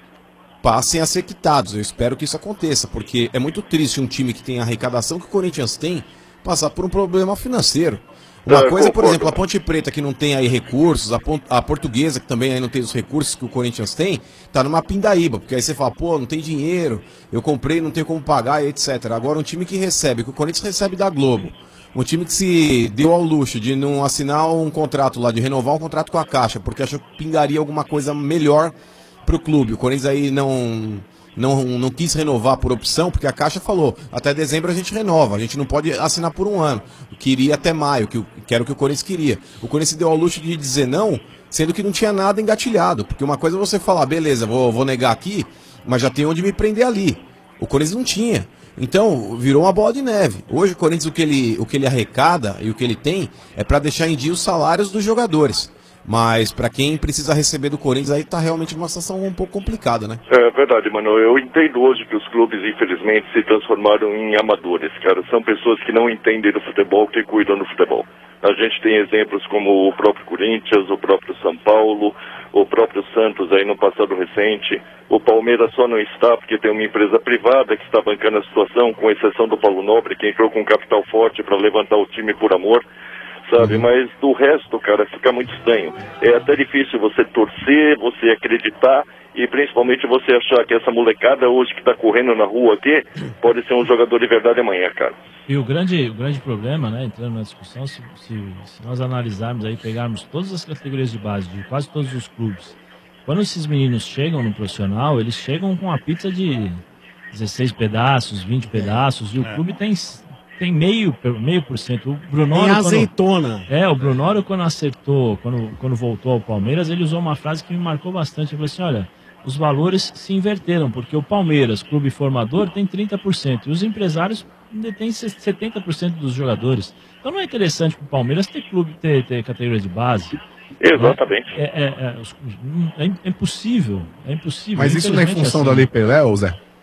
passem a ser quitados. Eu espero que isso aconteça, porque é muito triste um time que tem a arrecadação que o Corinthians tem passar por um problema financeiro. Uma Eu coisa, concordo. por exemplo, a Ponte Preta que não tem aí recursos, a, Pon- a Portuguesa que também aí não tem os recursos que o Corinthians tem, tá numa pindaíba, porque aí você fala, pô, não tem dinheiro, eu comprei, não tenho como pagar, e etcétera. Agora um time que recebe, que o Corinthians recebe da Globo, um time que se deu ao luxo de não assinar um contrato lá, de renovar um contrato com a Caixa, porque achou que pingaria alguma coisa melhor pro clube. O Corinthians aí não... Não, não quis renovar por opção, porque a Caixa falou, até dezembro a gente renova, a gente não pode assinar por um ano. Queria até maio, que, o- que era o que o Corinthians queria. O Corinthians se deu ao luxo de dizer não, sendo que não tinha nada engatilhado. Porque uma coisa é você falar, beleza, vou, vou negar aqui, mas já tem onde me prender ali. O Corinthians não tinha. Então, virou uma bola de neve. Hoje o Corinthians, o que ele, o que ele arrecada e o que ele tem é para deixar em dia os salários dos jogadores. Mas para quem precisa receber do Corinthians, aí tá realmente uma situação um pouco complicada, né? É verdade, mano. Eu entendo hoje que os clubes, infelizmente, se transformaram em amadores, cara. São pessoas que não entendem do futebol, que cuidam do futebol. A gente tem exemplos como o próprio Corinthians, o próprio São Paulo, o próprio Santos aí no passado recente. O Palmeiras só não está porque tem uma empresa privada que está bancando a situação, com exceção do Paulo Nobre, que entrou com um capital forte para levantar o time por amor. Sabe, mas do resto, cara, fica muito estranho. É até difícil você torcer, você acreditar e principalmente você achar que essa molecada hoje que tá correndo na rua aqui pode ser um jogador de verdade amanhã, cara. E o grande, o grande problema, né, entrando na discussão, se, se, se nós analisarmos aí, pegarmos todas as categorias de base de quase todos os clubes, quando esses meninos chegam no profissional, eles chegam com uma pizza de dezesseis pedaços, vinte pedaços, e o É. clube tem, tem meio, meio por cento. O Brunoro, Tem quando- azeitona. É, o Brunoro, quando acertou, quando, quando voltou ao Palmeiras, ele usou uma frase que me marcou bastante. Ele falou assim, olha, os valores se inverteram, porque o Palmeiras, clube formador, tem trinta por cento, e os empresários detêm setenta por cento dos jogadores. Então não é interessante para o Palmeiras ter clube, ter, ter categoria de base. Exatamente. É, é, é, os- é impossível, é impossível. Mas isso não é em Infelizmente função assim. da Lei Pelé, ô Zé?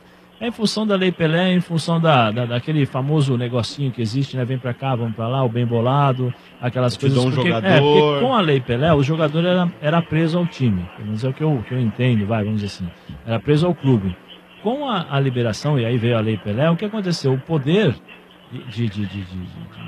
É em função da Lei Pelé, é em função da, da, daquele famoso negocinho que existe, né? Vem pra cá, vamos pra lá, o bem bolado, aquelas Eu te coisas. dou um porque, jogador. É, porque com a Lei Pelé, o jogador era, era preso ao time. Pelo menos é o que eu, que eu entendo, vai, vamos dizer assim. Era preso ao clube. Com a, a liberação, e aí veio a Lei Pelé, o que aconteceu? O poder de, de, de, de, de,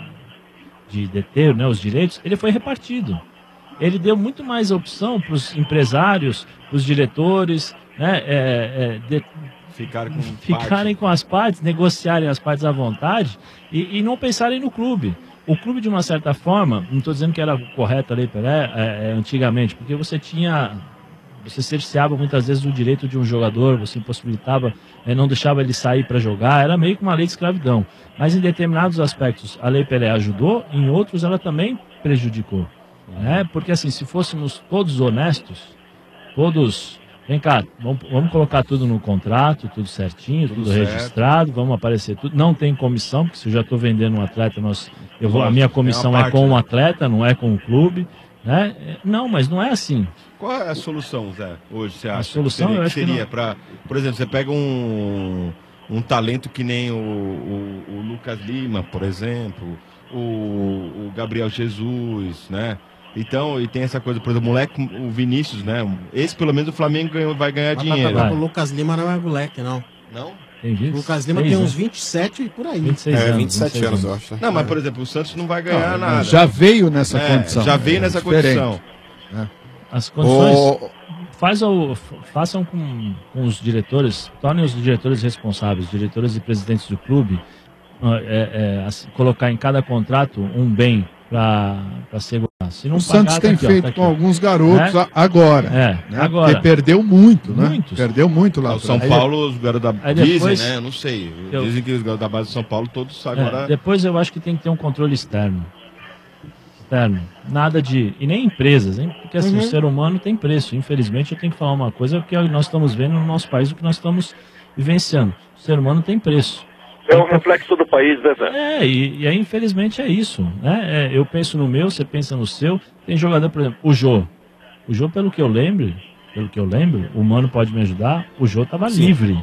de deter, né, os direitos, ele foi repartido. Ele deu muito mais opção para os empresários, para os diretores, né, é, é, de, Ficar com ficarem com as partes, negociarem as partes à vontade e, e não pensarem no clube. O clube, de uma certa forma, não estou dizendo que era correto a Lei Pelé é, é, antigamente, porque você tinha, você cerceava muitas vezes o direito de um jogador, você impossibilitava, é, não deixava ele sair para jogar, era meio que uma lei de escravidão. Mas em determinados aspectos a Lei Pelé ajudou, em outros ela também prejudicou. Né? Porque assim, se fôssemos todos honestos, todos... Vem cá, vamos, vamos colocar tudo no contrato, tudo certinho, tudo, Tudo certo. registrado, vamos aparecer tudo. Não tem comissão, porque se eu já estou vendendo um atleta, nós, eu vou, a Lógico, minha tem comissão uma é parte, com né? o atleta, não é com o clube. Né? Não, mas não é assim. Qual é a solução, Zé, hoje, você acha? A solução, seria, eu acho que seria não- para, por exemplo, você pega um, um talento que nem o, o, o Lucas Lima, por exemplo, o, o Gabriel Jesus, né? Então, e tem essa coisa, por exemplo, o moleque, o Vinícius, né? Esse, pelo menos, o Flamengo ganhou- vai ganhar dinheiro. O Lucas Lima não é moleque, não. Não? Tem O Lucas Lima tem uns vinte e sete por aí. É, vinte e sete anos, eu acho. Não, mas, por exemplo, o Santos não vai ganhar Não, nada. já veio nessa É, condição. Já veio É nessa diferente. condição. As condições faz o, façam com, com os diretores, tornem os diretores responsáveis, diretores e presidentes do clube, ah, é, é, assim, colocar em cada contrato um bem para segurar. Se não O Santos pagar, tem tá aqui, ó, feito tá aqui, com ó. alguns garotos Né? a- agora. É, né? agora. Porque perdeu muito, né? Muitos. Perdeu muito lá. O São atrás. Paulo, os garotos da Aí dizem, depois- né? Eu não sei. Eu- Dizem que os garotos da base do São Paulo todos É, agora. depois eu acho que tem que ter um controle externo. Externo. Nada de. E nem empresas, hein? Porque assim, Uhum. o ser humano tem preço. Infelizmente, eu tenho que falar uma coisa que nós estamos vendo no nosso país, o que nós estamos vivenciando. O ser humano tem preço. É um reflexo do país, né, Zé? É, e, e aí, infelizmente, é isso. Né? É, eu penso no meu, você pensa no seu. Tem jogador, por exemplo, o Jô. O Jô, pelo que eu lembro, pelo que eu lembro, o Mano pode me ajudar, o Jô estava livre.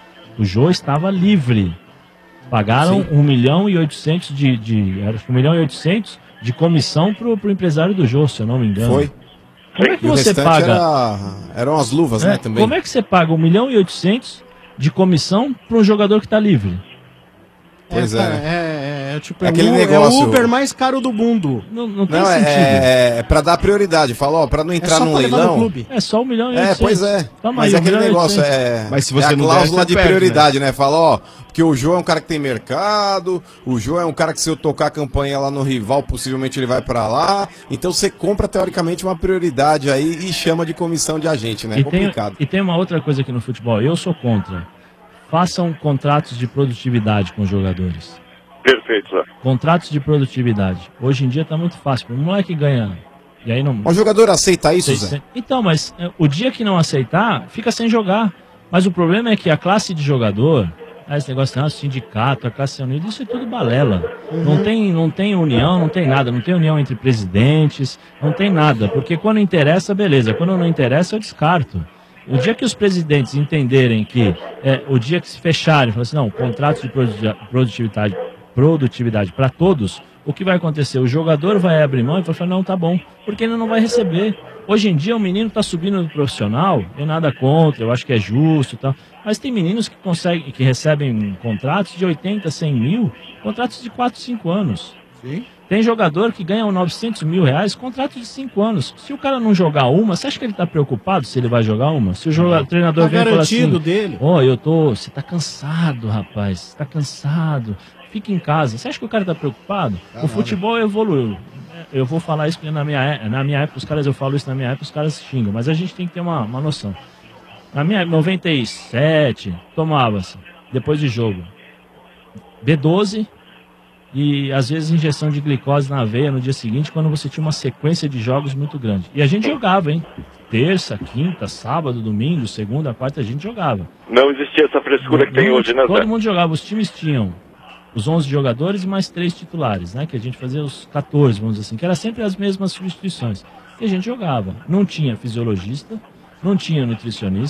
O Jô estava livre. Pagaram um milhão e oitocentos de, de. Era um milhão e oitocentos de comissão pro, pro empresário do Jô, se eu não me engano. Foi. Como é que E o você restante paga? era- eram as luvas, É, né, também. Como é que você paga um milhão e oitocentos de comissão para um jogador que está livre? Pois é. é. cara, é, é, tipo, É aquele é, o, negócio- é o Uber mais caro do mundo. Não, não Não, é, é pra dar prioridade. Fala, ó, pra não entrar só num pra levar no leilão. clube. É só um milhão e É, oitocentos. pois é. Toma Mas aí, é um aquele milhão e negócio, oitocentos. é, Mas se é você a não cláusula der, de você perde, prioridade, né? Fala, ó, porque o Jô é um cara que tem mercado, o Jô é um cara que se eu tocar a campanha lá no rival, possivelmente ele vai pra lá. Então você compra, teoricamente, uma prioridade aí e chama de comissão de agente, né? É E tem, complicado. e tem uma outra coisa aqui no futebol, eu sou contra. Façam contratos de produtividade com os jogadores. Perfeito, Zé. Contratos de produtividade. Hoje em dia tá muito fácil. O moleque ganha. E aí não. O jogador aceita isso, Zé? Zé? Então, mas é, o dia que não aceitar, fica sem jogar. Mas o problema é que a classe de jogador, ah, esse negócio de ah, sindicato, a classe unida, isso é tudo balela. Não tem, não tem união, não tem nada. Não tem união entre presidentes, não tem nada. Porque quando interessa, beleza. Quando não interessa, eu descarto. O dia que os presidentes entenderem que, é, o dia que se fecharem, falar assim, não, contratos de produ- produtividade, produtividade para todos, o que vai acontecer? O jogador vai abrir mão e vai falar, não, tá bom, porque ele não vai receber. Hoje em dia o menino está subindo no profissional, tem nada contra, eu acho que é justo e tal, mas tem meninos que conseguem, que recebem contratos de oitenta, cem mil, contratos de quatro, cinco anos. Sim. Tem jogador que ganha novecentos mil reais, contrato de cinco anos. Se o cara não jogar uma, você acha que ele está preocupado se ele vai jogar uma? Se o jogador, treinador Tá vem e fala assim, garantido dele. ó, eu tô, você tá cansado, rapaz, você tá cansado, fica em casa. Você acha que o cara tá preocupado? Tá o futebol evoluiu. Eu vou falar isso porque na minha, é- na minha época, os caras, eu falo isso na minha época, os caras xingam, mas a gente tem que ter uma, uma noção. Na minha época, noventa e sete, tomava-se, depois de jogo, B doze, e às vezes injeção de glicose na veia no dia seguinte, quando você tinha uma sequência de jogos muito grande. E a gente jogava, hein? Terça, quinta, sábado, domingo, segunda, quarta, a gente jogava. Não existia essa frescura que tem Não, hoje, né, Zé? Todo mundo jogava, os times tinham os onze jogadores e mais três titulares, né? Que a gente fazia os quatorze, vamos dizer assim, que era sempre as mesmas substituições. E a gente jogava. Não tinha fisiologista, não tinha nutricionista,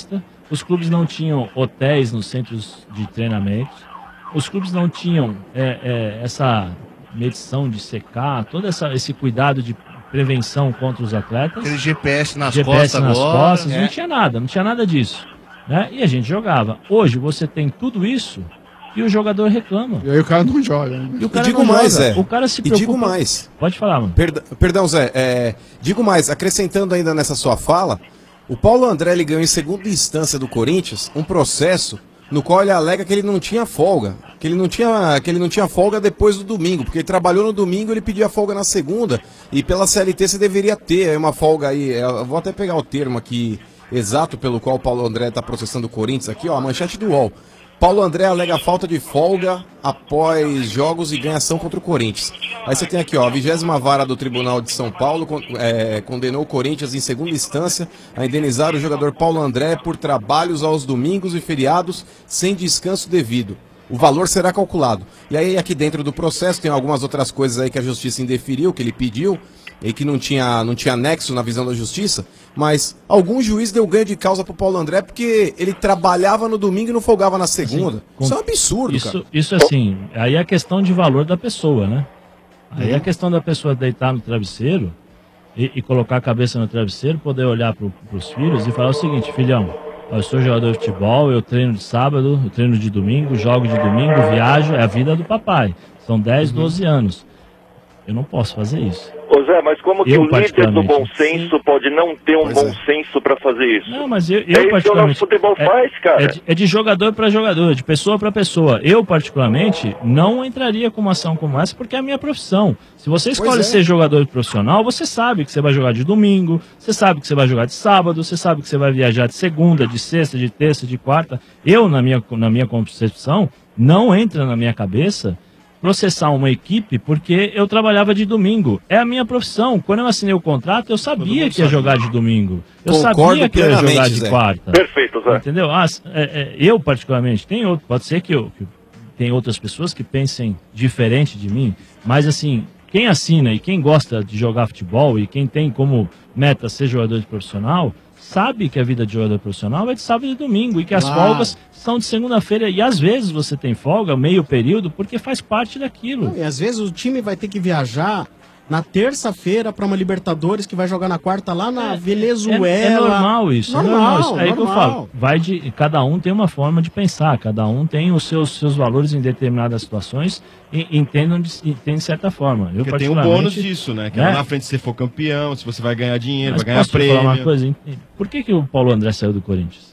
os clubes não tinham hotéis nos centros de treinamento, os clubes não tinham é, é, essa medição de secar, todo essa, esse cuidado de prevenção contra os atletas. Aquele G P S nas G P S costas nas agora. costas, É. não tinha nada, não tinha nada disso. Né? E a gente jogava. Hoje você tem tudo isso e o jogador reclama. E aí o cara não joga. Né? E o cara e digo não mais, joga. Zé. O cara se E preocupa. digo mais. Pode falar, mano. Perd- Perdão, Zé. é, digo mais, acrescentando ainda nessa sua fala, o Paulo André ele ganhou em segunda instância do Corinthians um processo no qual ele alega que ele não tinha folga, que ele não tinha, que ele não tinha folga depois do domingo, porque ele trabalhou no domingo, ele pedia folga na segunda, e pela C L T você deveria ter aí uma folga aí, eu vou até pegar o termo aqui exato pelo qual o Paulo André está processando o Corinthians aqui, ó, a manchete do U O L. Paulo André alega falta de folga após jogos e ganhação contra o Corinthians. Aí você tem aqui, ó, a vigésima vara do Tribunal de São Paulo con- é, condenou o Corinthians em segunda instância a indenizar o jogador Paulo André por trabalhos aos domingos e feriados sem descanso devido. O valor será calculado. E aí aqui dentro do processo tem algumas outras coisas aí que a justiça indeferiu, que ele pediu, e que não tinha, não tinha nexo na visão da justiça, mas algum juiz deu ganho de causa pro Paulo André porque ele trabalhava no domingo e não folgava na segunda. Com- Isso é um absurdo, isso, cara. Isso assim, aí é a questão de valor da pessoa, né? Aí é a Uhum. questão da pessoa deitar no travesseiro e, e colocar a cabeça no travesseiro, poder olhar pro, pros filhos e falar o seguinte, filhão, ó, eu sou jogador de futebol, eu treino de sábado, eu treino de domingo, jogo de domingo, viajo, é a vida do papai. São dez, doze anos. Eu não posso fazer isso. Ô Zé, mas como que Eu, o líder do particularmente. bom senso pode não ter um bom senso pra fazer isso? Não, mas eu, é eu isso que o nosso particularmente... futebol é- faz, cara. É de, é de jogador para jogador, de pessoa para pessoa. Eu, particularmente, não entraria com uma ação como essa porque é a minha profissão. Se você escolhe Pois é. ser jogador profissional, você sabe que você vai jogar de domingo, você sabe que você vai jogar de sábado, você sabe que você vai viajar de segunda, de sexta, de terça, de quarta. Eu, na minha, na minha concepção, não entra na minha cabeça processar uma equipe porque eu trabalhava de domingo. É a minha profissão. Quando eu assinei o contrato, eu sabia que ia jogar de domingo. Eu Concordo sabia que eu ia jogar plenamente, de Zé. quarta. Perfeito, Zé. Entendeu? Ah, é, é, eu, particularmente, tem outro, pode ser que, eu, que tem outras pessoas que pensem diferente de mim, mas assim, quem assina e quem gosta de jogar futebol e quem tem como meta ser jogador de profissional, sabe que a vida de jogador profissional é de sábado e domingo e que as Claro. folgas são de segunda-feira e às vezes você tem folga, meio período, porque faz parte daquilo. E às vezes o time vai ter que viajar na terça-feira para uma Libertadores que vai jogar na quarta lá na Venezuela. É, é normal isso. é Normal, isso. Aí que eu normal. falo. Vai de, cada um tem uma forma de pensar, cada um tem os seus, seus valores em determinadas situações e entendam de, entendem de certa forma. Eu, Porque tem o particularmente, bônus disso, né? Que né? lá na frente se você for campeão, se você vai ganhar dinheiro, Mas vai ganhar posso te falar prêmio. uma coisa? Por que, que o Paulo André saiu do Corinthians?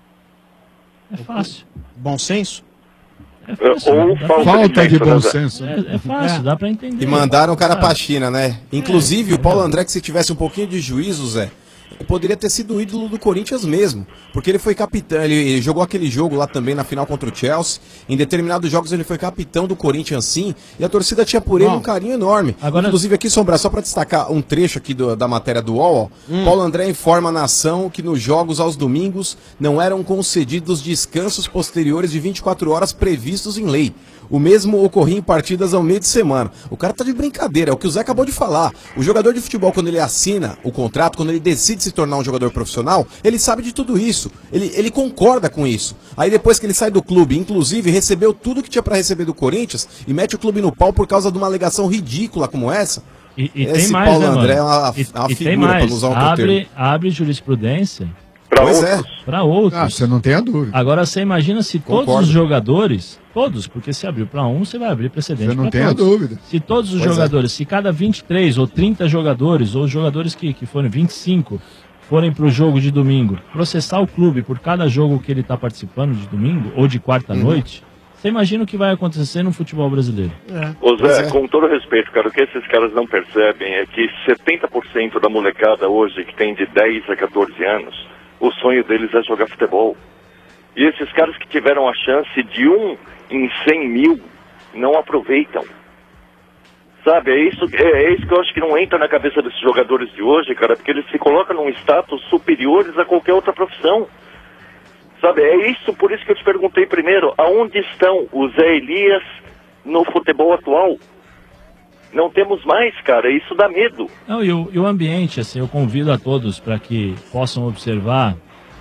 É fácil. Bom senso? É fácil. Ou né? Dá falta pra- Falta de bom senso, É, é fácil, dá pra entender. E mandaram o cara Ah. pra China, né? Inclusive, o Paulo André, que se tivesse um pouquinho de juízo, Zé, poderia ter sido o ídolo do Corinthians mesmo. Porque ele foi capitão, ele jogou aquele jogo lá também na final contra o Chelsea. Em determinados jogos ele foi capitão do Corinthians, sim. E a torcida tinha por ele Bom, um carinho enorme. agora- Inclusive, aqui, Sombra, só pra destacar um trecho aqui do- da matéria do U O L, ó. Hum. Paulo André informa a nação que nos jogos aos domingos não eram concedidos descansos posteriores de vinte e quatro horas previstos em lei. O mesmo ocorria em partidas ao meio de semana. O cara tá de brincadeira, é o que o Zé acabou de falar. O jogador de futebol, quando ele assina o contrato, quando ele decide se tornar um jogador profissional, ele sabe de tudo isso. Ele, ele concorda com isso. Aí depois que ele sai do clube, inclusive, recebeu tudo que tinha pra receber do Corinthians e mete o clube no pau por causa de uma alegação ridícula como essa. E, e Esse tem mais, Paulo né, mano? André é uma, e, uma e figura, tem mais. pra não usar um outro abre, termo. abre jurisprudência Pra Pois outros. é. para outros. Ah, você não tem a dúvida. Agora você imagina se todos Concordo. os jogadores, todos, porque se abriu para um, você vai abrir precedente Você não pra tem a todos. dúvida. Se todos os Pois é. jogadores, se cada vinte e três ou trinta jogadores, ou jogadores que, que forem vinte e cinco, forem para o jogo de domingo, processar o clube por cada jogo que ele está participando de domingo ou de quarta-noite, você imagina o que vai acontecer no futebol brasileiro. Ô Pois Zé, é. com todo respeito, cara, o que esses caras não percebem é que setenta por cento da molecada hoje que tem de dez a catorze anos, o sonho deles é jogar futebol. E esses caras que tiveram a chance de um em cem mil, não aproveitam. Sabe, é isso, é, é isso que eu acho que não entra na cabeça desses jogadores de hoje, cara, porque eles se colocam num status superiores a qualquer outra profissão. Sabe, é isso, por isso que eu te perguntei primeiro, aonde estão os Zé Elias no futebol atual? Não temos mais, cara, isso dá medo. Não, e, o, e o ambiente, assim, eu convido a todos para que possam observar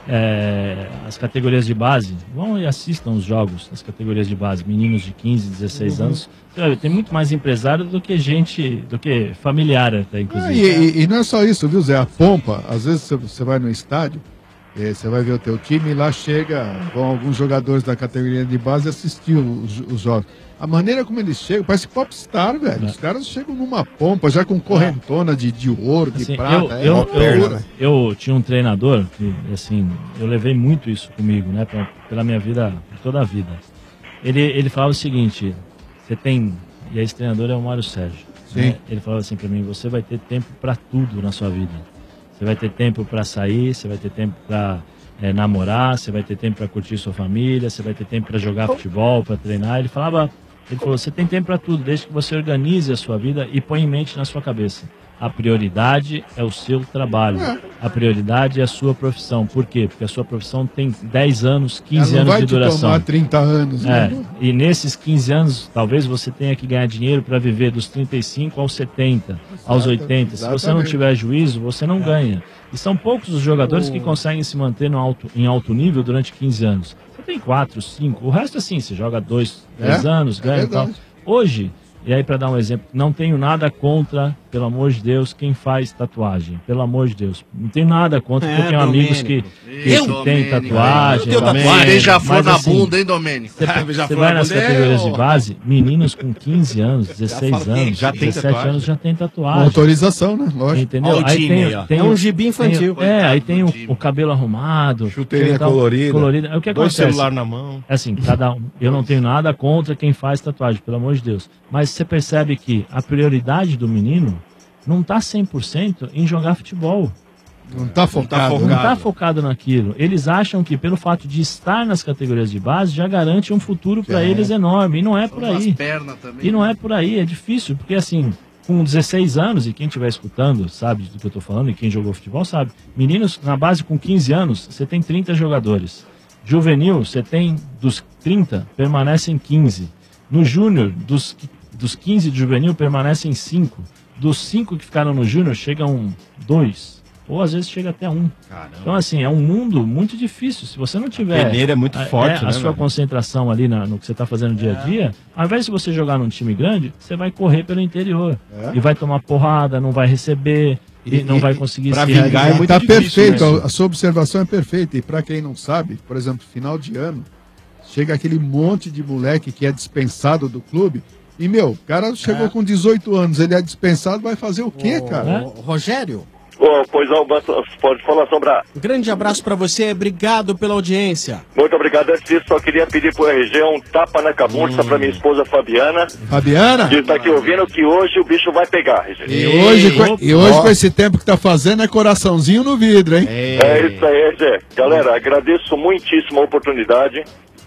é, as categorias de base, vão e assistam os jogos das categorias de base, meninos de quinze, dezesseis Uhum. anos. Você vai ver, tem muito mais empresário do que gente, do que familiar até, Ah, inclusive. e, e- e não é só isso, viu, Zé? A pompa, às vezes você- você vai no estádio, eh, você vai ver o teu time e lá chega, vão alguns jogadores da categoria de base assistir os, os jogos. A maneira como eles chegam, parece popstar, velho. Os caras chegam numa pompa, já com correntona de, de ouro, de Assim, prata. eu, é eu, loucura. eu, eu tinha um treinador que, assim, eu levei muito isso comigo, né, pra, pela minha vida, toda a vida. Ele, ele falava o seguinte, você tem, e esse treinador é o Mário Sérgio, Sim. né? Ele falava assim pra mim, você vai ter tempo pra tudo na sua vida. Você vai ter tempo pra sair, você vai ter tempo pra é, namorar, você vai ter tempo pra curtir sua família, você vai ter tempo pra jogar futebol, pra treinar. Ele falava, ele falou, você tem tempo pra tudo, desde que você organize a sua vida e põe em mente na sua cabeça. A prioridade é o seu trabalho. A prioridade é a sua profissão. Por quê? Porque a sua profissão tem dez anos, quinze Ela não anos vai de te duração. tomar trinta anos, É, né? e nesses quinze anos, talvez você tenha que ganhar dinheiro para viver dos trinta e cinco aos setenta, aos oitenta. Se você não exatamente. tiver juízo, você não ganha. E são poucos os jogadores que conseguem se manter no alto, em alto nível durante quinze anos. Você tem quatro, cinco. O resto, assim, você joga dois, dez É, anos, é ganha e tal. verdade. Hoje, e aí para dar um exemplo, não tenho nada contra, pelo amor de Deus, quem faz tatuagem. Pelo amor de Deus. Não tenho nada contra, porque É, eu tenho amigos que, Domênico. que têm Domênico. tatuagem. Eu tenho tal. tatuagem. Beija-flor Mas, na assim, bunda, hein, Domênico? Você, Ah, você beija-flor vai na nas bunda é categorias de o- base, meninos com quinze anos, dezesseis fala quem? anos, Já tem dezessete tatuagem. anos já tem Com tatuagem. autorização, né? Lógico. Entendeu? Olha o Aí time tem, aí, ó. tem É um gibi infantil. tem- é, aí tem o, o cabelo arrumado, Chuteirinha e tal, colorida. colorida. Aí o que Dois acontece? celular na mão. É assim, cada um. Eu não tenho nada contra quem faz tatuagem, pelo amor de Deus. Mas você percebe que a prioridade do menino não está cem por cento em jogar futebol. Não tá focado. Não está focado naquilo. Eles acham que pelo fato de estar nas categorias de base já garante um futuro para É. eles enorme. E não é por As aí. pernas também. E não é por aí, é difícil, porque assim, com dezesseis anos, e quem estiver escutando sabe do que eu estou falando, e quem jogou futebol sabe, meninos na base com quinze anos, você tem trinta jogadores. Juvenil, você tem dos trinta, permanecem quinze. No júnior, dos, dos quinze de juvenil, permanecem cinco. Dos cinco que ficaram no júnior, chegam dois. Ou às vezes chega até um. Então, assim, é um mundo muito difícil. Se você não tiver peneira é muito a, forte, a né, sua velho? concentração ali na- no que você está fazendo dia a dia, ao invés de você jogar num time grande, você vai correr pelo interior. É. E vai tomar porrada, não vai receber, e, não vai conseguir pra se vingar realizar. é muito tá perfeito, a, a sua observação é perfeita. E pra quem não sabe, por exemplo, final de ano, chega aquele monte de moleque que é dispensado do clube. E, meu, o cara chegou com dezoito anos, ele é dispensado, vai fazer o quê, cara? Rogério, Ô, pois não, mas pode falar, Sombra. um grande abraço pra você, obrigado pela audiência. Muito obrigado. Antes disso, só queria pedir pro R G um tapa na cabeça pra minha esposa Fabiana. Fabiana? Que tá aqui ouvindo que hoje o bicho vai pegar, R G. E hoje, com, e hoje com esse tempo que tá fazendo, é coraçãozinho no vidro, hein? É isso aí, R G. Galera, agradeço muitíssimo a oportunidade.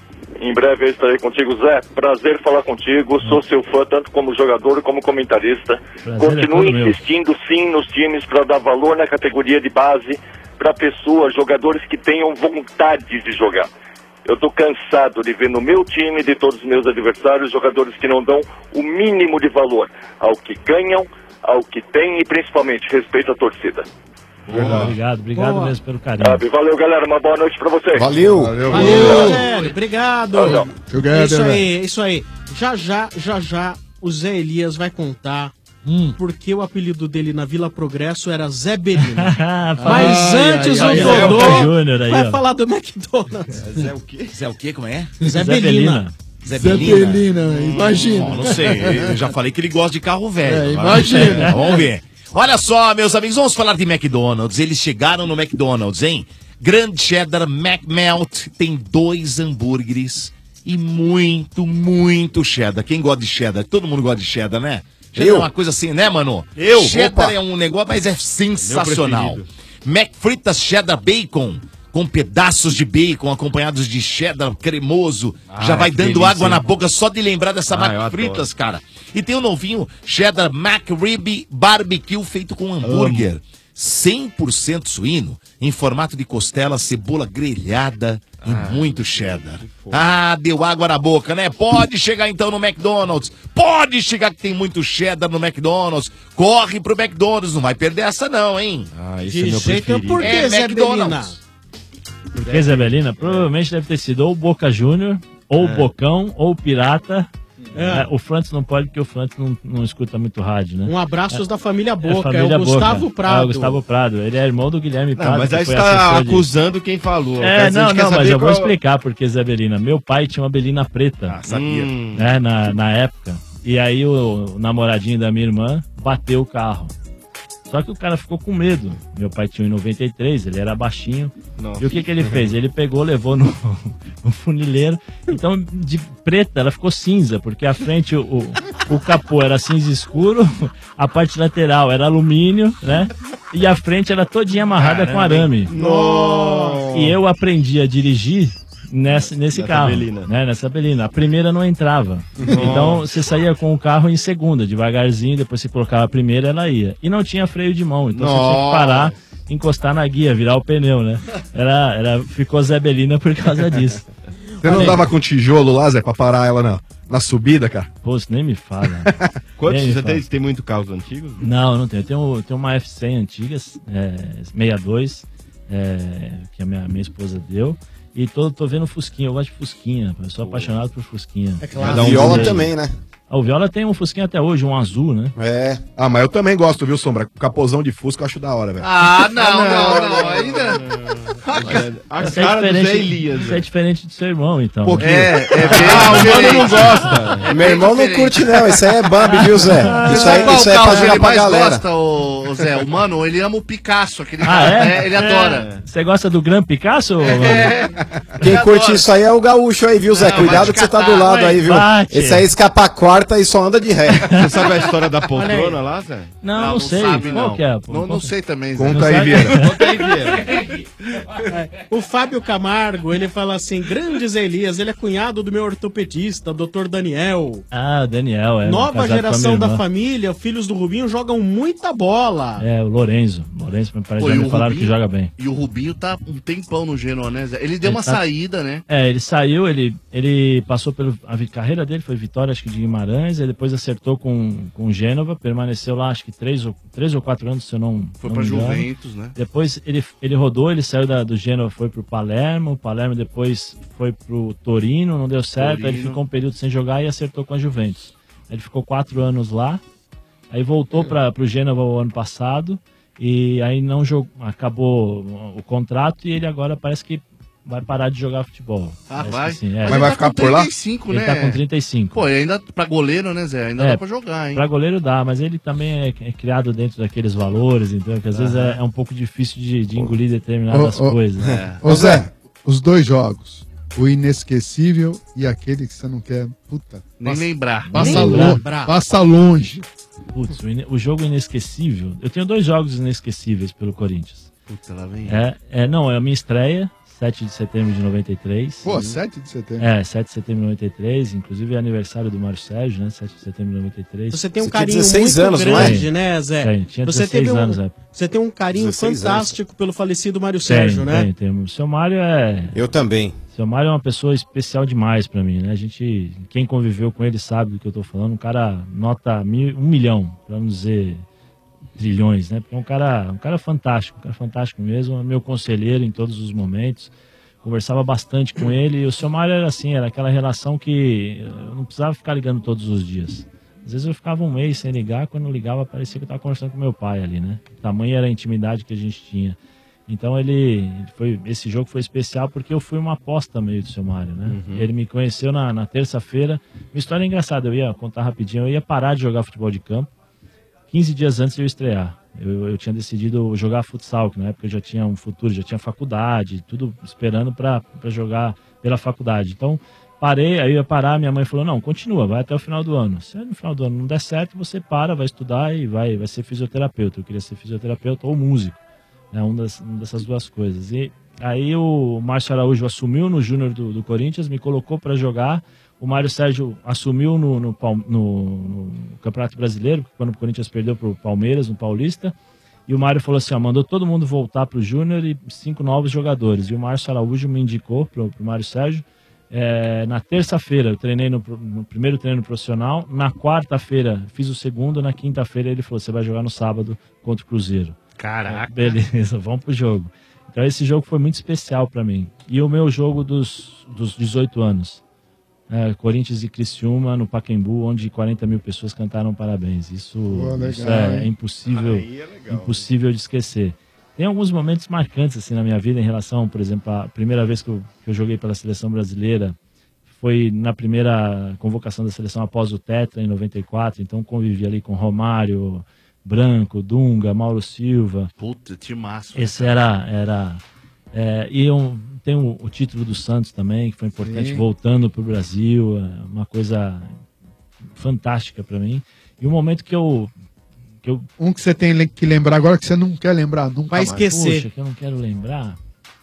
Em breve eu estarei contigo, Zé. Prazer falar contigo. Sou seu fã, tanto como jogador como comentarista. Prazer é Continue todo meu. insistindo sim nos times para dar valor na categoria de base para pessoas, jogadores que tenham vontade de jogar. Eu tô cansado de ver no meu time, de todos os meus adversários, jogadores que não dão o mínimo de valor ao que ganham, ao que têm e principalmente respeito à torcida. Boa, obrigado, obrigado Boa. mesmo pelo carinho. Sabe? Valeu, galera. Uma boa noite pra vocês. Valeu. Valeu, Rogério, obrigado. Tchau, tchau. É isso aí, é isso aí. Já já, já já, o Zé Elias vai contar porque o apelido dele na Vila Progresso era Zé Belina. Mas Ai, antes ai, ai, o ai, Dodô Zé Júnior aí, vai ó. falar do McDonald's. Zé o quê? Zé o quê? Como é? Zé Belina. Zé Zé Belina. Belina, imagina. Bom, não sei, eu já falei que ele gosta de carro velho. É, mas- imagina. Vamos ver. Olha só, meus amigos, vamos falar de McDonald's. Eles chegaram no McDonald's, hein? Grand Cheddar McMelt tem dois hambúrgueres e muito, muito cheddar. Quem gosta de cheddar? Todo mundo gosta de cheddar, né? Cheddar Eu? é uma coisa assim, né, mano? Eu? Cheddar Opa. é um negócio, mas é sensacional. preferido. McFritas Cheddar Bacon, com pedaços de bacon acompanhados de cheddar cremoso. Ah, Já vai que dando delícia, água hein? na boca só de lembrar dessa Ah, eu McFritas, cara. E tem o novinho Cheddar McRib Barbecue feito com hambúrguer. cem por cento suíno, em formato de costela, cebola grelhada e muito cheddar. Ah, deu água na boca, né? Pode chegar então no McDonald's. Pode chegar que tem muito cheddar no McDonald's. Corre pro McDonald's, não vai perder essa não, hein? Ah, De jeito, por que, É Zé Belina? McDonald's. Por que Zebelina? Provavelmente deve ter sido ou o Boca Júnior, ou o É. Bocão, ou o Pirata. É. É, o Frantz não pode, porque o Frantz não, não escuta muito rádio, né? Um abraço é, da família Boca, é, família o Gustavo Boca. Prado. É, o Gustavo Prado. Ele é irmão do Guilherme Prado. Não, mas que aí foi você tá assessor de- acusando quem falou. É, A gente não, quer não, mas saber eu vou qual- explicar porque Zebelina. Meu pai tinha uma belina preta. Ah, sabia. Né, na, na época. E aí o, o namoradinho da minha irmã bateu o carro. Só que o cara ficou com medo. Meu pai tinha um noventa e três, ele era baixinho. Nossa. E o que, que ele fez? Ele pegou, levou no, no funileiro. Então, de preta, ela ficou cinza, porque a frente, o, o, o capô era cinza escuro, a parte lateral era alumínio, né? E a frente era todinha amarrada com arame. Nossa. E eu aprendi a dirigir nessa, nesse Nessa carro, belina. né? Nessa belina. A primeira não entrava. Nossa. Então você saía com o carro em segunda, devagarzinho, depois você colocava a primeira, ela ia. E não tinha freio de mão, então você tinha que Nossa. parar, encostar na guia, virar o pneu, né? Era, era, ficou Zebelina por causa disso. Você não dava com tijolo lá, Zé, pra parar ela na, na subida, cara? Pô, isso nem me fala. Quantos Nem me você fala. tem? Você tem muito carros antigos? Não, não tenho. Eu tenho, eu tenho uma F cem antigas, é, sessenta e dois, é, que a minha, minha esposa deu. E tô, tô vendo Fusquinha, eu gosto de Fusquinha, eu sou apaixonado por Fusquinha. É claro. Cada um Viola dele. Também, né? Ah, o Viola tem um Fusquinha até hoje, um azul, né? É. Ah, mas eu também gosto, viu, Sombra? Capozão de Fusca eu acho da hora, velho. Ah, não, não, não. Ainda. A Isso é cara do diferente- Zé Elias. Isso é diferente do seu irmão, então. Pouquinho. É, é bem Ah, o mano diferente. não gosta. Meu irmão não curte, não. Isso aí é Bambi, viu, Zé? Isso aí, Qual isso aí é carro pra ele jogar pra mais galera. gosta, ô, ô Zé? O mano, ele ama o Picasso, aquele Ah, cara. é? Ele adora. Você gosta do Gran Picasso? É. Quem Ele curte adora. isso aí é o gaúcho aí, viu, Zé? Não, Cuidado vai que você tá catar, do lado vai, aí, viu? bate. Esse aí escapa a quarta e só anda de ré. Você sabe a história da Olha poltrona aí. lá, Zé? Não, não, Não, não sei. sabe, Qual não. que é? pô? Não, Qual não que é? sei também, Zé. Conta Não aí, sabe? Vieira. Conta aí, Vieira. O Fábio Camargo, ele fala assim, grandes Elias, ele é cunhado do meu ortopedista, doutor Daniel. Ah, o Daniel, é. Nova casado com a geração minha da irmã. família, filhos do Rubinho jogam muita bola. É, o Lorenzo. Lorenzo, me parece, Pô, já e me o falaram Rubinho? que joga bem. E o Rubinho tá um tempão no Genoa, né, Zé? Ele deu Ele uma tá- saída, né? É, ele saiu, ele, ele passou pela a vi- carreira dele, foi Vitória, acho que de Guimarães, aí depois acertou com, com o Gênova, permaneceu lá, acho que três ou, três ou quatro anos, se eu não Foi não pra me engano. Juventus, né? Depois ele, ele rodou, ele saiu da, do Gênova, foi pro Palermo, o Palermo depois foi pro Torino, não deu certo, aí ele Torino. ficou um período sem jogar e acertou com a Juventus. Aí ele ficou quatro anos lá, aí voltou para pro Gênova o ano passado, e aí não jogou, acabou o contrato e ele agora parece que vai parar de jogar futebol. Ah, Parece vai? que sim, é. Mas vai ele tá ficar com por lá? trinta e cinco, Ele né? tá com trinta e cinco. Pô, e ainda pra goleiro, né, Zé? Ainda É, dá pra jogar, hein? Pra goleiro dá, mas ele também é, é criado dentro daqueles valores, então que às vezes é, é um pouco difícil de, de engolir determinadas Ô, ô, coisas. É. né? Ô Zé, os dois jogos, o inesquecível e aquele que você não quer. Puta. Nem passa, lembrar. Passa, Nem lo- lembrar. passa longe. Putz, o, ine- o jogo inesquecível. Eu tenho dois jogos inesquecíveis pelo Corinthians. Puta, lá vem. É, é, não, é a minha estreia, sete de setembro de noventa e três. Pô, sete de setembro. É, sete de setembro de noventa e três, inclusive é aniversário do Mário Sérgio, né? sete de setembro de noventa e três. Você tem um Você tinha carinho dezesseis muito anos, não é? grande, né, Zé? Tem, tinha você dezesseis teve um, anos, é. Você tem um carinho dezesseis fantástico pelo falecido Mário Sérgio, tem, né? Tem, tem. O seu Mário é. Eu também. O seu Mário é uma pessoa especial demais pra mim, né? A gente, quem conviveu com ele sabe do que eu tô falando. Um cara nota mil, um milhão, pra não dizer trilhões, né? Porque é um cara, um cara fantástico, um cara fantástico mesmo. É meu conselheiro em todos os momentos. Conversava bastante com ele. E o seu Mário era assim, era aquela relação que eu não precisava ficar ligando todos os dias. Às vezes eu ficava um mês sem ligar, quando eu ligava parecia que eu estava conversando com meu pai ali, né? Tamanha era a intimidade que a gente tinha. Então ele foi, esse jogo foi especial porque eu fui uma aposta meio do seu Mário, né? Uhum. Ele me conheceu na, na terça-feira. Minha história é engraçada, eu ia contar rapidinho, eu ia parar de jogar futebol de campo quinze dias antes de eu estrear. Eu, eu tinha decidido jogar futsal, que na época eu já tinha um futuro, já tinha faculdade, tudo esperando para jogar pela faculdade. Então parei, aí eu ia parar, minha mãe falou, não, continua, vai até o final do ano. Se no final do ano não der certo, você para, vai estudar e vai, vai ser fisioterapeuta. Eu queria ser fisioterapeuta ou músico, né, um das, uma dessas duas coisas. E aí o Márcio Araújo assumiu no Júnior do, do Corinthians, me colocou para jogar. O Mário Sérgio assumiu no, no, no, no Campeonato Brasileiro, quando o Corinthians perdeu para o Palmeiras, no Paulista. E o Mário falou assim, ó, mandou todo mundo voltar para o Júnior e cinco novos jogadores. E o Márcio Araújo me indicou para o Mário Sérgio. É, na terça-feira eu treinei no, no primeiro treino profissional, na quarta-feira fiz o segundo, na quinta-feira ele falou, você vai jogar no sábado contra o Cruzeiro. Caraca. Beleza, vamos pro jogo. Então esse jogo foi muito especial para mim. E o meu jogo dos, dos dezoito anos, é, Corinthians e Criciúma no Pacaembu, onde quarenta mil pessoas cantaram parabéns. Isso, Pô, legal, isso é, hein? impossível, Aí é legal. impossível de esquecer. Tem alguns momentos marcantes assim na minha vida em relação, por exemplo, à primeira vez que eu, que eu joguei pela seleção brasileira foi na primeira convocação da seleção após o Tetra em noventa e quatro, então convivi ali com Romário, Branco, Dunga, Mauro Silva. Puta, timaço. Esse era... era é, e eu, tem o, o título do Santos também, que foi importante, Sim. voltando para o Brasil, é uma coisa fantástica para mim. E o momento que eu, que eu... Um que você tem que lembrar agora que você não quer lembrar nunca Vai mais. esquecer. Puxa, que eu não quero lembrar.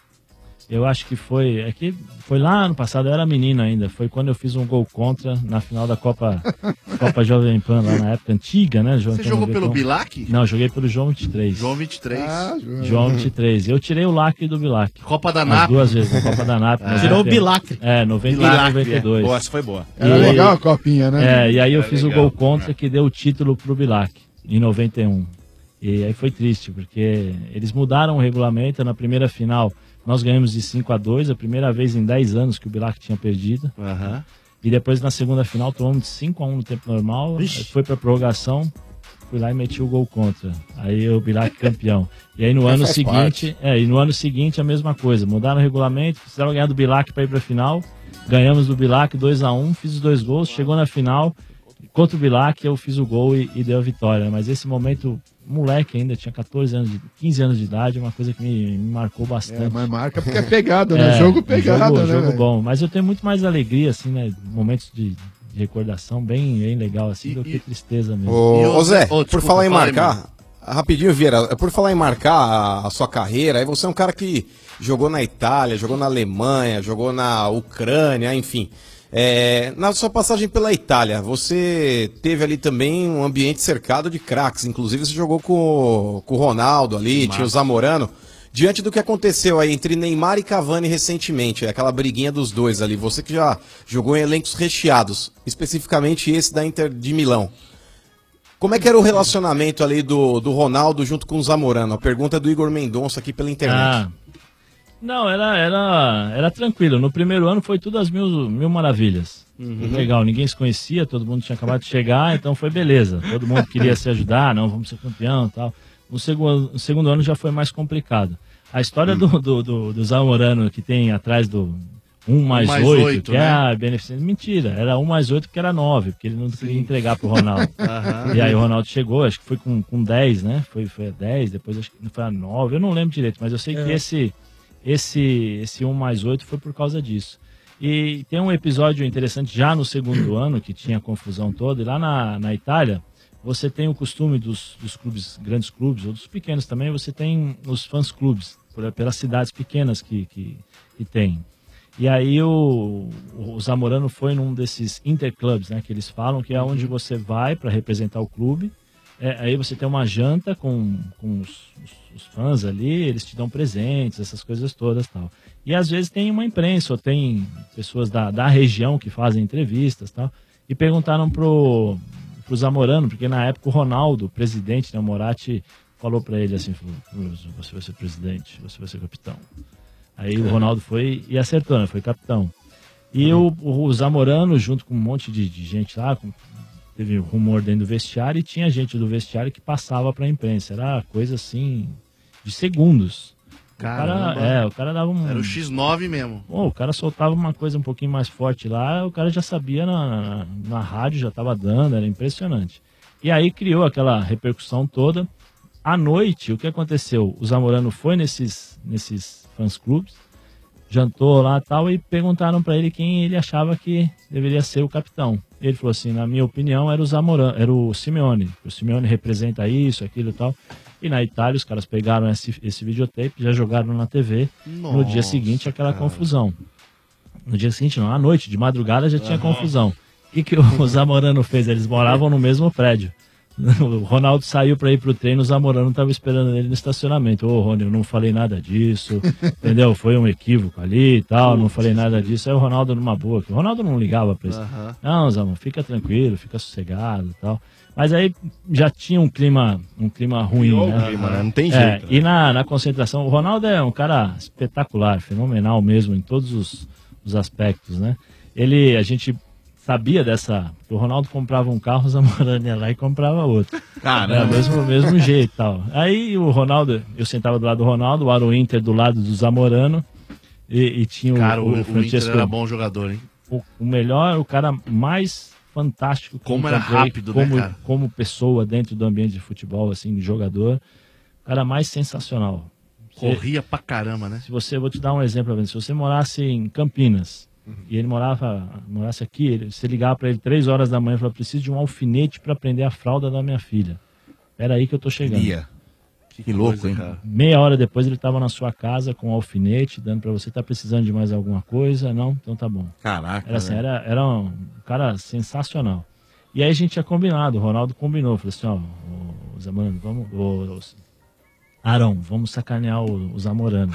Eu acho que foi... É que foi lá no passado, eu era menino ainda. Foi quando eu fiz um gol contra na final da Copa, Copa Jovem Pan, lá na época antiga, né? Você jogou pelo Bilac? Não, joguei pelo João vinte e três. João vinte e três. Ah, João vinte e três. Eu tirei o lacre do Bilac. Copa da As Nap. duas vezes, na Copa da Nap. Ah. Tirou o Bilacre. É, noventa e um e noventa e dois. Boa, essa foi boa. Era E- legal a copinha, né? É, e aí eu Era fiz legal. o gol contra que deu o título pro Bilac, em noventa e um. E aí foi triste, porque eles mudaram o regulamento. Na primeira final, nós ganhamos de cinco a dois, a primeira vez em dez anos que o Bilac tinha perdido. Aham. E depois, na segunda final, tomamos de cinco a um no tempo normal. Aí foi pra prorrogação, fui lá e meti o gol contra. Aí o Bilac campeão. E aí no Mas ano faz seguinte, é, e no ano seguinte a mesma coisa. Mudaram o regulamento, precisava ganhar do Bilac para ir pra final. Ganhamos do Bilac dois a um, fiz os dois gols, chegou na final. Contra o Bilac eu fiz o gol e, e deu a vitória. Mas esse momento, moleque ainda, tinha quatorze anos, de, quinze anos de idade, é uma coisa que me, me marcou bastante. É, mas marca porque é pegado, né? Jogo pegado, jogo, né, Jogo velho? bom. Mas eu tenho muito mais alegria, assim, né? Momentos de, de recordação bem, bem legal, assim, do que tristeza mesmo. Ô, ô Zé, Ô, por desculpa, falar em fala aí, marcar, mano. rapidinho, Vieira, por falar em marcar a, a sua carreira, aí você é um cara que jogou na Itália, jogou na Alemanha, jogou na Ucrânia, enfim. É, na sua passagem pela Itália, você teve ali também um ambiente cercado de craques, inclusive você jogou com, com o Ronaldo ali, Massa. tinha o Zamorano. Diante do que aconteceu aí entre Neymar e Cavani recentemente, aquela briguinha dos dois ali, você que já jogou em elencos recheados, especificamente esse da Inter de Milão. Como é que era o relacionamento ali do, do Ronaldo junto com o Zamorano? A pergunta é do Igor Mendonça aqui pela internet. Ah, não, era, era, era tranquilo. No primeiro ano foi tudo às mil, mil maravilhas. Uhum. Legal, ninguém se conhecia, todo mundo tinha acabado de chegar, então foi beleza. Todo mundo queria se ajudar, não, vamos ser campeão e tal. No segundo, no segundo ano já foi mais complicado. A história Hum. do, do, do, do Zamorano que tem atrás do um mais mais oito, oito, que é né? a beneficência. Mentira, era um mais oito que era nove, porque ele não queria entregar pro Ronaldo. Aham. E aí o Ronaldo chegou, acho que foi com, com dez, né? Foi, foi a dez, depois acho que foi a nove, eu não lembro direito, mas eu sei É. que esse, esse, esse um mais oito foi por causa disso. E tem um episódio interessante já no segundo ano, que tinha a confusão toda, e lá na, na Itália, você tem o costume dos, dos clubes, grandes clubes, ou dos pequenos também, você tem os fãs clubes, por- pelas cidades pequenas que, que, que tem. E aí o, o Zamorano foi num desses interclubs, né, que eles falam, que é onde você vai para representar o clube. É, aí você tem uma janta com, com os, os- os fãs ali, eles te dão presentes, essas coisas todas e tal. E às vezes tem uma imprensa, ou tem pessoas da, da região que fazem entrevistas e tal. E perguntaram pro, pro Zamorano, porque na época o Ronaldo, o presidente, né, o Moratti, falou para ele assim, falou, você vai ser presidente, você vai ser capitão. Aí o Ronaldo foi e acertou, né? Foi capitão. E o, o Zamorano, junto com um monte de, de gente lá, com, teve rumor dentro do vestiário e tinha gente do vestiário que passava pra imprensa. Era coisa assim, de segundos. O Caramba. cara, é, o cara dava um... Era o X nove mesmo. Pô, o cara soltava uma coisa um pouquinho mais forte lá, o cara já sabia na, na, na rádio, já tava dando, era impressionante. E aí criou aquela repercussão toda. À noite, o que aconteceu? O Zamorano foi nesses, nesses fãs clubes, jantou lá e tal, e perguntaram para ele quem ele achava que deveria ser o capitão. Ele falou assim, na minha opinião, era o Zamorano, era o Simeone. O Simeone representa isso, aquilo e tal. E na Itália, os caras pegaram esse, esse videotape, já jogaram na T V. No dia Nossa, seguinte, aquela cara. confusão. No dia seguinte, não, à noite, de madrugada, já tinha Aham. confusão. O que, que o Zamorano fez? Eles moravam no mesmo prédio. O Ronaldo saiu para ir pro treino, o Zamorano tava esperando ele no estacionamento. Ô, Rony, eu não falei nada disso, entendeu? Foi um equívoco ali e tal, não falei nada disso. Aí o Ronaldo numa boa, o Ronaldo não ligava pra isso. Aham. Não, Zamorano, fica tranquilo, fica sossegado e tal. Mas aí já tinha um clima, um clima ruim, Criou o né? clima, né? Não tem É, jeito, E na, na concentração, o Ronaldo é um cara espetacular, fenomenal mesmo em todos os, os aspectos, né? Ele, a gente sabia dessa, que o Ronaldo comprava um carro, o Zamorano ia lá e comprava outro. Caramba. É, mesmo, mesmo jeito e tal. Aí o Ronaldo, eu sentava do lado do Ronaldo, o Aro Inter do lado do Zamorano, e, e tinha Cara, o, o, o o Francesco. Inter era bom jogador, hein? O, o melhor, o cara mais fantástico que Como eu era encontrei rápido, né, como, cara? como pessoa dentro do ambiente de futebol, assim, jogador. O cara mais sensacional. Você- Corria pra caramba, né? Se você, eu vou te dar um exemplo, se você morasse em Campinas e ele morava, morasse aqui, ele, você ligava para ele três horas da manhã e falava, preciso de um alfinete para prender a fralda da minha filha. Era aí que eu tô chegando. Ia. Que louco, hein? Meia hora depois ele estava na sua casa com um alfinete, dando para você, tá precisando de mais alguma coisa? Não? Então tá bom. Caraca. Era assim, velho. era, era um cara sensacional. E aí a gente tinha combinado, o Ronaldo combinou, falou assim, ó, o Zamorano, vamos, o, o, Arão, vamos sacanear o, o Zamorano.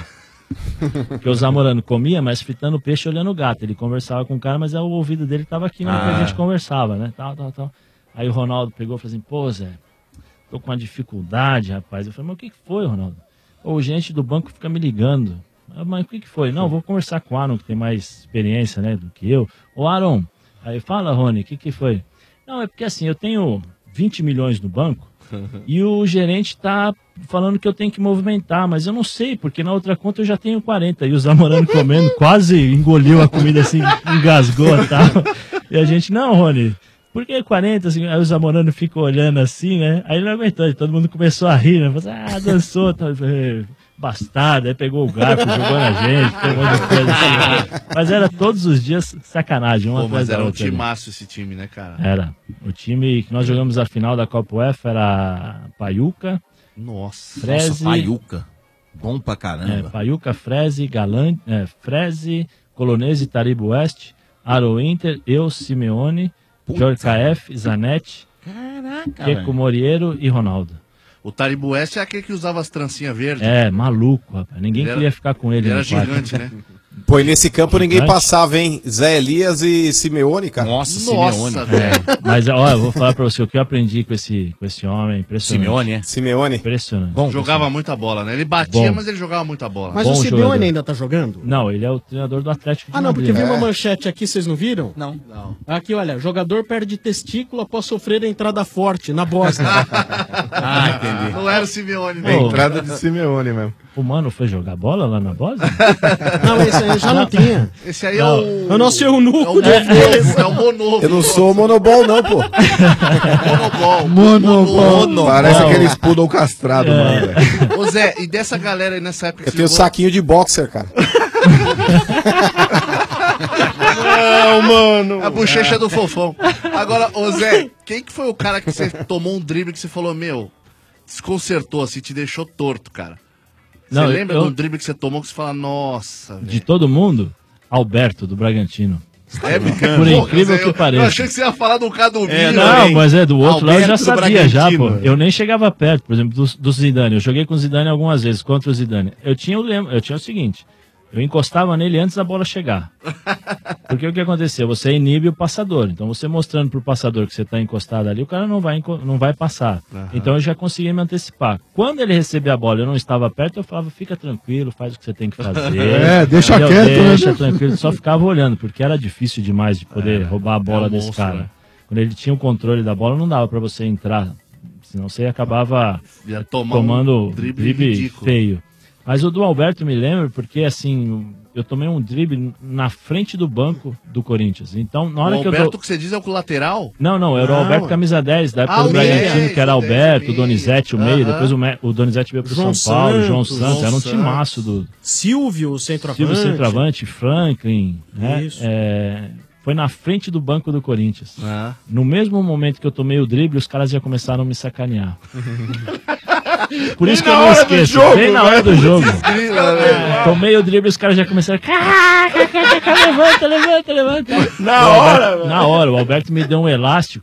Porque o Zamorano comia, mas fritando peixe olhando o gato. Ele conversava com o cara, mas o ouvido dele estava aqui na hora que Ah. a gente conversava, né? Tal, tal, tal. Aí o Ronaldo pegou e falou assim, pô, Zé, tô com uma dificuldade, rapaz. Eu falei, mas o que que foi, Ronaldo? O gerente do banco fica me ligando. Eu, mas o que que foi? Não, vou conversar com o Aaron, que tem mais experiência, né, do que eu. Ô, Aaron, aí fala, Rony, o que que foi? Não, é porque assim, eu tenho vinte milhões no banco e o gerente tá falando que eu tenho que movimentar, mas eu não sei, porque na outra conta eu já tenho quarenta. E o Zamorano comendo, quase engoliu a comida assim, engasgou e tal. E a gente, não, Rony, por que quarenta? Assim, aí o Zamorano fica olhando assim, né? Aí ele não aguentou, aí todo mundo começou a rir, né? Falou assim, ah, dançou, tá, é, bastardo, aí pegou o garfo, jogou na gente, foi um monte de coisa assim. Mas era todos os dias sacanagem, uma Pô, atrás mas da era um outra ali. timaço esse time, né, cara? Era. O time que nós jogamos a final da Copa UEFA era Paiuca. Nossa. Freze. Nossa, Paiuca. Bom pra É, caramba. Paiuca, Freze, Galan, é, Freze, Colonese, Taribo Oeste, Aro Inter, eu, Simeone, Jorge K F, Zanetti, Caraca, Keco velho. Moriero e Ronaldo. O Taribo Oeste é aquele que usava as trancinhas verdes. É, maluco, rapaz. Ninguém Ele era- queria ficar com ele. ele no era quarto. gigante, né? Pô, e nesse campo ninguém Gigante. passava, hein? Zé Elias e Simeone, cara. Nossa, Simeone. É, mas olha, eu vou falar pra você o que eu aprendi com esse, com esse homem. Impressionante. Simeone, é? Simeone. Impressionante. Jogava muita bola, né? Ele batia, Bom. mas ele jogava muita bola. Mas Bom o Simeone jogador. ainda tá jogando? Não, ele é o treinador do Atlético de Ah, não, porque Madrid. eu vi É. uma manchete aqui, vocês não viram? Não. Não. Aqui, olha, jogador perde testículo após sofrer entrada forte na Bósnia. Ah, entendi. Não era o Simeone, É não. entrada de Simeone mesmo. O Mano foi jogar bola lá na Bósnia? Não, esse aí já não tinha. Esse aí é Não. o... Eu não sei o nuco É o de Monovo, é o Monovo. Eu não sou o monobol, não, pô. Monobol. Monobol. Parece aqueles poodle castrado, É. mano. velho. Ô Zé, e dessa galera aí nessa época que Eu você tenho jogou- saquinho de boxer, cara. Não, mano. A bochecha do fofão. Agora, ô Zé, quem que foi o cara que você tomou um drible que você falou, meu, desconcertou, assim, te deixou torto, cara? Você Não, lembra eu- de um drible que você tomou que você fala, nossa, De velho. todo mundo, Alberto, do Bragantino. É brincando. Por Pô, incrível Zé, que eu- pareça. Eu achei que você ia falar do cara do É, Milan, não, hein? mas é do outro lado eu já Alberto do sabia já, pô. Bragantino. Eu nem chegava perto, por exemplo, do, do Zidane. Eu joguei com o Zidane algumas vezes, contra o Zidane. Eu tinha o, lem- eu tinha o seguinte, eu encostava nele antes da bola chegar. Porque o que aconteceu? Você inibe o passador. Então você mostrando pro passador que você tá encostado ali, o cara não vai, enco- não vai passar. Aham. Então eu já conseguia me antecipar. Quando ele recebia a bola e eu não estava perto, eu falava, fica tranquilo, faz o que você tem que fazer. É, deixa Entendeu? quieto, né? Deixa tranquilo. Só ficava olhando, porque era difícil demais de poder roubar a bola é um desse monstro, cara. né? Quando ele tinha o controle da bola, não dava pra você entrar. Senão você acabava Ia tomar tomando um drible drible ridículo. feio. Mas o do Alberto me lembro porque, assim, eu tomei um drible na frente do banco do Corinthians. Então, na hora O que eu Alberto tô... que você diz é o com o lateral? Não, não, era o Não. Alberto camisa dez, da época Ah, do o Bragantino, dez, que era o dez, Alberto, o isso. Donizete, o meio, Aham. depois o, Me- o Donizete veio pro João São Paulo, João Santos, Santos, João era um Santos. timaço do Silvio, o centroavante. Silvio Centroavante, Franklin, né? Isso. É, foi na frente do banco do Corinthians. Ah. No mesmo momento que eu tomei o drible, os caras já começaram a me sacanear. Por isso que eu não esqueço, bem na hora do jogo. Tomei o drible, os caras já começaram. Levanta, levanta, levanta. Na hora, velho. Na hora, o Alberto me deu um elástico.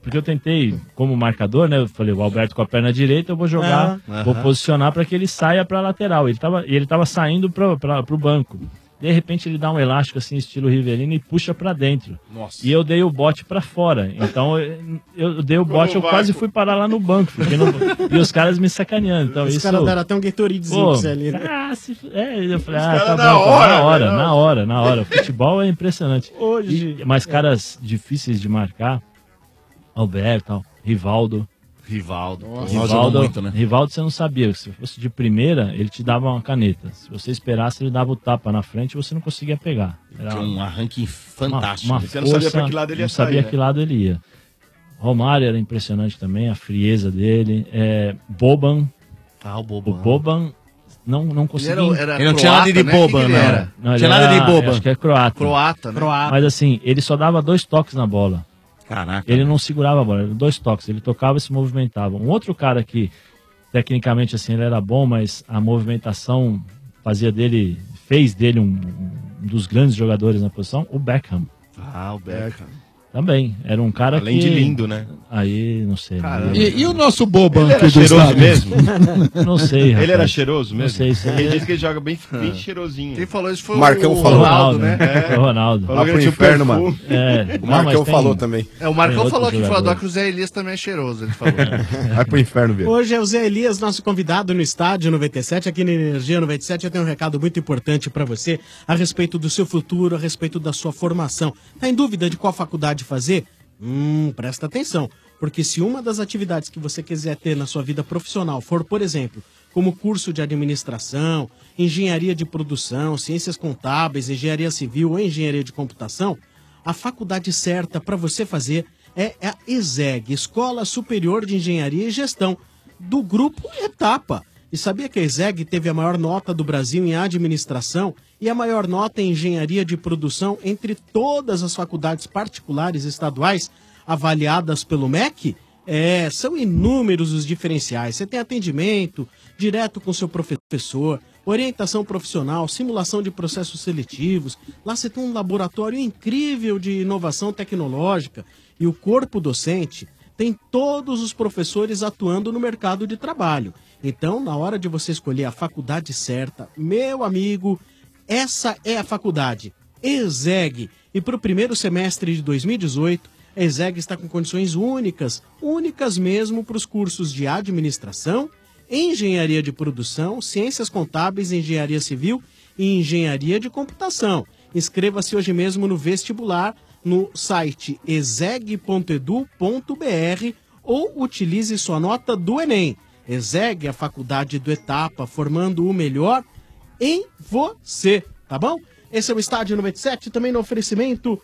Porque eu tentei, como marcador, né? Eu falei, o Alberto com a perna direita, eu vou jogar, Ah. vou Aham. posicionar para que ele saia para lateral. Ele tava, e ele tava saindo para o banco. De repente ele dá um elástico assim, estilo Rivelino, e puxa para dentro. Nossa. E eu dei o bote para fora. Então eu, eu dei o bote, eu quase fui parar lá no banco. Fiquei no- e os caras me sacaneando. Então, Os isso, caras deram até um Gatoridezinho Pô, pra você ali. Né? ah, se, é, eu falei, Os ah, caras tá na bom, tá, hora, na hora, né? na hora, na hora. O futebol é impressionante. Hoje- E- mas caras difíceis de marcar, Alberto, tal, Rivaldo. Rivaldo. Rivaldo, Rivaldo jogou muito, né? Rivaldo você não sabia. Se fosse de primeira, ele te dava uma caneta. Se você esperasse, ele dava o tapa na frente e você não conseguia pegar. Era Tinha um arranque fantástico. Uma, uma Você não sabia força, pra que lado ele ia não sabia sair, né? que lado ele ia. Romário era impressionante também, a frieza dele. É, Boban. Ah, o Boban. O Boban não, não conseguia. Ele era- era Ele não tinha nada de né? Boban, Que que né? ele Era. Não, ele Tinha nada era- de Boban. Acho que é croata. Croata, né? Croata. Mas assim, ele só dava dois toques na bola. Caraca. Ele não segurava a bola, era dois toques. Ele tocava e se movimentava. Um outro cara que, tecnicamente, assim, ele era bom, mas a movimentação fazia dele, fez dele um, um dos grandes jogadores na posição, o Beckham. Ah, o Beckham. Também, era um cara Além que... de lindo, né? Aí, não sei. Não, E, e o nosso Boban Ele era aqui do cheiroso estado? mesmo? Não sei, rapaz. Ele era cheiroso Não mesmo? sei, sei. Ele disse que ele joga bem, bem cheirosinho. Quem falou isso foi Marcão o falou. Ronaldo, né? É. O Ronaldo. Falou que Lá pro ele tinha inferno, perfume. mano. É, O não, Marcão mas tem- falou também. É, o Marcão Tem falou outros aqui fora do ar jogadores. que o Zé Elias também é cheiroso, ele falou. Vai pro inferno, viu? Hoje é o Zé Elias, nosso convidado no Estádio noventa e sete, aqui na Energia noventa e sete. Eu tenho um recado muito importante para você a respeito do seu futuro, a respeito da sua formação. Tá em dúvida de qual faculdade fazer? Hum, presta atenção, porque se uma das atividades que você quiser ter na sua vida profissional for, por exemplo, como curso de administração, engenharia de produção, ciências contábeis, engenharia civil ou engenharia de computação, a faculdade certa para você fazer é a ESEG, Escola Superior de Engenharia e Gestão, do grupo Etapa. E sabia que a ESEG teve a maior nota do Brasil em administração e a maior nota em engenharia de produção entre todas as faculdades particulares estaduais avaliadas pelo M E C? É, são inúmeros os diferenciais. Você tem atendimento direto com seu professor, orientação profissional, simulação de processos seletivos. Lá você tem um laboratório incrível de inovação tecnológica e o corpo docente tem todos os professores atuando no mercado de trabalho. Então, na hora de você escolher a faculdade certa, meu amigo, essa é a faculdade ESEG. E para o primeiro semestre de dois mil e dezoito, a ESEG está com condições únicas, únicas mesmo para os cursos de administração, engenharia de produção, ciências contábeis, engenharia civil e engenharia de computação. Inscreva-se hoje mesmo no vestibular no site exeg ponto edu ponto br ou utilize sua nota do Enem. ESEG é a faculdade do Etapa, formando o melhor em você, tá bom? Esse é o Estádio noventa e sete, também no oferecimento...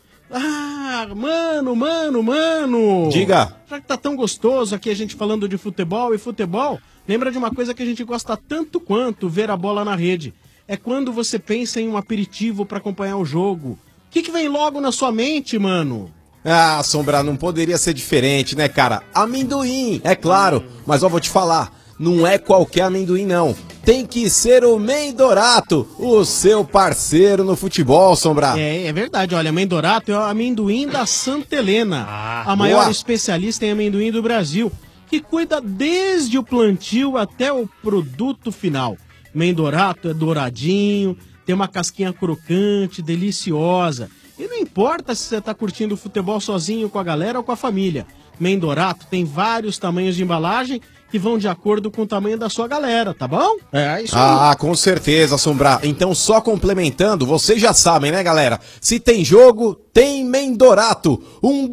Ah, mano, mano, mano! Diga. Já que tá tão gostoso aqui a gente falando de futebol e futebol, lembra de uma coisa que a gente gosta tanto quanto ver a bola na rede. É quando você pensa em um aperitivo pra acompanhar o jogo. O que, que vem logo na sua mente, mano? Ah, Sombra, não poderia ser diferente, né, cara? Amendoim, é claro. Mas ó, vou te falar, não é qualquer amendoim, não. Tem que ser o Mendorato, o seu parceiro no futebol, Sombra. É, é verdade. Olha, Mendorato é o amendoim da Santa Helena, a maior boa. especialista em amendoim do Brasil, que cuida desde o plantio até o produto final. Mendorato é douradinho, tem uma casquinha crocante, deliciosa. E não importa se você está curtindo o futebol sozinho, com a galera ou com a família. Mendorato tem vários tamanhos de embalagem que vão de acordo com o tamanho da sua galera, tá bom? É isso aí. Ah, com certeza, Sombra. Então, só complementando, vocês já sabem, né, galera? Se tem jogo, tem Mendorato. Um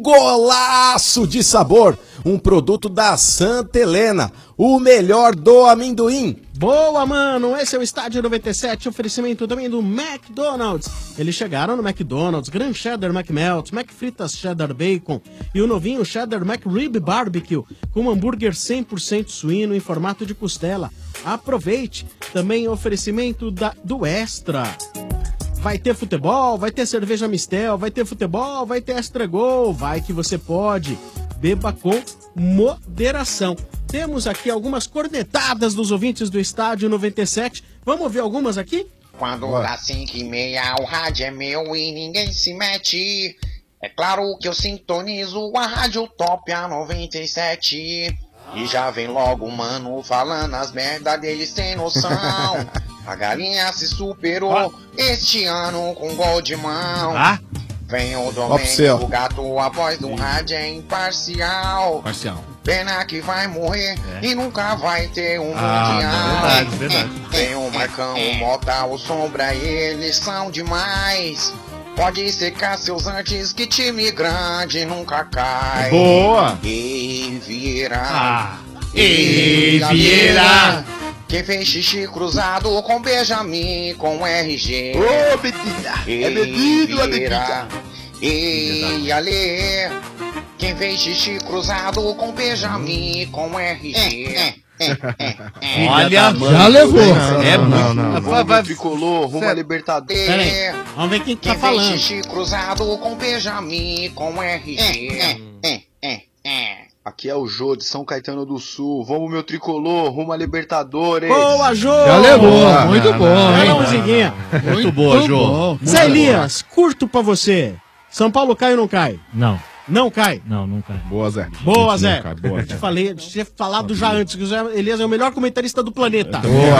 golaço de sabor. Um produto da Santa Helena. O melhor do amendoim. Boa, mano! Esse é o Estádio noventa e sete, oferecimento também do McDonald's. Eles chegaram no McDonald's, Grand Cheddar McMelt, McFritas Cheddar Bacon e o novinho Cheddar McRib Barbecue, com um hambúrguer cem por cento suíno em formato de costela. Aproveite! Também oferecimento da, do Extra. Vai ter futebol, vai ter cerveja Mistel, vai ter futebol, vai ter Extra Gol, vai que você pode. Beba com moderação. Temos aqui algumas cornetadas dos ouvintes do Estádio noventa e sete. Vamos ver algumas aqui? Quando dá cinco e meia, o rádio é meu e ninguém se mete. É claro que eu sintonizo a Rádio Top a noventa e sete. E já vem logo um mano falando as merda deles sem noção. A galinha se superou este ano com gol de mão. Ah? Vem o Ó pro céu. Domênico Gato, a voz do rádio é imparcial. Parcial. Pena que vai morrer e nunca vai ter um Ah, mundial. verdade, verdade. Tem o Marcão, o Mota, o Sombra, eles são demais. Pode secar seus antes que time grande nunca cai. Boa! Ei, Vieira. Ah. Ei, Ei, Vieira. Quem fez xixi cruzado com Benjamin com R G. Ô, bebida! É bebido ou é Vieira. Ei, Ale. Quem fez xixi cruzado com Benjamin com R G. Olha, já levou. É Não, não, não. Vai, vai, tricolor, rumo a Libertadores. Pera aí, vamos ver quem que tá Quem falando. fez xixi cruzado com Benjamin com R G. Aqui é o Jô de São Caetano do Sul. Vamos, meu tricolor, rumo a Libertadores. Boa, Jô! Já levou. Ah, Muito não, bom, não, Olha hein? a musiquinha. Muito boa, Jô. bom. Zé Elias, curto pra você. São Paulo cai ou não cai? Não, Não cai. não, não cai. Boa, Zé. Boa, Não Zé. cai, boa, Eu te Zé. falei, eu tinha falado já antes que o Zé Elias é o melhor comentarista do planeta.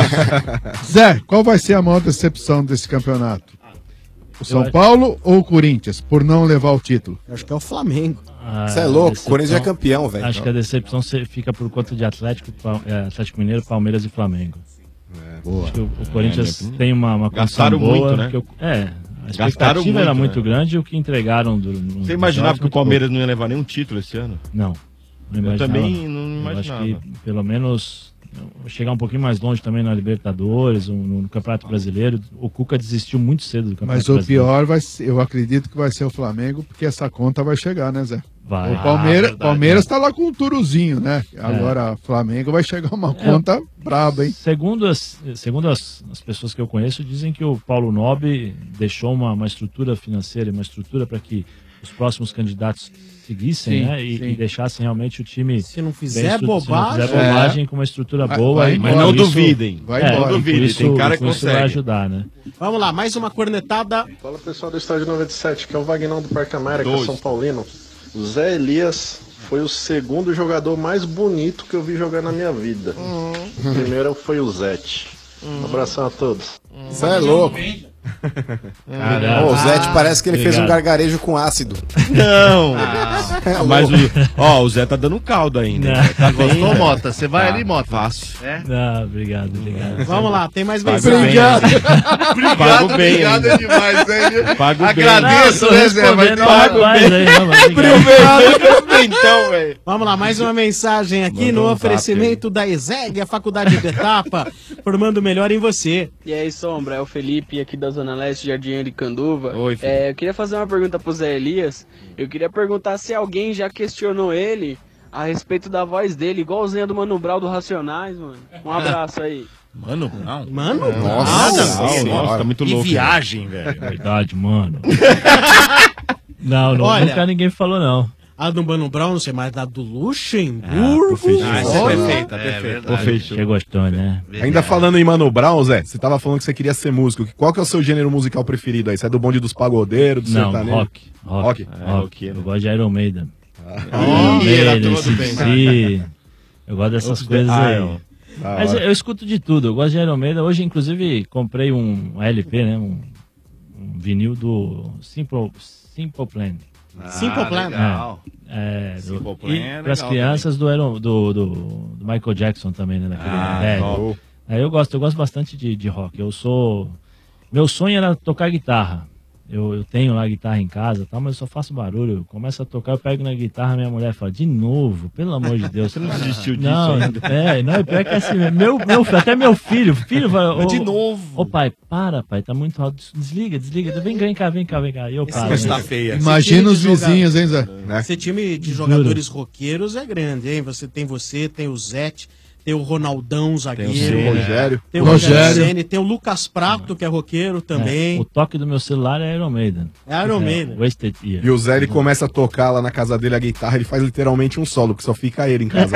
Zé, qual vai ser a maior decepção desse campeonato? O São acho- Paulo ou o Corinthians, por não levar o título? Eu acho que é o Flamengo. Você é louco, o Corinthians já é campeão, velho. Acho que a decepção se- fica por conta de Atlético, Pa- é, Atlético Mineiro, Palmeiras e Flamengo. Boa. Acho que o, o Corinthians É, né? tem uma, uma condição Gastaram boa. muito, né? que eu- é, a Gastaram expectativa era muito, muito né? grande e o que entregaram... Do, no- Você imaginava nos que o jogos, Palmeiras não ia levar nenhum título esse ano? Não. não Eu imaginava. também não Eu imaginava. acho que pelo menos chegar um pouquinho mais longe também na Libertadores, um- no Campeonato Brasileiro. O Cuca desistiu muito cedo do Campeonato Mas o Brasileiro. pior vai ser, eu acredito que vai ser o Flamengo, porque essa conta vai chegar, né, Zé? Vai. O Palmeiras, Ah, verdade, Palmeiras tá lá com um turuzinho, né? Agora, Flamengo vai chegar uma É. conta braba, hein? Segundo, as, segundo as, as pessoas que eu conheço, dizem que o Paulo Nobre deixou uma, uma estrutura financeira, uma estrutura para que os próximos candidatos seguissem, Sim, né? E, sim. e deixassem realmente o time. Se não bem fizer estru- bobagem- Se não fizer bobagem, É. com uma estrutura Vai- boa. vai e embora. com Mas não isso- duvidem, vai é, embora. e com Duvidem, isso- tem cara que com isso consegue. vai ajudar, né? Vamos lá, mais uma cornetada. Fala pessoal do Estádio noventa e sete, que é o Vagnão do Parque América, Dois. São Paulino. O Zé Elias foi o segundo jogador mais bonito que eu vi jogar na minha vida. O primeiro foi o Zete. Um abração a todos. Você é louco. Caramba. Ô, o Zé, parece que ele fez um Obrigado. gargarejo com ácido. Não! É Mas o, louco. ó, o Zé tá dando caldo ainda. Não. né? Tá bem, Gostou, né? Mota? Você vai Tá, ali, Mota? Fácil. Não, obrigado, obrigado. Vamos lá, tem mais Pago mensagem. bem Obrigado. ainda. Obrigado, Pago bem obrigado ainda. é demais, né? Pago Agradeço, bem. né, Zé? Vai ter- Pago Rapaz, bem. aí, não, mas Aproveitando então, velho. Vamos lá, mais uma mensagem aqui Mandou no um oferecimento da ESEG, a Faculdade de Etapa, formando melhor em você. E aí, Sombra, é o Felipe aqui da Zona Leste, Jardim Aricanduva. Oi, Felipe. É, eu queria fazer uma pergunta pro Zé Elias. Eu queria perguntar se alguém já questionou ele a respeito da voz dele, igualzinha do Mano Brown do Racionais, mano. Um abraço aí. Mano, não. Mano, Nossa, Nossa, nossa, tá muito Que louco. viagem, velho. Verdade, mano. Não, não, Olha, nunca ninguém falou, não. A do Mano Brown, não sei mais, da do Luxemburgo. Ah, essa é perfeita, Olha. perfeita. Você gostou, né? Ainda falando em Mano Brown, Zé, você tava falando que você queria ser músico. Qual que é o seu gênero musical preferido aí? Você é do bonde dos pagodeiros, do Não, sertanejo? rock. Rock. Rock? rock. Eu gosto de Iron Maiden. Ah, Iron era Maiden, todo bem. C D C. Eu gosto dessas Os coisas The aí. Iron. Da Mas eu, hora. eu escuto de tudo. Eu gosto de Iron Maiden. Hoje, inclusive, comprei um L P, né? Um, um vinil do Simple, Simple Plan. Ah, Simple Plan. legal. É, Simple do, Plan e é para as legal crianças do, Iron- do, do, do Michael Jackson também, né? Daquele Ah, velho. top. Aí eu gosto, eu gosto bastante de, de rock. Eu sou. Meu sonho era tocar guitarra. Eu, eu tenho lá guitarra em casa, tal, mas eu só faço barulho. Eu começo a tocar, eu pego na guitarra, minha mulher fala, de novo, pelo amor de Deus. Você não desistiu disso Não, ainda? é, não, é pior que assim, meu, meu, até meu filho, filho fala, De "Ô, novo." Ô pai, para, pai, tá muito alto, desliga, desliga, vem, vem cá, vem cá, vem cá. E eu paro. Esse- né? Imagina os Esse time de vizinhos, hein, Zé? Esse time de jogadores roqueiros é grande, hein? Você tem você, tem o Zete, tem o Ronaldão, zagueiro. Tem o Rogério. Tem o Rogério. Rogério Ceni, tem o Lucas Prato, que é roqueiro também. É, o toque do meu celular é Iron Maiden. É Iron Maiden. Wasted Year. E o Zé, ele começa a tocar lá na casa dele a guitarra, ele faz literalmente um solo, que só fica ele em casa.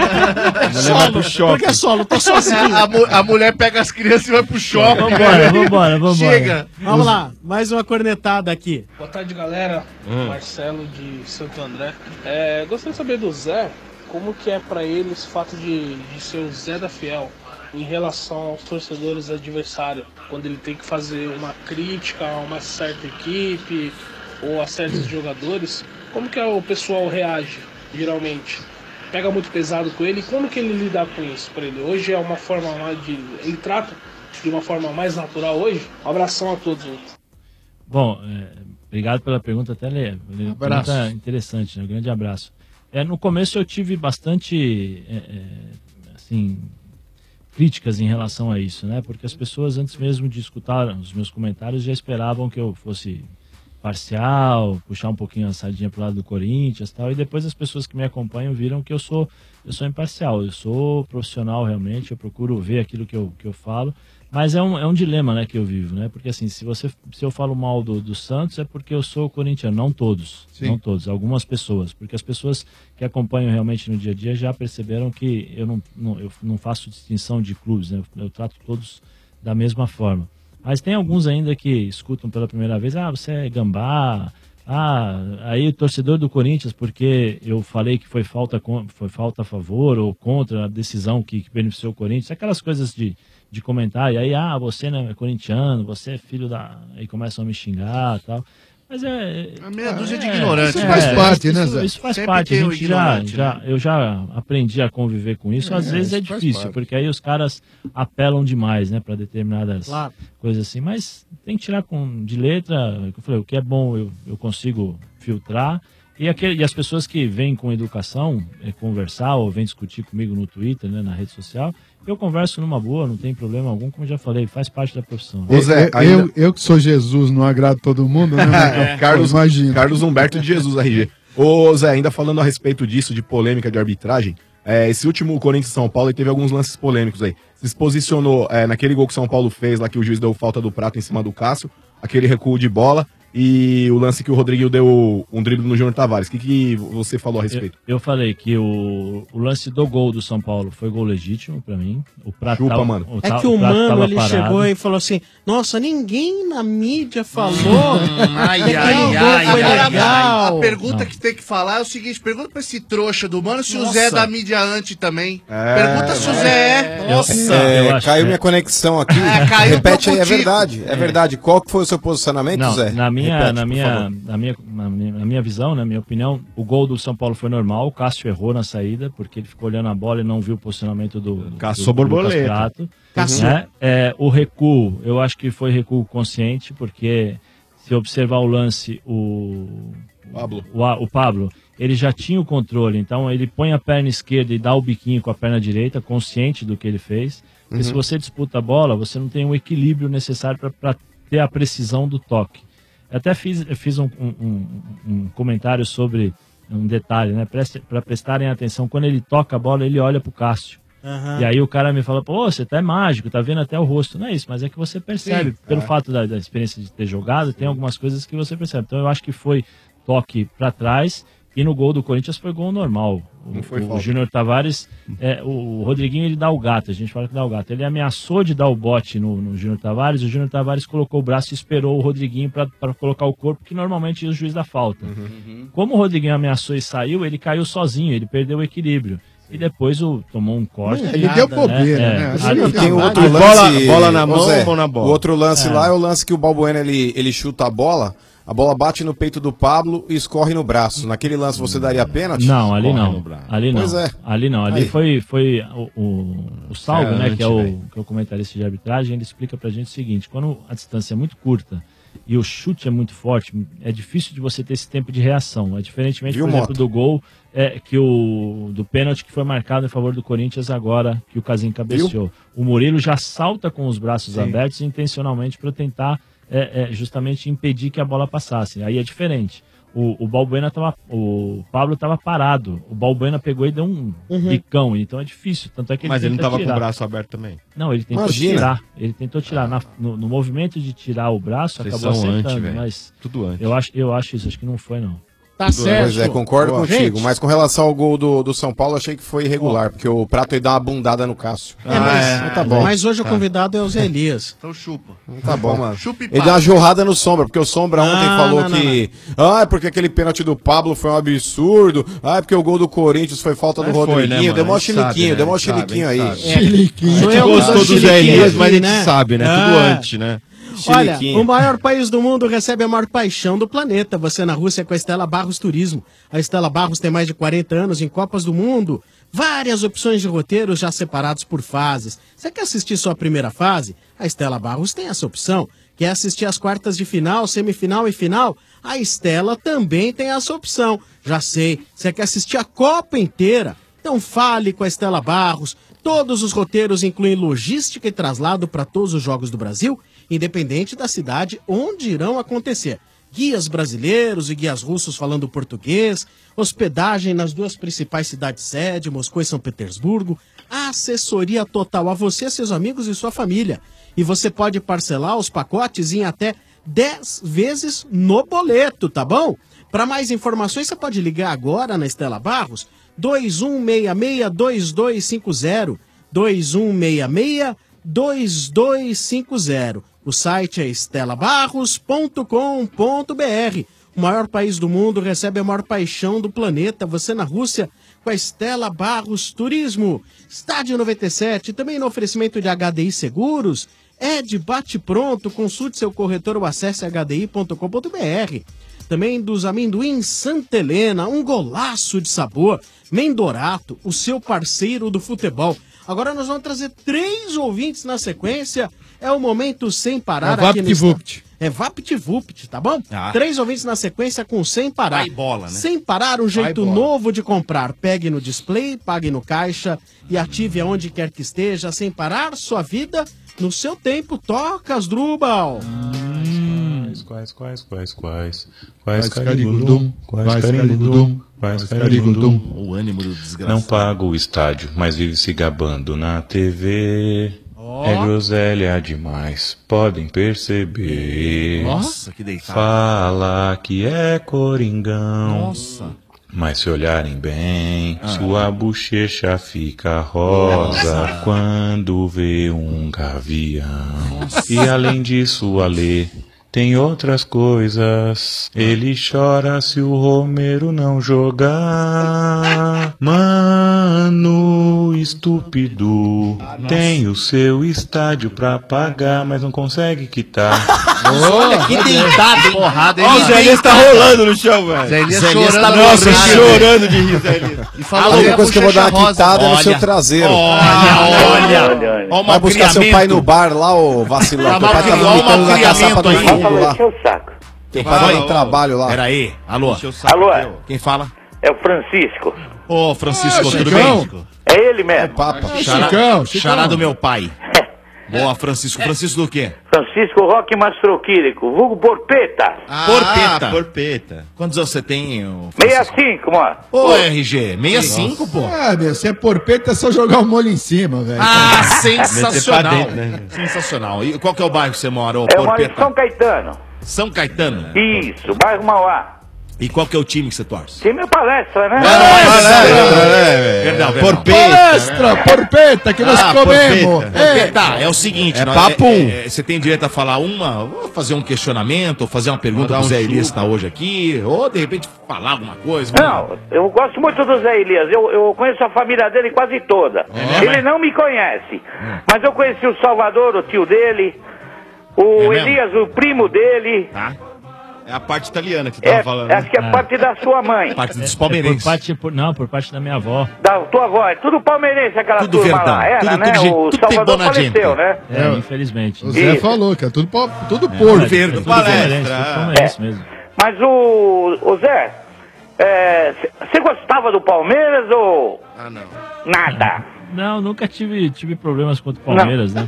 Solo, vai pro shopping. Por que solo? Tô sozinho. A, mu- a mulher pega as crianças e vai pro shopping. Vambora, vambora, vambora. Chega. Vamos lá, mais uma cornetada aqui. Boa tarde, galera. Hum. Marcelo de Santo André. É, gostaria de saber do Zé, como que é pra ele esse fato de, de ser o Zé da Fiel em relação aos torcedores adversários, quando ele tem que fazer uma crítica a uma certa equipe ou a certos jogadores. Como que o pessoal reage, geralmente? Pega muito pesado com ele? Como que ele lida com isso pra ele? Hoje é uma forma mais de... Ele trata de uma forma mais natural hoje? Um abração a todos. Bom, é, obrigado pela pergunta, até Lê. Um Pergunta abraço. interessante, né? Um grande abraço. É, no começo eu tive bastante, é, é, assim, críticas em relação a isso, né? Porque as pessoas, antes mesmo de escutar os meus comentários, já esperavam que eu fosse parcial, puxar um pouquinho a sardinha pro lado do Corinthians e tal, e depois as pessoas que me acompanham viram que eu sou, eu sou imparcial, eu sou profissional realmente, eu procuro ver aquilo que eu, que eu falo, mas é um, é um dilema, né, que eu vivo, né? Porque assim, se, você, se eu falo mal do, do Santos é porque eu sou corintiano, não todos, Sim. não todos, algumas pessoas, porque as pessoas que acompanham realmente no dia a dia já perceberam que eu não, não, eu não faço distinção de clubes, né? Eu, eu trato todos da mesma forma. Mas tem alguns ainda que escutam pela primeira vez, ah, você é gambá, ah, aí o torcedor do Corinthians, porque eu falei que foi falta, com- foi falta a favor ou contra a decisão que, que beneficiou o Corinthians, aquelas coisas de, de comentário, aí, ah, você não é corintiano, você é filho da... Aí começam a me xingar e tal. Mas é... É meia dúzia de é, ignorantes. é, Isso faz parte, isso- né, Zé? Isso faz Sempre parte, tem a o gente já, ignorante, já, né? eu já aprendi a conviver com isso, às É, vezes é isso faz difícil, parte. porque aí os caras apelam demais, né, para determinadas Claro. coisas assim, mas tem que tirar com, de letra, eu falei, o que é bom eu, eu consigo filtrar, e, aquele, e as pessoas que vêm com educação, é, conversar ou vêm discutir comigo no Twitter, né, na rede social, eu converso numa boa, não tem problema algum, como eu já falei, faz parte da profissão. Eu, eu, eu que sou Jesus, não agrado todo mundo, né? É, Carlos, Pô, imagina. Carlos Humberto de Jesus, R G. Ô, Zé, ainda falando a respeito disso, de polêmica de arbitragem, é, esse último Corinthians e São Paulo ele teve alguns lances polêmicos aí. Você se posicionou é, naquele gol que o São Paulo fez, lá que o juiz deu falta do Prato em cima do Cássio, aquele recuo de bola e o lance que o Rodriguinho deu um drible no Júnior Tavares. O que, que você falou a respeito? Eu, eu falei que o, o lance do gol do São Paulo foi gol legítimo pra mim. O Prato Chupa, tava- mano. o É ta- que o Prato Mano, tava ele parado. chegou e falou assim, nossa, ninguém na mídia falou. Ai, que ai, o gol ai, foi ai, legal. A pergunta Não. que tem que falar é o seguinte: pergunta pra esse trouxa do mano se o Nossa. Zé é da mídia anti também. É, pergunta se o Zé é. Nossa, é, caiu minha conexão aqui. É, caiu Repete aí, é pro verdade. É É. verdade. Qual que foi o seu posicionamento, Não, Zé? na minha, Repete, na, por minha, favor. na, minha, na, minha, na minha visão, na minha opinião, o gol do São Paulo foi normal. O Cássio errou na saída, porque ele ficou olhando a bola e não viu o posicionamento do, Caçou do, do borboleta. Lucas Prato. Caçou. Né? É, o recuo, eu acho que foi recuo consciente, porque se observar o lance, o Pablo. o, o Pablo, ele já tinha o controle, então ele põe a perna esquerda e dá o biquinho com a perna direita, consciente do que ele fez. Porque Uhum. se você disputa a bola, você não tem o equilíbrio necessário para ter a precisão do toque. Eu até fiz, eu fiz um, um- um- um comentário sobre um detalhe, né? Para prestarem atenção, quando ele toca a bola, ele olha pro Cássio. Aham. E aí o cara me fala, pô, você tá é mágico, tá vendo até o rosto. Não é isso, mas é que você percebe, Sim. pelo É. fato da, da experiência de ter jogado, tem algumas coisas que você percebe. Então eu acho que foi toque para trás e no gol do Corinthians foi gol normal. O, Não foi o falta. Júnior Tavares, é, o Rodriguinho, ele dá o gato, a gente fala que dá o gato. Ele ameaçou de dar o bote no, no Júnior Tavares, o Júnior Tavares colocou o braço e esperou o Rodriguinho para colocar o corpo, que normalmente é o juiz dá falta. Como o Rodriguinho ameaçou e saiu, ele caiu sozinho, ele perdeu o equilíbrio. E depois o, tomou um corte. Ele deu bobeira, né? É, E ali- tem o outro ali- lance, bola na mão ô Zé, ou mão na bola? O outro lance É. lá é o lance que o Balbuena ele, ele chuta a bola, a bola bate no peito do Pablo e escorre no braço. Naquele lance você daria pênalti? Não, ali Escorre não. no braço. Ali não. Pois é. Ali não. Ali Aí. foi, foi o, o, o Salvo, É, né, que é o, velho. que é o comentarista de arbitragem, ele explica pra gente o seguinte: quando a distância é muito curta e o chute é muito forte, é difícil de você ter esse tempo de reação. É diferentemente, Viu, por exemplo, Mota? do gol é, que o do pênalti que foi marcado em favor do Corinthians agora que o Casim cabeceou. O Murilo já salta com os braços Sim. abertos intencionalmente para tentar é, é, justamente impedir que a bola passasse. Aí é diferente. O, o Balbuena tava. O Pablo tava parado. O Balbuena pegou e deu um bicão. Então é difícil. Tanto é que ele Mas ele não tenta tava com tirar. o braço aberto também. Não, ele tentou Imagina. tirar. Ele tentou tirar. Na- no, no movimento de tirar o braço, Vocês acabou são acertando. anti, velho. mas Tudo anti. Eu acho, eu acho isso. Acho que não foi, não. Tá Pois é, concordo Boa. contigo. Gente. Mas com relação ao gol do, do São Paulo, achei que foi irregular, porque o Prato ia dar uma bundada no Cássio. É, mas, Mas tá bom. mas hoje o convidado é o Zé Elias. Então chupa. Tá bom, mano. Chupa e Ele pá. deu uma jorrada no Sombra, porque o Sombra ontem Ah, falou não, não, que. Ah, é porque aquele pênalti do Pablo foi um absurdo. Ah, é porque o gol do Corinthians foi falta do Mas foi, Rodriguinho. né, mano? deu mó A gente sabe, chiliquinho, né? deu mó A gente sabe, chiliquinho a aí. gente sabe. É. Chiliquinho. Sou A gente eu, gostou sou do Zé chiliquinho Elias, aqui, mas a gente sabe, né? Tudo antes, né? Olha, Chiliquinho. o maior país do mundo recebe a maior paixão do planeta. Você na Rússia com a Stella Barros Turismo. A Stella Barros tem mais de quarenta anos em Copas do Mundo. Várias opções de roteiros já separados por fases. Você quer assistir só a primeira fase? A Stella Barros tem essa opção. Quer assistir as quartas de final, semifinal e final? A Stella também tem essa opção. Já sei. Você quer assistir a Copa inteira? Então fale com a Stella Barros. Todos os roteiros incluem logística e traslado para todos os jogos do Brasil, independente da cidade onde irão acontecer. Guias brasileiros e guias russos falando português, hospedagem nas duas principais cidades sede, Moscou e São Petersburgo, assessoria total a você, seus amigos e sua família. E você pode parcelar os pacotes em até dez vezes no boleto, tá bom? Para mais informações, você pode ligar agora na Stella Barros, dois um seis seis, dois dois cinco zero, dois um seis seis, dois dois cinco zero. O site é estela barros ponto com ponto br. O maior país do mundo recebe a maior paixão do planeta. Você na Rússia com a Stella Barros Turismo. Estádio noventa e sete, também no oferecimento de H D I Seguros. É de bate-pronto. Consulte seu corretor ou acesse h d i ponto com ponto br. Também dos amendoins Santa Helena, um golaço de sabor. Mendorato, o seu parceiro do futebol. Agora nós vamos trazer três ouvintes na sequência. É o momento sem parar É aqui no VaptVupt. Esta- É VaptVupt, tá bom? Ah. Três ouvintes na sequência com sem parar. Vai bola, né? Sem parar, um jeito bola. novo de comprar. Pegue no display, pague no caixa e ative aonde quer que esteja. Sem parar, sua vida no seu tempo. Toca as Drubal. Quais, quais, quais, quais, Quais carigudum, quais carigudum, quais carigudum. O ânimo do desgraçado. Não paga o estádio, mas vive se gabando na T V. É groselha demais, podem perceber. Nossa, que deitado. Fala que é coringão. Nossa. Mas se olharem bem, Ah. sua bochecha fica rosa quando vê um gavião. E além disso, Alê, tem outras coisas. Ele chora se o Romero não jogar. Mano, estúpido. Tem o seu estádio pra pagar, mas não consegue quitar. Olha que deitado, hein? Porrada, Ó, o Zé Elias tá rolando no chão, velho. Zé Elias Zé Elias chorando tá no nossa, horário, chorando de rir, Zé Elias. E A falou única que coisa que eu vou dar uma bochecha quitada é no rosa. seu traseiro. Olha, olha. Ó, o Vai buscar seu pai no bar lá, ô vacilão. Teu pai tá vomitando na caçapa do fogo lá. Teu pai tá no trabalho lá. Pera aí. Alô? Alô? Quem fala? É o Francisco. Ô, Francisco, Ah, tudo Chicão. bem? É ele mesmo. Papa. Xará, Chicão, Chicão. xará do meu pai. Boa, Francisco. Francisco do quê? Francisco Roque Mastroquírico, vulgo Porpeta. Porpeta. Porpeta. Quantos anos você tem, ô, sessenta Francisco? e cinco, mano. Ô, R G, sessenta e cinco, pô. Ah, meu, se é porpeta é só jogar o molho em cima, velho. Ah, sensacional. Meter pra dentro, né? Sensacional. E qual que é o bairro que você mora, ô, É o moro em Porpeta? São Caetano. São Caetano. Isso, bairro Mauá. E qual que é o time que você torce? Time é palestra, né? Perdão, perdão. Palestra, porpeta, que nós Ah, comemos. porpeta. É. Tá, é o seguinte. É nós- papo um. é- é- Você tem direito a falar uma, ou fazer um questionamento, ou fazer uma pergunta Mandar pro um Zé Elias que chupa. tá hoje aqui, ou de repente falar alguma coisa. Não, eu gosto muito do Zé Elias. Eu, eu conheço a família dele quase toda. mesmo, Ele é? não me conhece. Mas eu conheci o Salvador, o tio dele. O É mesmo? Elias, o primo dele. Tá. É a parte italiana que você tava É, falando. acho que é parte da sua mãe. Parte dos É por palmeirenses. parte, por- não, por parte da minha avó. Da tua avó. É tudo palmeirense aquela Tudo turma verdão, lá. Era, tudo- né? tudo gente- o tudo Salvador tem bona faleceu, gente. né? É, É. infelizmente. O Zé Isso. falou que é tudo, po- tudo É, porco. mas verde, tudo palestra. palmeirense, tudo palmeirense mesmo. Mas o, o Zé, você gostava do Palmeiras ou Ah, não. nada? Não, nunca tive, tive problemas contra o Palmeiras, né?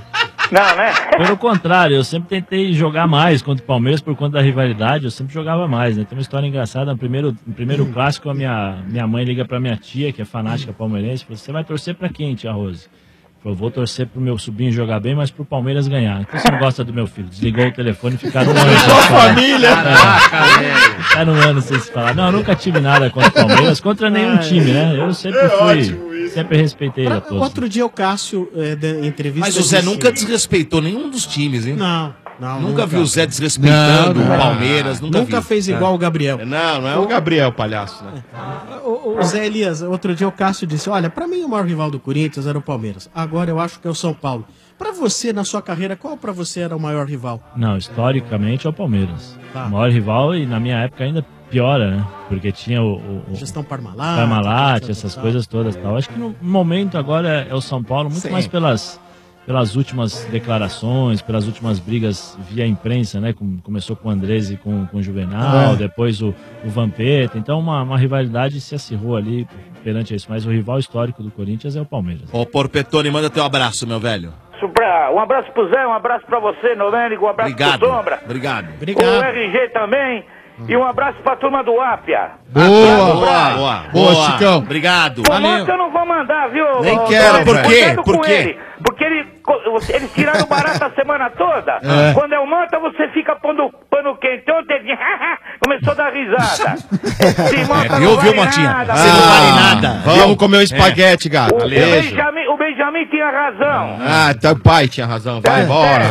Não, né? Pelo contrário, eu sempre tentei jogar mais contra o Palmeiras por conta da rivalidade, eu sempre jogava mais, né? Tem uma história engraçada, no primeiro, no primeiro clássico, a minha, minha mãe liga pra minha tia, que é fanática palmeirense, e falou, você vai torcer pra quem, tia Rose? Falou, vou torcer pro meu sobrinho jogar bem, mas pro Palmeiras ganhar. Então você não gosta do meu filho. Desligou o telefone e ficaram um ano sem se falar. família! É, ficaram um ano sem se falar. Não, eu nunca tive nada contra o Palmeiras, contra nenhum time, né? Eu sempre fui, sempre respeitei a todos. Outro dia o Cássio, é, em entrevista... Mas o Zé disse- nunca desrespeitou nenhum dos times, hein? Não, não. Nunca vi o Zé desrespeitando Não, o não. Palmeiras, nunca, Nunca vi. fez igual o Gabriel. Não, não é o Gabriel, palhaço, né? O, o Zé Elias, outro dia o Cássio disse, olha, pra mim o maior rival do Corinthians era o Palmeiras. Agora eu acho que é o São Paulo. Pra você, na sua carreira, qual pra você era o maior rival? Não, historicamente é o Palmeiras. Tá. O maior rival e na minha época ainda piora, né? Porque tinha o... o, o Gestão Parmalat. Parmalat, essas coisas todas e tal. Acho que no momento agora é o São Paulo, muito Sim. mais pelas, pelas últimas declarações, pelas últimas brigas via imprensa, né? Com- começou com o Andrés e com, com o Juvenal, É. depois o, o Vampeta. Então uma, uma rivalidade se acirrou ali perante isso. Mas o rival histórico do Corinthians é o Palmeiras. Ô, Porpetone, manda teu abraço, meu velho. Pra- Um abraço pro Zé, um abraço pra você, Domênico, um abraço Obrigado. pro Sombra. Obrigado. O R G também. E um abraço pra turma do Ápia. Boa, boa, boa, Boa, Chicão. Obrigado. Pô, mano, que eu não vou mandar, viu? Nem ô, quero, Domênico? por quê? Cuidado Por com quê? ele, porque ele, co- eles tiraram barato a semana toda. É. Quando eu manta, você fica pondo pano quente. Ontem ele começou a dar risada. Esse Mota É, não viu, viu, vale Motinha? nada, Você não mano. vale nada. Vamos comer um espaguete, gato. O, o, Beijo. Benjamin, o Benjamin tinha razão. Ah, teu pai tinha razão. É, Vai embora.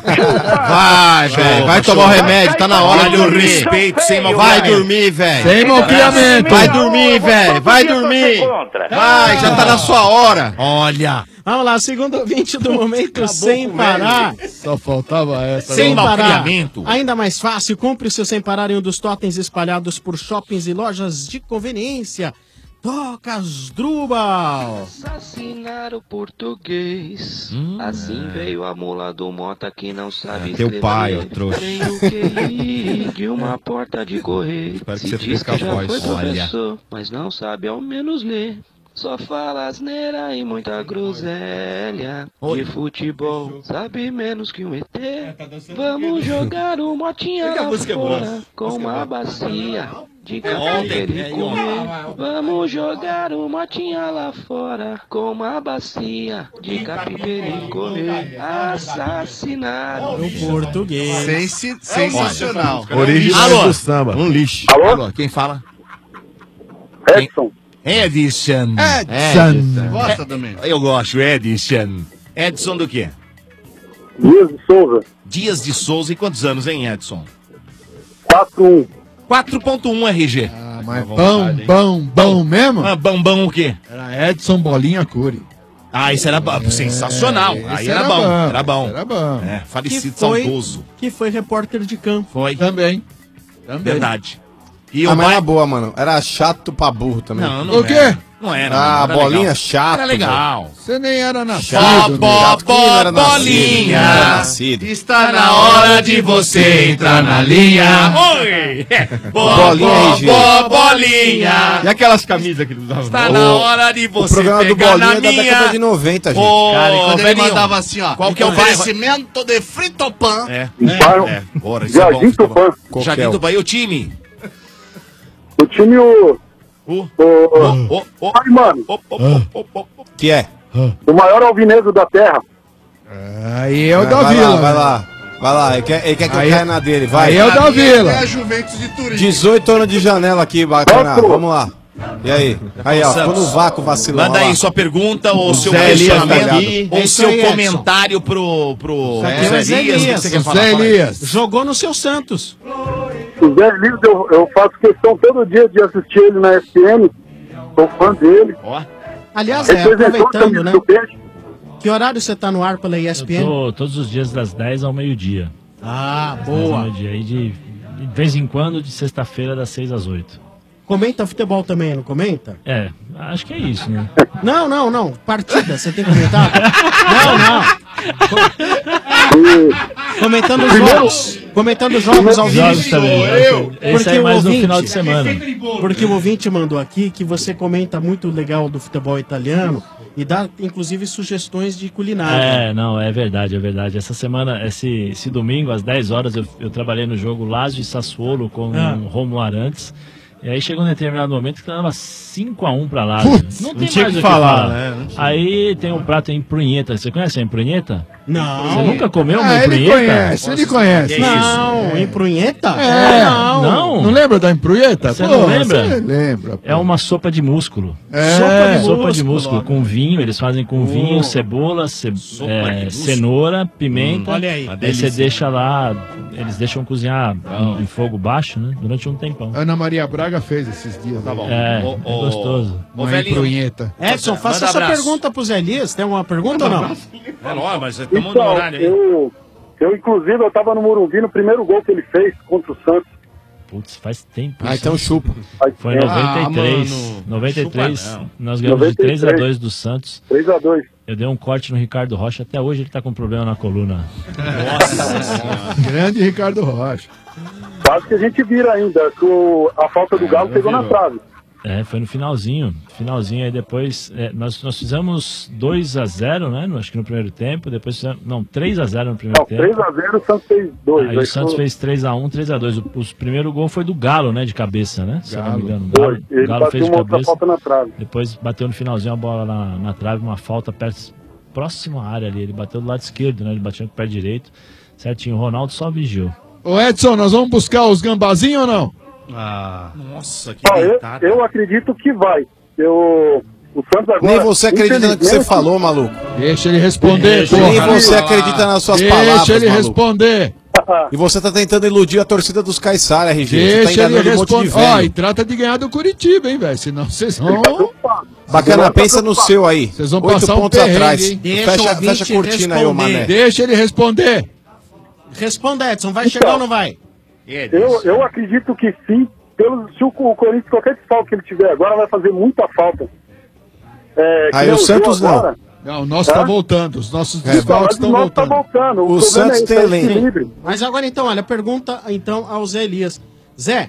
Vai, velho. Vai tomar o remédio. Tá na hora de Olha o dormir. respeito sem Vai malcriamento. dormir, velho. Sem malcriamento. Vai dormir, velho. Vai dormir. Vai, já tá na sua hora. Olha. Vamos lá, segundo ouvinte do momento, sem parar. Só faltava essa. Sem né? parar. Ainda mais fácil, compre o seu sem parar em um dos totens espalhados por shoppings e lojas de conveniência. Toca Asdrubal. Assassinar o português. Assim veio a mula do Mota que não sabe teu escrever. pai, ó, trouxa. Tem o Q I de uma porta de correio. Espero que Se você diz fique com que a já voz. foi Olha. professor, mas não sabe ao menos ler. Só fala asneira e muita groselha. De futebol, sabe menos que um E T. Vamos jogar o Motinha Que a lá música é boa. fora com uma bacia de Ontem, café que ele é, comer. Vamos jogar o Motinha lá fora com uma bacia de capim pra ele comer. Assassinado. O português. Sensi- sensacional. Original Alô? do samba. Um lixo. Alô? Quem fala? Edson. Edson. Edson. Gosta também? Eu gosto, Edson. Edson do quê? Dias de Souza. Dias de Souza. E quantos anos, hein, Edson? quatro um. quatro ponto um R G. Ah, mas bom, bom, bom mesmo? Ah, bom, bom o quê? Era Edson Bolinha Cury. Ah, isso era bo- sensacional. esse Aí era, era bom, bom, era bom. era bom. É, falecido, Que foi- saudoso. Que foi repórter de campo. Foi. Também. Também. Verdade. E ah, o mas pai... era boa, mano. Era chato pra burro também. Não, não O quê? era. Não era. Ah, era bolinha legal. chata. Era legal. Você nem era nascido. Chato, né? chato. Quem não era nascido? bolinha. Quem não era nascido. Está na hora de você entrar na linha. Oi! Bolinha aí, gente. Boa bolinha. E aquelas camisas que ele usava? Está O- na hora de O você programa do pegar Bolinha na é da minha. década de noventa, gente. Ô, Cara, e quando ele velhinho, mandava assim, ó. Qual que é o oferecimento de fritopan? É. Bairro É. Bora, isso é bom. Jardim isso é bom. Tupã. Jardim Coquel. Tupã. E o time? O time, o. O... O. Ô, ô, Ai, mano. ô, ô, ô, ô, ô, ô. Que é? O maior alvinegro da terra. Aí é o Vai da lá, Vila. vai lá. Vai lá. Ele quer, ele quer que Aí- eu caia na dele. Vai. Aí é o da Vila. É a Juventus de Turim. dezoito anos de janela aqui, bacana. Quatro. Vamos lá. E aí? Aí, ó. Ficou no vácuo vacilão. Manda ó lá. aí sua pergunta ou seu Zé Elias questionamento tá aqui. ou É isso seu aí, Edson. comentário pro, pro Isso aqui pro é o Zé O que Elias. você quer O falar? Zé Fala aí. Elias. Jogou no seu Santos. O Zé Elias, eu, eu faço questão todo dia de assistir ele na S P N. Sou fã dele. Ó. Aliás, é, Representou aproveitando, também né? do Peixe. Que horário você tá no ar pela E S Eu P N? tô todos os dias das dez ao meio-dia. Ah, dez ao boa. meio-dia. E de, de vez em quando, de sexta-feira, das seis às oito. Comenta futebol também, não comenta? É, acho que é isso, né? Não, não, não. Partida, você tem comentado? Não, não. Comentando jogos. Comentando jogos ao vivo. Jogos também. Esse aí o mais no ouvinte- final de semana. Porque o ouvinte mandou aqui que você comenta muito legal do futebol italiano E dá, inclusive, sugestões de culinária. É, não, é verdade, é verdade. Essa semana, esse, esse domingo, às dez horas, eu, eu trabalhei no jogo Lazio e Sassuolo com Ah. o Romulo Arantes. E aí chegou um determinado momento que dava cinco a um pra Lazio. Putz, não não tem tinha mais que o que falar, falar. né? Não tinha. Aí tem um prato em prunheta. Você conhece a emprunheta? Não. Você nunca comeu uma Ah, ele emprunheta? conhece, ele conhece. Não, emprunheta? É, não. Não. Não lembra da emprunheta? Você Pô, não lembra? Você lembra. É uma sopa de músculo. É. Sopa de, Sopa sopa de de músculo, músculo, com vinho. Eles fazem com vinho, cebola, ce- é, cenoura, pimenta. Hum, olha aí. Uma Aí você delícia. deixa lá, eles deixam cozinhar em, em fogo baixo, né? Durante um tempão. Ana Maria Braga fez esses dias. Tá bom. É, é gostoso. Uma emprunheta. Edson, faça Manda essa abraço. pergunta pro Zé Elias. Tem alguma pergunta ou não? É lógico, mas estamos no Então, horário aí. eu, eu, inclusive, eu tava no Morumbi no primeiro gol que ele fez contra o Santos. Putz, faz tempo. Ah, então chupa. Foi em noventa e três. Ah, mano. noventa e três, Chupa não. nós ganhamos de três a noventa e três. dois do Santos. três a dois. Eu dei um corte no Ricardo Rocha, até hoje ele tá com problema na coluna. Nossa Senhora. Grande Ricardo Rocha. Quase que a gente vira ainda, que o- a falta do Galo pegou na trave. É, foi no finalzinho. Finalzinho, aí depois. é, nós, nós fizemos dois a zero, né? no- Acho que no primeiro tempo. Depois fizemos. Não, três a zero no primeiro Não, tempo. três a zero, o Santos fez dois. Aí o Santos fez três a um, três a dois. O, o primeiro gol foi do Galo, né? De cabeça, né? Se eu não me engano. O Galo, Ele o Galo bateu fez de uma outra cabeça. falta na trave. Depois bateu no finalzinho a bola na, na trave, uma falta perto, próximo à área ali. Ele bateu do lado esquerdo, né? Ele bateu com o pé direito. Certinho. O Ronaldo só vigiou. Ô Edson, nós vamos buscar os gambazinhos ou não? Ah, nossa, que Ó, eu, eu acredito que vai. Eu, o Santos agora... Nem você acredita no que você infelizmente- falou, maluco. Deixa ele responder, Deixa porra. Nem você acredita nas suas Deixa palavras, ele maluco. responder. E você tá tentando iludir a torcida dos Caiçara, R G. Você tá Deixa ele enganando um monte de responder. Ó, e velho. trata de ganhar do Curitiba, hein, velho? Senão vocês vão... Bacana, pensa no seu aí. Vocês vão Oito passar um pontos perrengue, atrás. hein? Fecha, fecha a cortina aí, ô mané. Deixa ele responder. Responda, Edson. Vai chegar ou não vai? Eu, eu acredito que sim. Pelo, se o, o Corinthians, qualquer desfalque que ele tiver agora, vai fazer muita falta. É, que Aí nem o Santos Gil agora. Não, o nosso Hã? tá voltando. Os nossos É, desfalques mas o estão nosso tá voltando. voltando. O problema Santos é esse, tem é esse elenco. equilíbrio. Mas agora então, olha, pergunta então ao Zé Elias. Zé,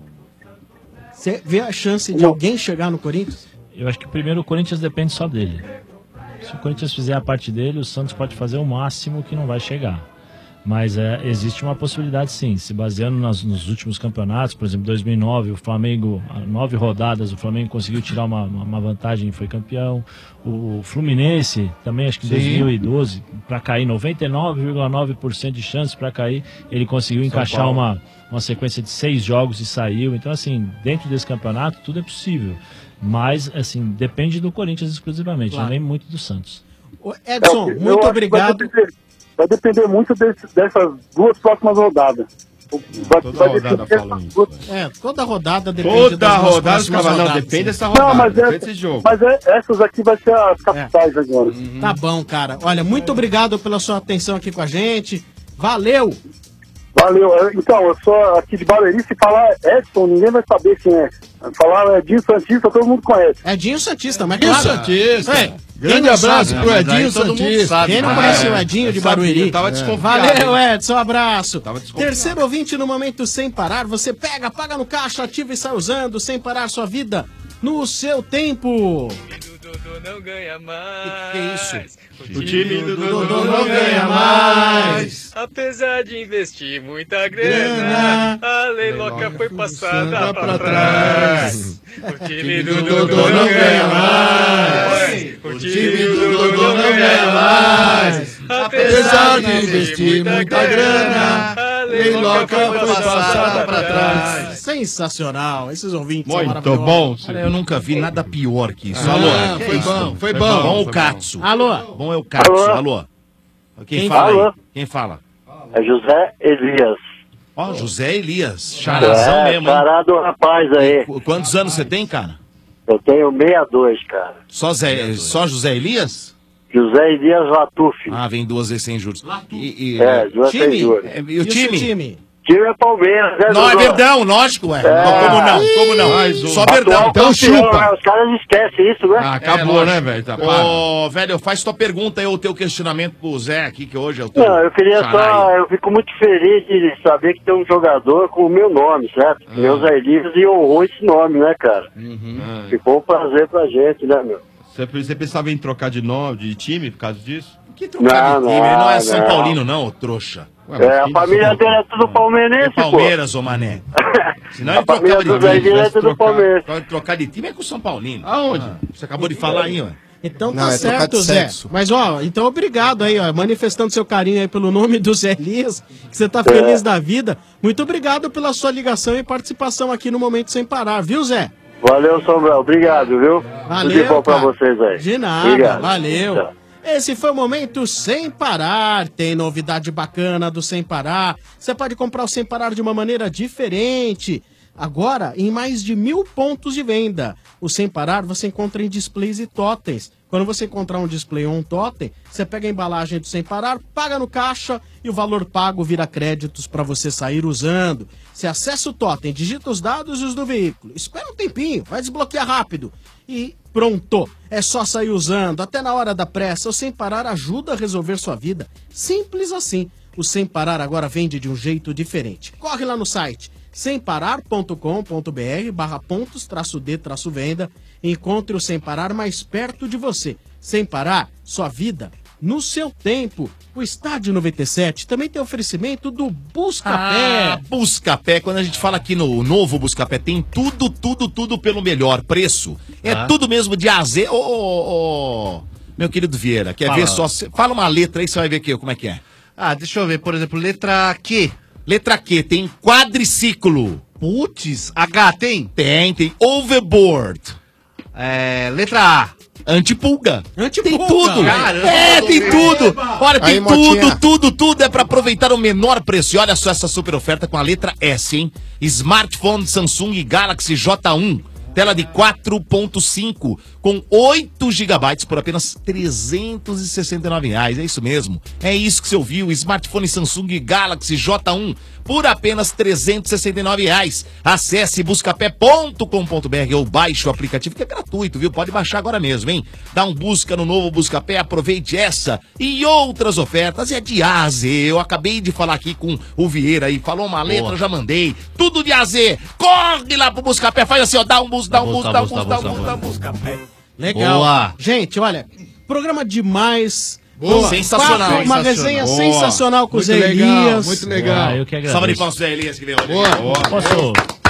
você vê a chance de alguém chegar no Corinthians? Eu acho que primeiro o Corinthians depende só dele. Se o Corinthians fizer a parte dele, o Santos pode fazer o máximo que não vai chegar. Mas é, existe uma possibilidade sim, se baseando nas, nos últimos campeonatos, por exemplo, dois mil e nove, o Flamengo, a nove rodadas, o Flamengo conseguiu tirar uma, uma, uma vantagem e foi campeão. O Fluminense, também acho que em Sim. dois mil e doze, para cair, noventa e nove vírgula nove por cento de chance para cair, ele conseguiu São encaixar Paulo. uma, uma sequência de seis jogos e saiu. Então, assim, dentro desse campeonato, tudo é possível. Mas, assim, depende do Corinthians exclusivamente, Claro. nem muito do Santos. Ô, Edson, É, eu muito acho que obrigado. Vai depender, vai depender muito desse- dessas duas próximas rodadas. Vai, Toda vai rodada depender falam dessas duas- É, toda rodada depende Toda das duas rodada, próximas não, rodadas, depende sim. dessa rodada. Não, mas, depende essa, desse jogo. mas é- essas aqui vai ser as capitais agora. Tá bom, cara. Olha, muito obrigado pela sua atenção aqui com a gente. Valeu! Valeu. É, Então, eu sou aqui de Barueri, se falar Edson, ninguém vai saber quem é. Falar Edinho Santista, todo mundo conhece. Edinho Santista, mas Edinho claro. Santista. É, Grande quem não abraço sabe? pro Mas Edinho aí todo mundo Santista. sabe. Quem não Ah, conhece é. o Edinho de Eu sabia, Barueri? eu tava desconfiado. Valeu, Edson, um abraço. Tava desconfiado. Terceiro ouvinte no momento sem parar. Você pega, paga no caixa, ativa e sai usando, sem parar sua vida no seu tempo. Não ganha mais. Que isso? O time do Dodô não ganha mais. Apesar de investir muita grana, a leiloca foi passada pra trás. O time do Dodô não ganha mais. O time do Dodô não ganha mais. Apesar de investir muita grana, a leiloca foi passada pra trás. Sensacional, esses ouvintes são Muito maravilhosos. bom. Olha, eu nunca vi nada pior que isso. Ah, Alô. foi Que isso? bom, foi Bom bom. o Katsu. Alô. Bom é o Katsu. Alô. Alô. Quem, Quem fala fala? aí? Quem fala? É José Elias. Ó, José Elias. Charazão é, mesmo, hein? chará do rapaz aí. Qu- Quantos anos você tem, cara? Eu tenho sessenta e dois, cara. Só, Zé, só José Elias? José Elias Latuf. Ah, vem duas vezes sem juros. E, e- É, duas time? sem juros. É, E o time? time? Time é Palmeiras, né, Não, é Dodô? verdão, lógico, ué. É. Como não? Como não? Mais um. Só verdão. Atual Então campeão, chupa. né? Os caras esquecem isso, né? Ah, acabou, né, velho? Tá pago. Ô, velho, faz tua pergunta aí, o teu questionamento pro Zé aqui, que hoje é o teu. Não, eu queria xará só. aí. Eu fico muito feliz de saber que tem um jogador com o meu nome, certo? Meu Zé Elias e honrou esse nome, né, cara? Ficou um prazer pra gente, né, meu? Você, você pensava em trocar de nome, de time, por causa disso? Que trocar Não, de time? não, Ele não é São não. Paulino, não, ô trouxa. É, a família dele é tudo palmeirense, É Palmeiras, ô mané. Senão A ele trocava família de do time. Zé Guilherme é tudo trocar, Palmeiras. trocar de time é com o São Paulino. Aonde? Ah, você acabou de falar aí, ó. Então Não, tá é trocar certo, de Zé. sexo. Mas, ó, então obrigado aí, ó, manifestando seu carinho aí pelo nome do Zé Elias, que você tá feliz da vida. Muito obrigado pela sua ligação e participação aqui no Momento Sem Parar, viu, Zé? Valeu, Sombral. Obrigado, viu? Valeu, Tudo de bom pra cara. vocês aí. De nada, Obrigado. valeu. Tchau. Esse foi o Momento Sem Parar. Tem novidade bacana do Sem Parar. Você pode comprar o Sem Parar de uma maneira diferente. Agora, em mais de mil pontos de venda. O Sem Parar você encontra em displays e totens. Quando você encontrar um display ou um totem, você pega a embalagem do Sem Parar, paga no caixa e o valor pago vira créditos para você sair usando. Você acessa o totem, digita os dados e os do veículo. Espera um tempinho, vai desbloquear rápido. E pronto, é só sair usando. Até na hora da pressa, o Sem Parar ajuda a resolver sua vida. Simples assim. O Sem Parar agora vende de um jeito diferente. Corre lá no site semparar.com.br barra pontos traço D traço venda e encontre o Sem Parar mais perto de você. Sem Parar, sua vida no seu tempo. O Estádio noventa e sete também tem oferecimento do Buscapé. Ah, Buscapé, quando a gente fala aqui no novo Buscapé, tem tudo, tudo, tudo pelo melhor preço. É Ah. tudo mesmo de A a Z. Ô, ô, ô, meu querido Vieira, quer Fala. ver só? Fala uma letra aí, você vai ver que, como é que é. Ah, deixa eu ver, por exemplo, letra Q. Letra Q, tem quadriciclo. Putz, H tem? Tem, tem overboard. É, letra A. Antipulga. Antipulga. Tem tudo. Caramba, é, tem Eba. tudo. Olha, tem Aí, tudo, Motinha. tudo, tudo. É pra aproveitar o menor preço. E olha só essa super oferta com a letra S, hein? Smartphone Samsung Galaxy J um. Tela de quatro ponto cinco com oito gigabytes por apenas trezentos e sessenta e nove reais. É isso mesmo. É isso que você ouviu. Smartphone Samsung Galaxy J um por apenas trezentos e sessenta e nove reais. Acesse buscapé ponto com ponto br ou baixe o aplicativo que é gratuito, viu? Pode baixar agora mesmo, hein? Dá um busca no novo Buscapé, aproveite essa e outras ofertas. É de A a Z. Eu acabei de falar aqui com o Vieira aí. Falou uma letra, eu já mandei. Tudo de A a Z. Corre lá pro Buscapé. Faz assim, ó. Dá um bus, dá um bus, dá um bus, dá um bus, dá um Buscapé. Legal. Boa. Gente, olha, programa demais. Boa. Sensacional. Papo, uma Sensacional. resenha Boa. sensacional com o Muito Zé legal, Elias. muito legal. Ah, eu que agradeço. Salva de palmas pro Zé Elias que veio hoje. Posso,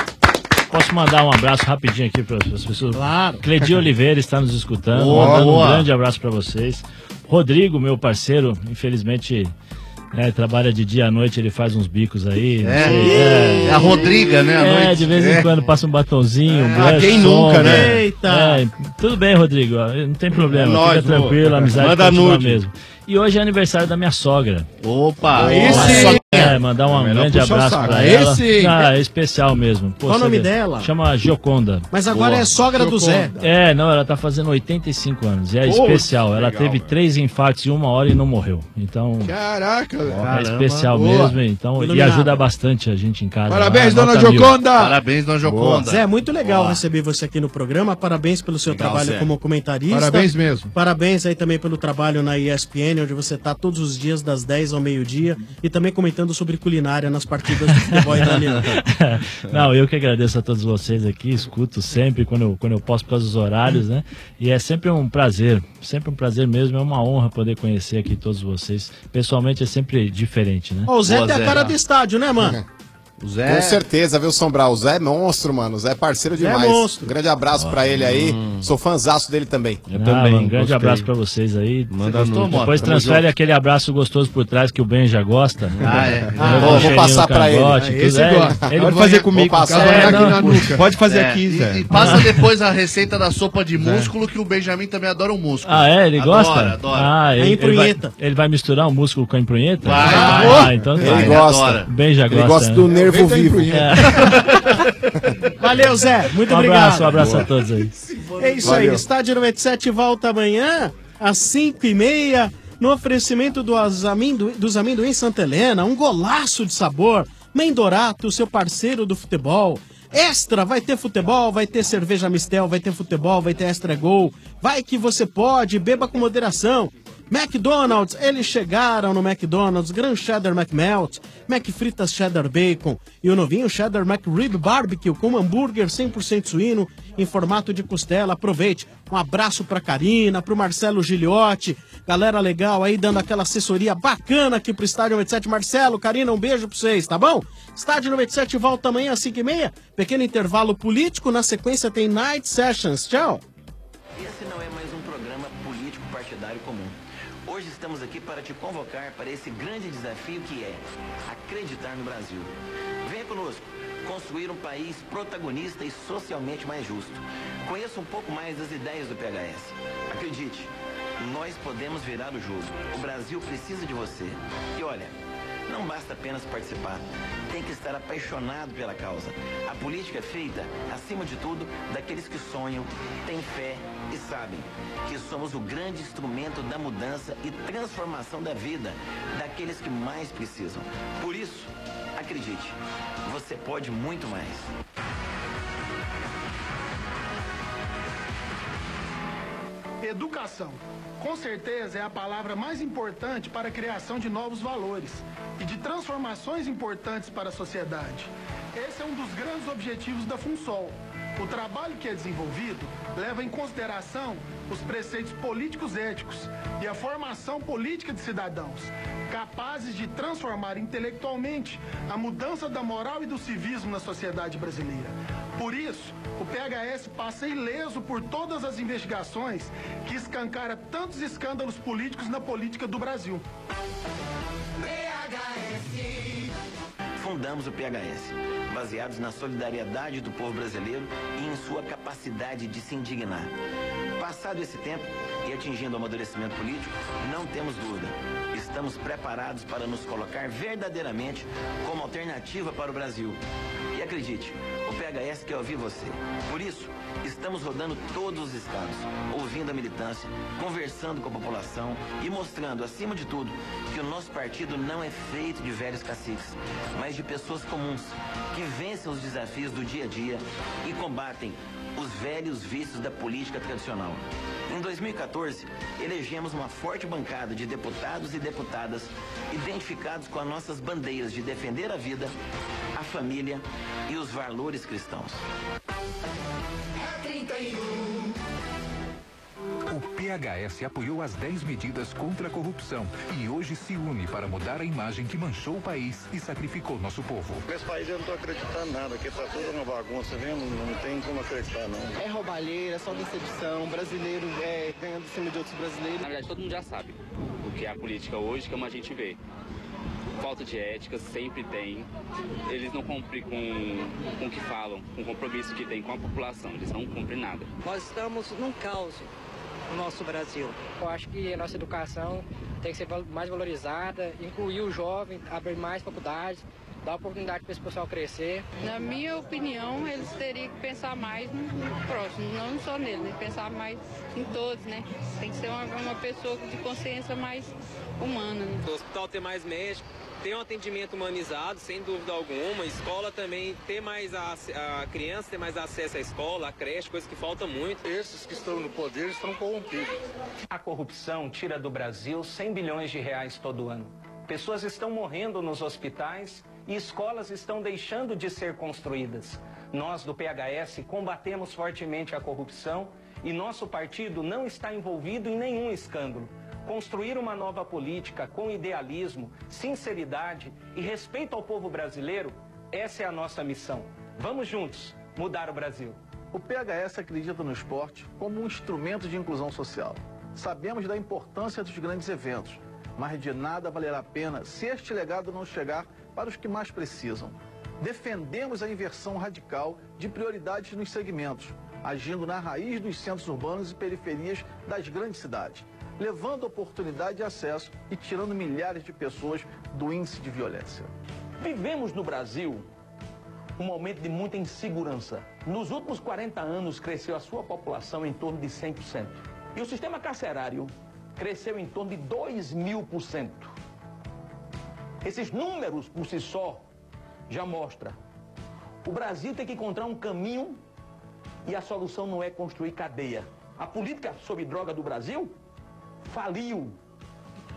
posso mandar um abraço rapidinho aqui para as pessoas? Claro. Cledi Oliveira está nos escutando. Boa, mandando boa. um grande abraço para vocês. Rodrigo, meu parceiro, infelizmente né, trabalha de dia à noite, ele faz uns bicos aí. não É, sei, é a Rodriga, né, à É, noite. de vez em É. quando passa um batonzinho, um Ah, blush, quem nunca, sombra. né? Eita. É, tudo bem, Rodrigo, não tem problema, É nóis, fica tranquilo, boa. a amizade Manda continua nude. mesmo. E hoje é aniversário da minha sogra. Opa! Aí Uma sim. sogra- É, mandar um melhor grande puxar o abraço saco. pra Aí ela. sim. Ah, é especial mesmo. Pô, Qual o você nome vê. dela? Chama Gioconda. Mas agora Boa. é sogra do Zé. É, não, ela tá fazendo oitenta e cinco anos. E é Putz, especial. Ela legal, teve velho. três infartos em uma hora e não morreu. Então, Caraca, velho. é Caramba. especial Boa. mesmo. Então, e Iluminado. ajuda bastante a gente em casa. Parabéns, lá, dona nota mil. Joconda. Parabéns, dona Joconda. Zé, muito legal Boa. receber você aqui no programa. Parabéns pelo seu Legal, trabalho Zé. como comentarista. Parabéns mesmo. Parabéns aí também pelo trabalho na E S P N, onde você tá todos os dias das dez ao meio-dia e também comentando sobre culinária nas partidas do futebol italiano. Não, eu que agradeço a todos vocês aqui, escuto sempre quando eu, quando eu posso por causa dos horários, né? E é sempre um prazer, sempre um prazer mesmo, é uma honra poder conhecer aqui todos vocês. Pessoalmente é sempre diferente, né? Ó, o Zé Boa, tem a Zé. cara do estádio, né, mano? O Zé. Com certeza, viu, Sombral? O Zé é monstro, mano. O Zé é parceiro Zé é demais. monstro. Um grande abraço pra ele aí. Sou fãzaço dele também. Eu Ah, também. um grande gostei. abraço pra vocês aí. Manda gostou, nude. mano? Depois Tamo transfere junto. aquele abraço gostoso por trás que o Ben já gosta. Ah, é. Ah, Leva vou um cheirinho passar no pra ele. cangote, Ah, tudo. esse É, gosta. ele- Pode fazer comigo. Vou passar. Cavanhaque não. na nuca. Pode fazer É, aqui, e, Zé. e passa depois a receita da sopa de músculo, que o Benjamin também adora o músculo. Ah, é? Ele Adora, gosta? adora. Ah, ele, É ele, vai, emprunheta. ele vai misturar o músculo com a emprunheta? Vai. Ah, então tá. Ele Ele gosta. adora. O Ben já Ele gosta. gosta né? do nervo Aproveita aí, vivo. punheta. Valeu, Zé. Muito Um obrigado. abraço, um abraço a todos aí. É isso Valeu. aí. Estádio noventa e sete volta amanhã às cinco e meia no oferecimento dos, amendo... dos amendoins Santa Helena. Um golaço de sabor. Mendorato, seu parceiro do futebol. Extra, vai ter futebol, vai ter cerveja Mistel, vai ter futebol, vai ter Extra Gol. Vai que você pode, beba com moderação. McDonald's, eles chegaram no McDonald's, Gran Cheddar McMelt, McFritas Cheddar Bacon e o novinho Cheddar McRib Barbecue com hambúrguer cem por cento suíno em formato de costela. Aproveite. Um abraço pra Karina, pro Marcelo Giliotti, galera legal aí dando aquela assessoria bacana aqui pro Estádio noventa e sete. Marcelo, Karina, um beijo pra vocês, tá bom? Estádio noventa e sete volta amanhã às cinco e meia, pequeno intervalo político, na sequência tem Night Sessions. Tchau! Esse não é mais um programa político partidário comum. Hoje estamos aqui para te convocar para esse grande desafio que é acreditar no Brasil. Venha conosco construir um país protagonista e socialmente mais justo. Conheça um pouco mais das ideias do P H S. Acredite, nós podemos virar o jogo. O Brasil precisa de você. E olha, não basta apenas participar, tem que estar apaixonado pela causa. A política é feita, acima de tudo, daqueles que sonham, têm fé e sabem que somos o grande instrumento da mudança e transformação da vida daqueles que mais precisam. Por isso, acredite, você pode muito mais. Educação. Com certeza é a palavra mais importante para a criação de novos valores e de transformações importantes para a sociedade. Esse é um dos grandes objetivos da FUNSOL. O trabalho que é desenvolvido leva em consideração os preceitos políticos éticos e a formação política de cidadãos, capazes de transformar intelectualmente a mudança da moral e do civismo na sociedade brasileira. Por isso, o P H S passa ileso por todas as investigações que escancaram tantos escândalos políticos na política do Brasil. Fundamos o P H S, baseados na solidariedade do povo brasileiro e em sua capacidade de se indignar. Passado esse tempo e atingindo o amadurecimento político, não temos dúvida, estamos preparados para nos colocar verdadeiramente como alternativa para o Brasil. E acredite, o P H S quer ouvir você. Por isso, estamos rodando todos os estados, ouvindo a militância, conversando com a população e mostrando, acima de tudo, que o nosso partido não é feito de velhos caciques, mas de pessoas comuns, que vencem os desafios do dia a dia e combatem os velhos vícios da política tradicional. Em dois mil e quatorze, elegemos uma forte bancada de deputados e deputadas identificados com as nossas bandeiras de defender a vida, a família e os valores cristãos. O P H S apoiou as dez medidas contra a corrupção e hoje se une para mudar a imagem que manchou o país e sacrificou nosso povo. Nesse país eu não tô acreditando nada, aqui tá tudo uma bagunça, vendo? Não tem como acreditar, não. É roubalheira, é só decepção, brasileiro é, ganhando em cima de outros brasileiros. Na verdade, todo mundo já sabe o que é a política hoje, como a gente vê. Falta de ética sempre tem. Eles não cumprem com, com o que falam, com o compromisso que tem com a população. Eles não cumprem nada. Nós estamos num caos no nosso Brasil. Eu acho que a nossa educação tem que ser mais valorizada, incluir o jovem, abrir mais faculdades, dar oportunidade para esse pessoal crescer. Na minha opinião, eles teriam que pensar mais no próximo, não só nele, né? Pensar mais em todos, né? Tem que ser uma, uma pessoa de consciência mais humana, né? O hospital ter mais médico, ter um atendimento humanizado, sem dúvida alguma. A escola também ter mais a, a criança ter mais acesso à escola, à creche, coisa que falta muito. Esses que estão no poder estão corrompidos. A corrupção tira do Brasil cem bilhões de reais todo ano. Pessoas estão morrendo nos hospitais e escolas estão deixando de ser construídas. Nós do P H S combatemos fortemente a corrupção e nosso partido não está envolvido em nenhum escândalo. Construir uma nova política com idealismo, sinceridade e respeito ao povo brasileiro, essa é a nossa missão. Vamos juntos mudar o Brasil. O P H S acredita no esporte como um instrumento de inclusão social. Sabemos da importância dos grandes eventos, mas de nada valerá a pena se este legado não chegar para os que mais precisam. Defendemos a inversão radical de prioridades nos segmentos, agindo na raiz dos centros urbanos e periferias das grandes cidades, levando oportunidade de acesso e tirando milhares de pessoas do índice de violência. Vivemos no Brasil um momento de muita insegurança. Nos últimos quarenta anos, cresceu a sua população em torno de cem por cento. E o sistema carcerário cresceu em torno de dois mil por cento. Esses números, por si só, já mostram. O Brasil tem que encontrar um caminho e a solução não é construir cadeia. A política sobre droga do Brasil faliu.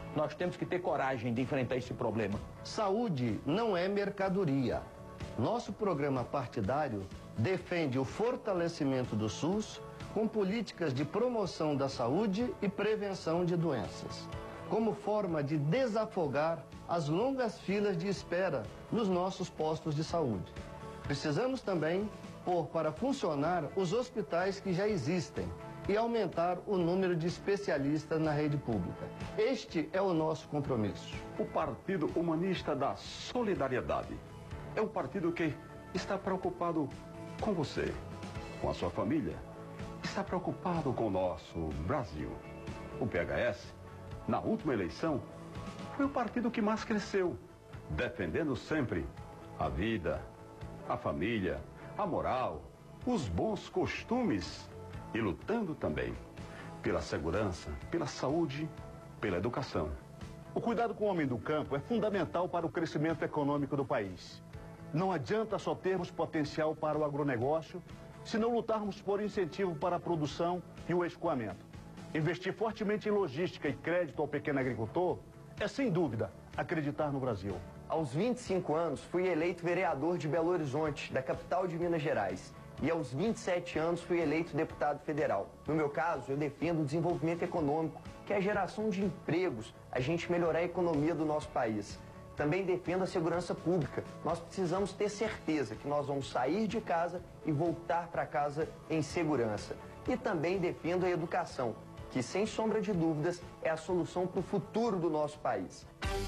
Nós temos que ter coragem de enfrentar esse problema. Saúde não é mercadoria. Nosso programa partidário defende o fortalecimento do SUS com políticas de promoção da saúde e prevenção de doenças, como forma de desafogar as longas filas de espera nos nossos postos de saúde. Precisamos também pôr para funcionar os hospitais que já existem e aumentar o número de especialistas na rede pública. Este é o nosso compromisso. O Partido Humanista da Solidariedade é um partido que está preocupado com você, com a sua família, está preocupado com o nosso Brasil. O P H S, na última eleição, foi o partido que mais cresceu, defendendo sempre a vida, a família, a moral, os bons costumes e lutando também pela segurança, pela saúde, pela educação. O cuidado com o homem do campo é fundamental para o crescimento econômico do país. Não adianta só termos potencial para o agronegócio se não lutarmos por incentivo para a produção e o escoamento. Investir fortemente em logística e crédito ao pequeno agricultor é, sem dúvida, acreditar no Brasil. Aos vinte e cinco anos, fui eleito vereador de Belo Horizonte, da capital de Minas Gerais. E aos vinte e sete anos, fui eleito deputado federal. No meu caso, eu defendo o desenvolvimento econômico, que é a geração de empregos, a gente melhorar a economia do nosso país. Também defendo a segurança pública. Nós precisamos ter certeza que nós vamos sair de casa e voltar para casa em segurança. E também defendo a educação, que, sem sombra de dúvidas, é a solução para o futuro do nosso país.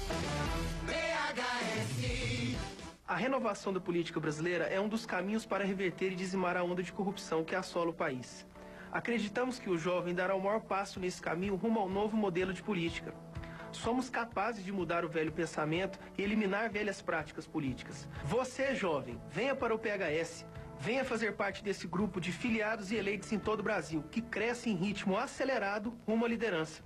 A renovação da política brasileira é um dos caminhos para reverter e dizimar a onda de corrupção que assola o país. Acreditamos que o jovem dará o maior passo nesse caminho rumo ao novo modelo de política. Somos capazes de mudar o velho pensamento e eliminar velhas práticas políticas. Você, jovem, venha para o P H S. Venha fazer parte desse grupo de filiados e eleitos em todo o Brasil, que cresce em ritmo acelerado rumo à liderança.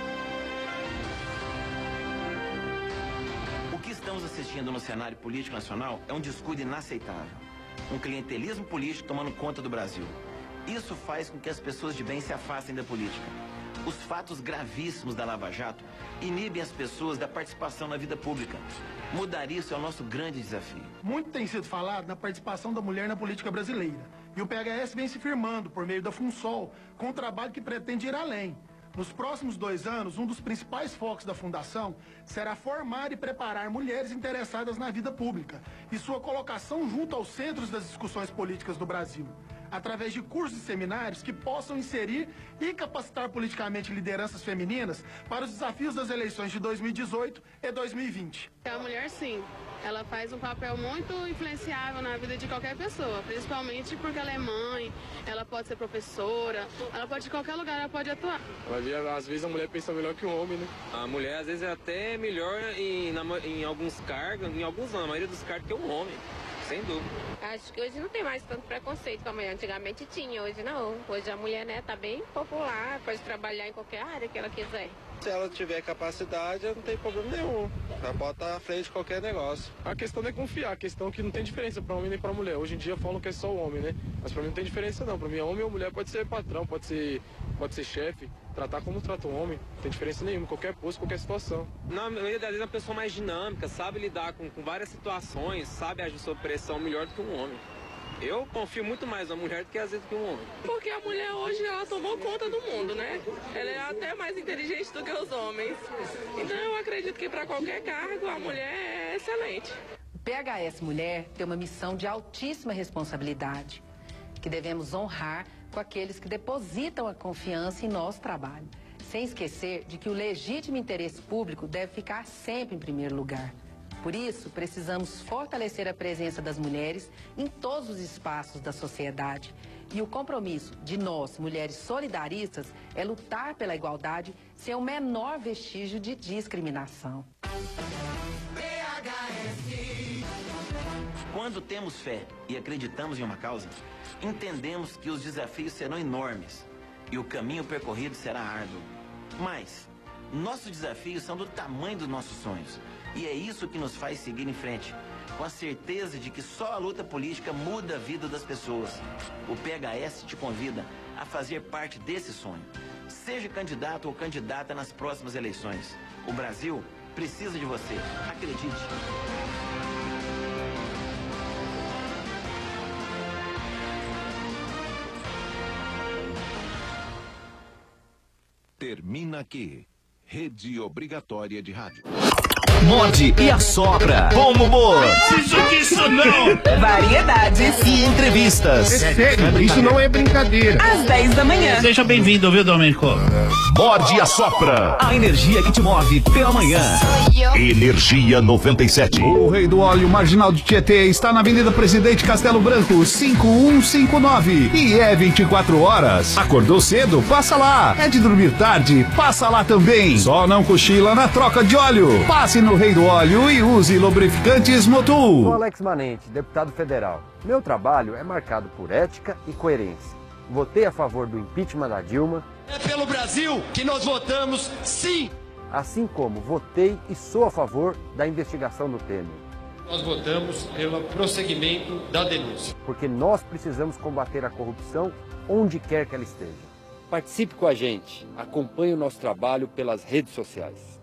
O que estamos assistindo no cenário político nacional é um descuido inaceitável. Um clientelismo político tomando conta do Brasil. Isso faz com que as pessoas de bem se afastem da política. Os fatos gravíssimos da Lava Jato inibem as pessoas da participação na vida pública. Mudar isso é o nosso grande desafio. Muito tem sido falado na participação da mulher na política brasileira. E o P H S vem se firmando por meio da FUNSOL, com um trabalho que pretende ir além. Nos próximos dois anos, um dos principais focos da Fundação será formar e preparar mulheres interessadas na vida pública e sua colocação junto aos centros das discussões políticas do Brasil, através de cursos e seminários que possam inserir e capacitar politicamente lideranças femininas para os desafios das eleições de dois mil e dezoito e dois mil e vinte. A mulher, sim, ela faz um papel muito influenciável na vida de qualquer pessoa, principalmente porque ela é mãe, ela pode ser professora, ela pode, de qualquer lugar ela pode atuar. Vai ver, às vezes a mulher pensa melhor que o homem, né? A mulher, às vezes, é até melhor em, na, em alguns cargos, em alguns não, na maioria dos cargos, que o homem. Sem dúvida. Acho que hoje não tem mais tanto preconceito como antigamente tinha, hoje não. Hoje a mulher, né, tá bem popular, pode trabalhar em qualquer área que ela quiser. Se ela tiver capacidade, não tem problema nenhum. Ela pode estar à frente de qualquer negócio. A questão não é confiar, a questão é que não tem diferença para homem nem para mulher. Hoje em dia falam que é só o homem, né? Mas para mim não tem diferença não. Para mim, homem ou mulher pode ser patrão, pode ser, pode ser chefe, tratar como trata um homem. Não tem diferença nenhuma, qualquer posto, qualquer situação. Na maioria das vezes é uma pessoa mais dinâmica, sabe lidar com, com várias situações, sabe agir sob pressão melhor do que um homem. Eu confio muito mais na mulher do que às vezes que um homem. Porque a mulher hoje, ela tomou conta do mundo, né? Ela é até mais inteligente do que os homens. Então eu acredito que para qualquer cargo a mulher é excelente. O P H S Mulher tem uma missão de altíssima responsabilidade, que devemos honrar com aqueles que depositam a confiança em nosso trabalho, sem esquecer de que o legítimo interesse público deve ficar sempre em primeiro lugar. Por isso, precisamos fortalecer a presença das mulheres em todos os espaços da sociedade. E o compromisso de nós, mulheres solidaristas, é lutar pela igualdade sem o menor vestígio de discriminação. Quando temos fé e acreditamos em uma causa, entendemos que os desafios serão enormes e o caminho percorrido será árduo. Mas nossos desafios são do tamanho dos nossos sonhos. E é isso que nos faz seguir em frente, com a certeza de que só a luta política muda a vida das pessoas. O P H S te convida a fazer parte desse sonho. Seja candidato ou candidata nas próximas eleições. O Brasil precisa de você. Acredite. Termina aqui. Rede Obrigatória de Rádio. Morde e assopra. Bom humor. Isso disso não. Variedades e entrevistas. É sério, isso não é brincadeira. Às dez da manhã. Seja bem-vindo, viu, Domênico? Morde e assopra. A energia que te move pela manhã. Energia noventa e sete. O rei do óleo marginal do Tietê está na Avenida Presidente Castelo Branco, cinco um cinco nove. E é vinte e quatro horas. Acordou cedo? Passa lá. É de dormir tarde? Passa lá também. Só não cochila na troca de óleo. Passe no Rei do Óleo e use lubrificantes Motul. Sou Alex Manente, deputado federal. Meu trabalho é marcado por ética e coerência. Votei a favor do impeachment da Dilma. É pelo Brasil que nós votamos sim. Assim como votei e sou a favor da investigação do Temer. Nós votamos pelo prosseguimento da denúncia. Porque nós precisamos combater a corrupção onde quer que ela esteja. Participe com a gente. Acompanhe o nosso trabalho pelas redes sociais.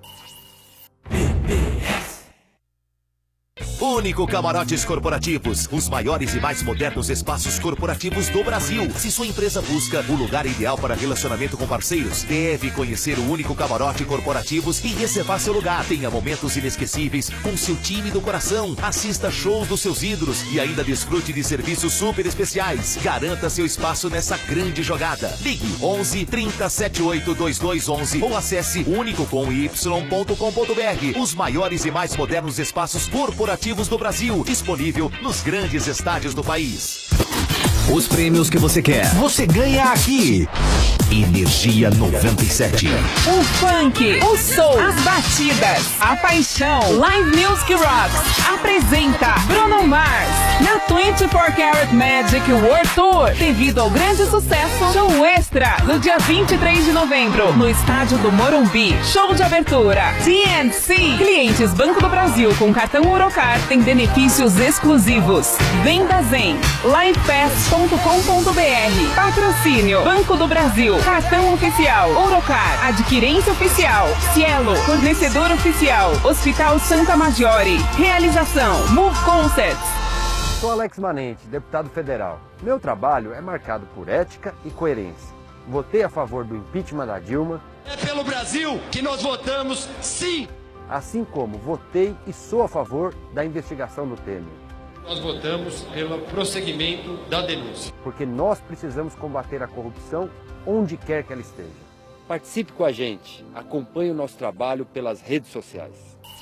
Único Camarotes Corporativos, os maiores e mais modernos espaços corporativos do Brasil. Se sua empresa busca o lugar ideal para relacionamento com parceiros, deve conhecer o Único Camarote Corporativos e reservar seu lugar. Tenha momentos inesquecíveis com seu time do coração. Assista shows dos seus ídolos e ainda desfrute de serviços super especiais. Garanta seu espaço nessa grande jogada. Ligue onze, trinta, setenta e oito, vinte e dois onze ou acesse único com y ponto com ponto br. Os maiores e mais modernos espaços corporativos do Brasil, disponível nos grandes estádios do país. Os prêmios que você quer, você ganha aqui. Energia noventa e sete. O funk, o soul, as batidas, a paixão. Live Music Rocks apresenta Bruno Mars na vinte e quatro Karat Magic World Tour. Devido ao grande sucesso, show extra no dia vinte e três de novembro no estádio do Morumbi. Show de abertura T N C. Clientes Banco do Brasil com cartão Orocar têm benefícios exclusivos. Vendas em livepass ponto com ponto br. Patrocínio Banco do Brasil. Cartão Oficial Orocar. Adquirência Oficial Cielo. Fornecedor Oficial Hospital Santa Maggiore. Realização Move Concepts. Sou Alex Manente, deputado federal. Meu trabalho é marcado por ética e coerência. Votei a favor do impeachment da Dilma. É pelo Brasil que nós votamos sim. Assim como votei e sou a favor da investigação do Temer. Nós votamos pelo prosseguimento da denúncia. Porque nós precisamos combater a corrupção onde quer que ela esteja. Participe com a gente. Acompanhe o nosso trabalho pelas redes sociais.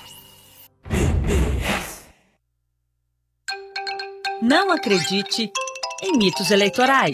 Não acredite em mitos eleitorais.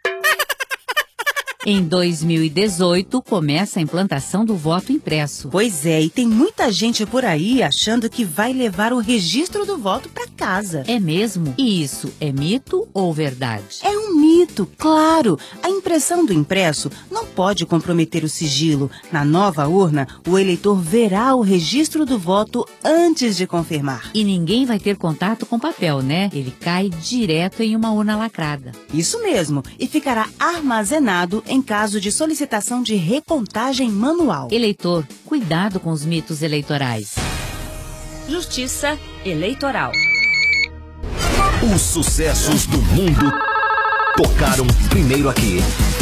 Em dois mil e dezoito, começa a implantação do voto impresso. Pois é, e tem muita gente por aí achando que vai levar o registro do voto para casa. É mesmo? E isso é mito ou verdade? É um mito, claro. A impressão do impresso não pode comprometer o sigilo. Na nova urna, o eleitor verá o registro do voto antes de confirmar. E ninguém vai ter contato com papel, né? Ele cai direto em uma urna lacrada. Isso mesmo, e ficará armazenado em em caso de solicitação de recontagem manual. Eleitor, cuidado com os mitos eleitorais. Justiça Eleitoral. Os sucessos do mundo tocaram primeiro aqui.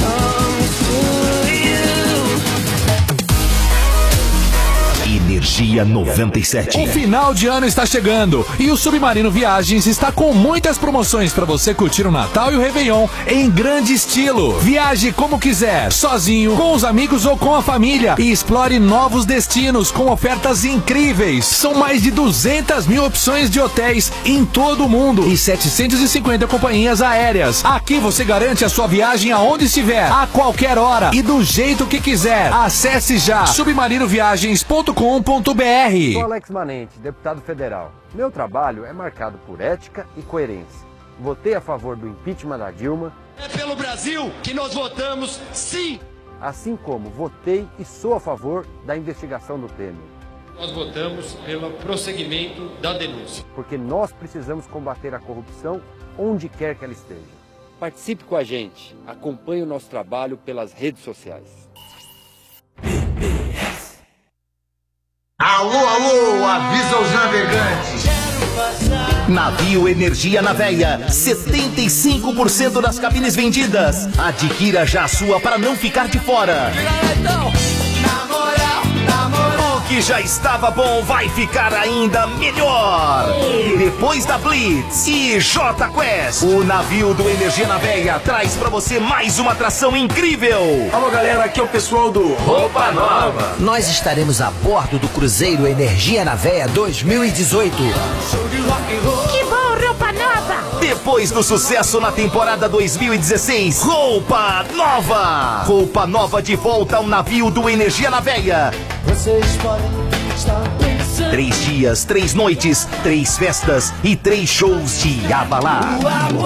Energia noventa e sete. O final de ano está chegando e o Submarino Viagens está com muitas promoções para você curtir o Natal e o Réveillon em grande estilo. Viaje como quiser, sozinho, com os amigos ou com a família e explore novos destinos com ofertas incríveis. São mais de duzentas mil opções de hotéis em todo o mundo e setecentas e cinquenta companhias aéreas. Aqui você garante a sua viagem aonde estiver, a qualquer hora e do jeito que quiser. Acesse já submarino viagens ponto com ponto br. Sou Alex Manente, deputado federal. Meu trabalho é marcado por ética e coerência. Votei a favor do impeachment da Dilma. É pelo Brasil que nós votamos sim. Assim como votei e sou a favor da investigação do Temer. Nós votamos pelo prosseguimento da denúncia. Porque nós precisamos combater a corrupção onde quer que ela esteja. Participe com a gente, acompanhe o nosso trabalho pelas redes sociais. Alô, alô, avisa os navegantes. Navio Energia na Veia, setenta e cinco por cento das cabines vendidas. Adquira já a sua para não ficar de fora. O que já estava bom vai ficar ainda melhor. Depois da Blitz e J Quest, o navio do Energia na Veia traz pra você mais uma atração incrível. Alô galera, aqui é o pessoal do Roupa Nova. Nós estaremos a bordo do cruzeiro Energia na Veia dois mil e dezoito. Que bom, Roupa Nova! Depois do sucesso na temporada dois mil e dezesseis, Roupa Nova! Roupa Nova de volta ao navio do Energia na Veia. Vocês podem estar pensando. Três dias, três noites, três festas e três shows de abalar.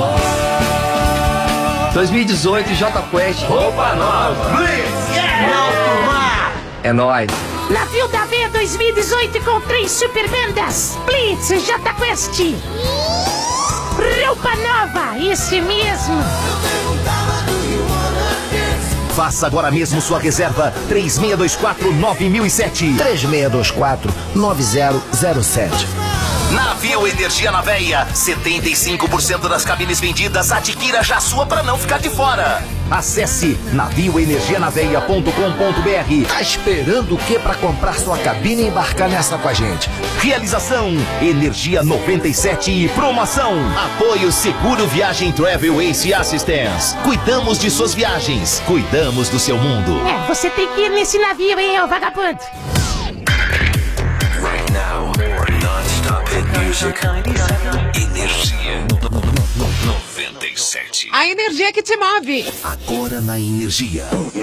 dois mil e dezoito, J Quest. Roupa Nova. Blitz, yeah! É nóis. Navio da Veia dois mil e dezoito com três super bandas. Blitz, J Quest. Roupa Nova, esse mesmo. Faça agora mesmo sua reserva. três seis dois quatro nove mil e sete. três seis dois quatro nove zero zero sete. Navio Energia na Veia, setenta e cinco por cento das cabines vendidas. Adquira já a sua para não ficar de fora. Acesse navio energia na veia ponto com ponto br. Tá esperando o que para comprar sua cabine e embarcar nessa com a gente? Realização Energia noventa e sete e promoção. Apoio Seguro Viagem Travel Ace Assistance. Cuidamos de suas viagens, cuidamos do seu mundo. É, você tem que ir nesse navio, hein, ô vagabundo. Right now, non-stop hit music. Energia noventa e sete. A energia que te move. Agora na Energia.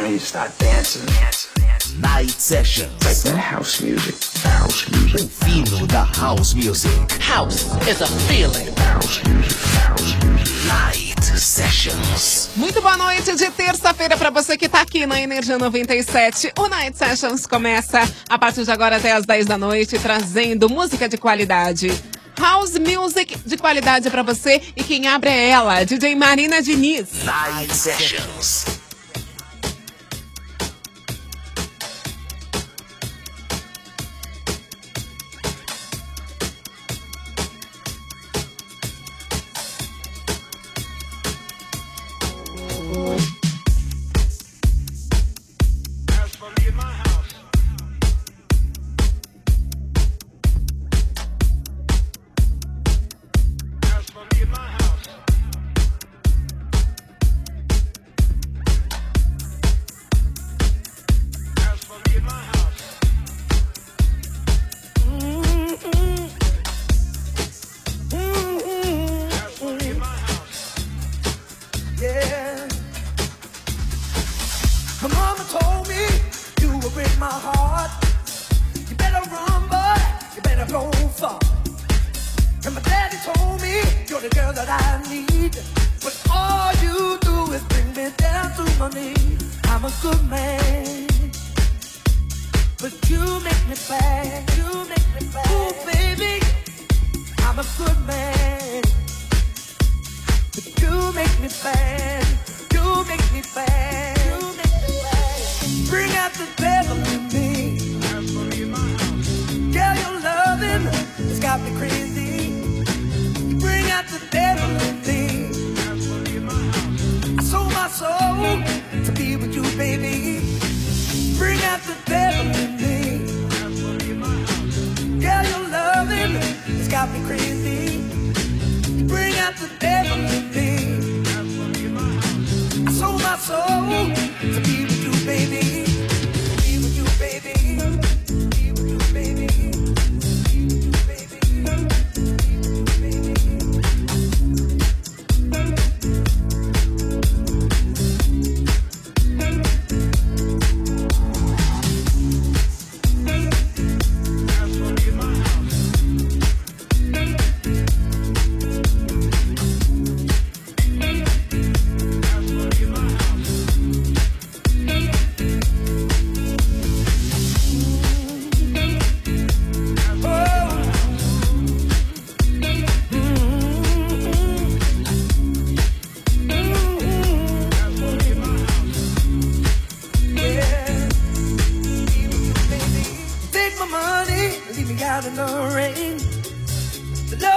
Night Sessions. Like that house music. House music. O fino da House Music. House is a feeling. House music. House music. Night Sessions. Muito boa noite de terça-feira para você que tá aqui na Energia noventa e sete. O Night Sessions começa a partir de agora até as dez da noite, trazendo música de qualidade. House Music de qualidade para você, e quem abre é ela, D J Marina Diniz. Night Sessions.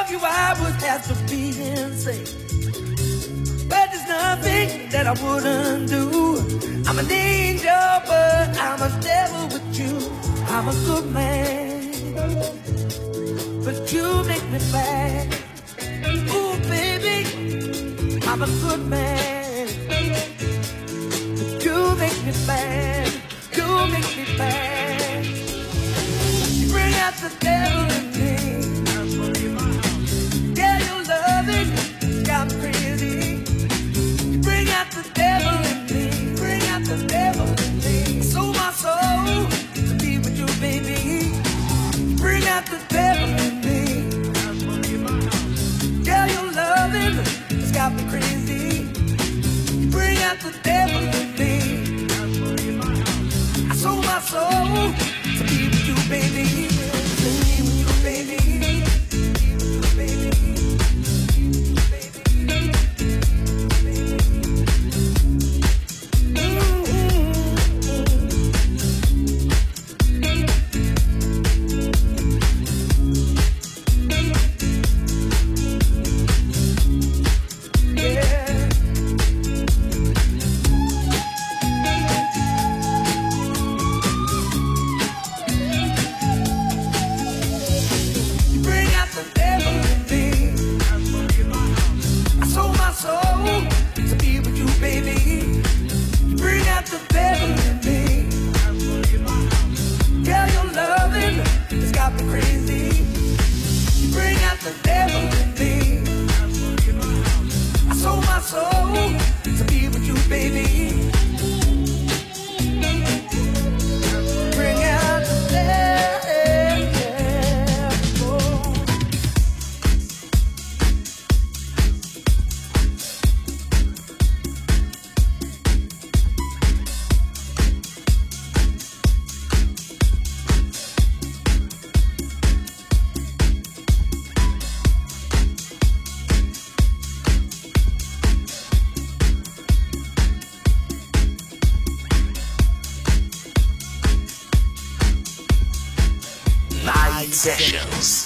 you I would have to be insane. But there's nothing that I wouldn't do. I'm an angel, but I'm a devil with you. I'm a good man, but you make me bad. Ooh, baby, I'm a good man, but you make me bad. You make me bad. You bring out the devil in me. Yeah, your loving got me crazy. You bring out the devil in me. Bring out the devil in me. Sold my soul to be with you, baby. You bring out the devil in me. Yeah, your loving has got me crazy. You bring out the devil in me. I sold my soul to be with you, baby. To be with you, baby. Sessions.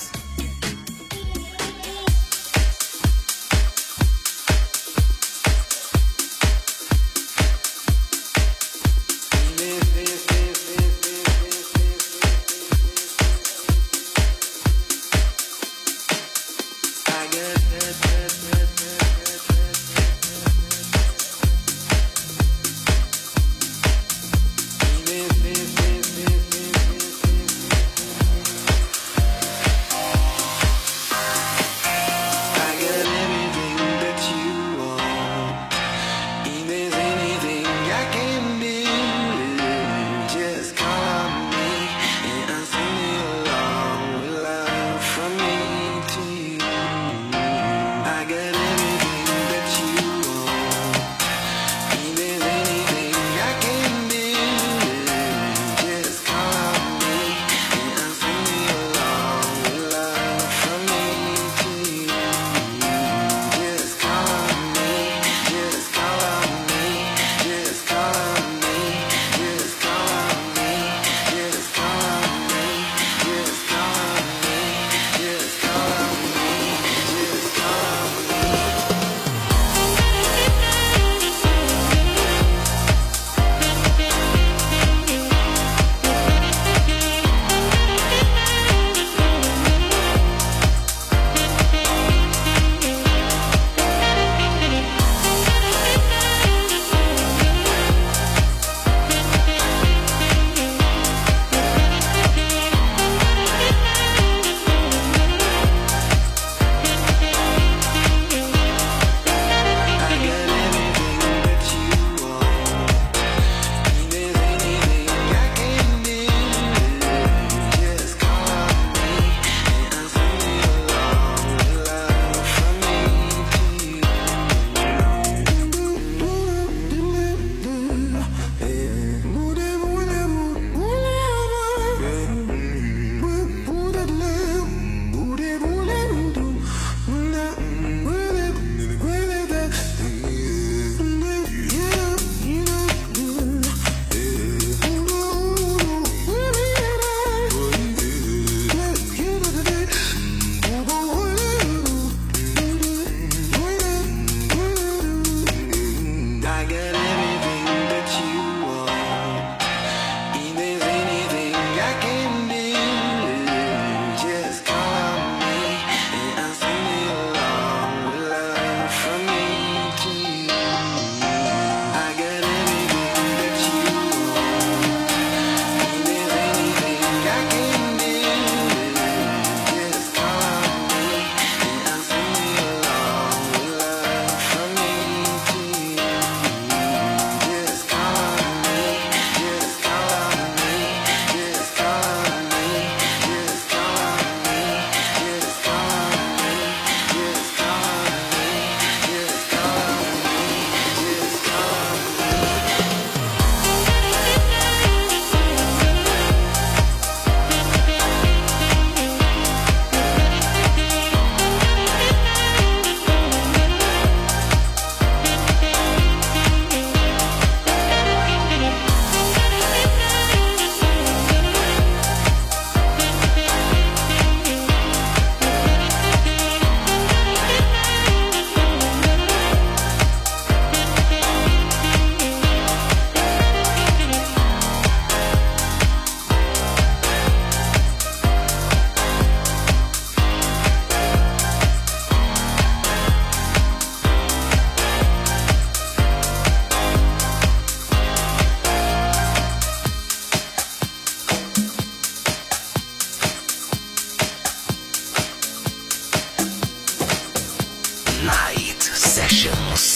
Night Sessions.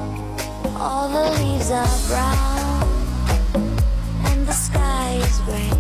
All the leaves are brown and the sky is gray.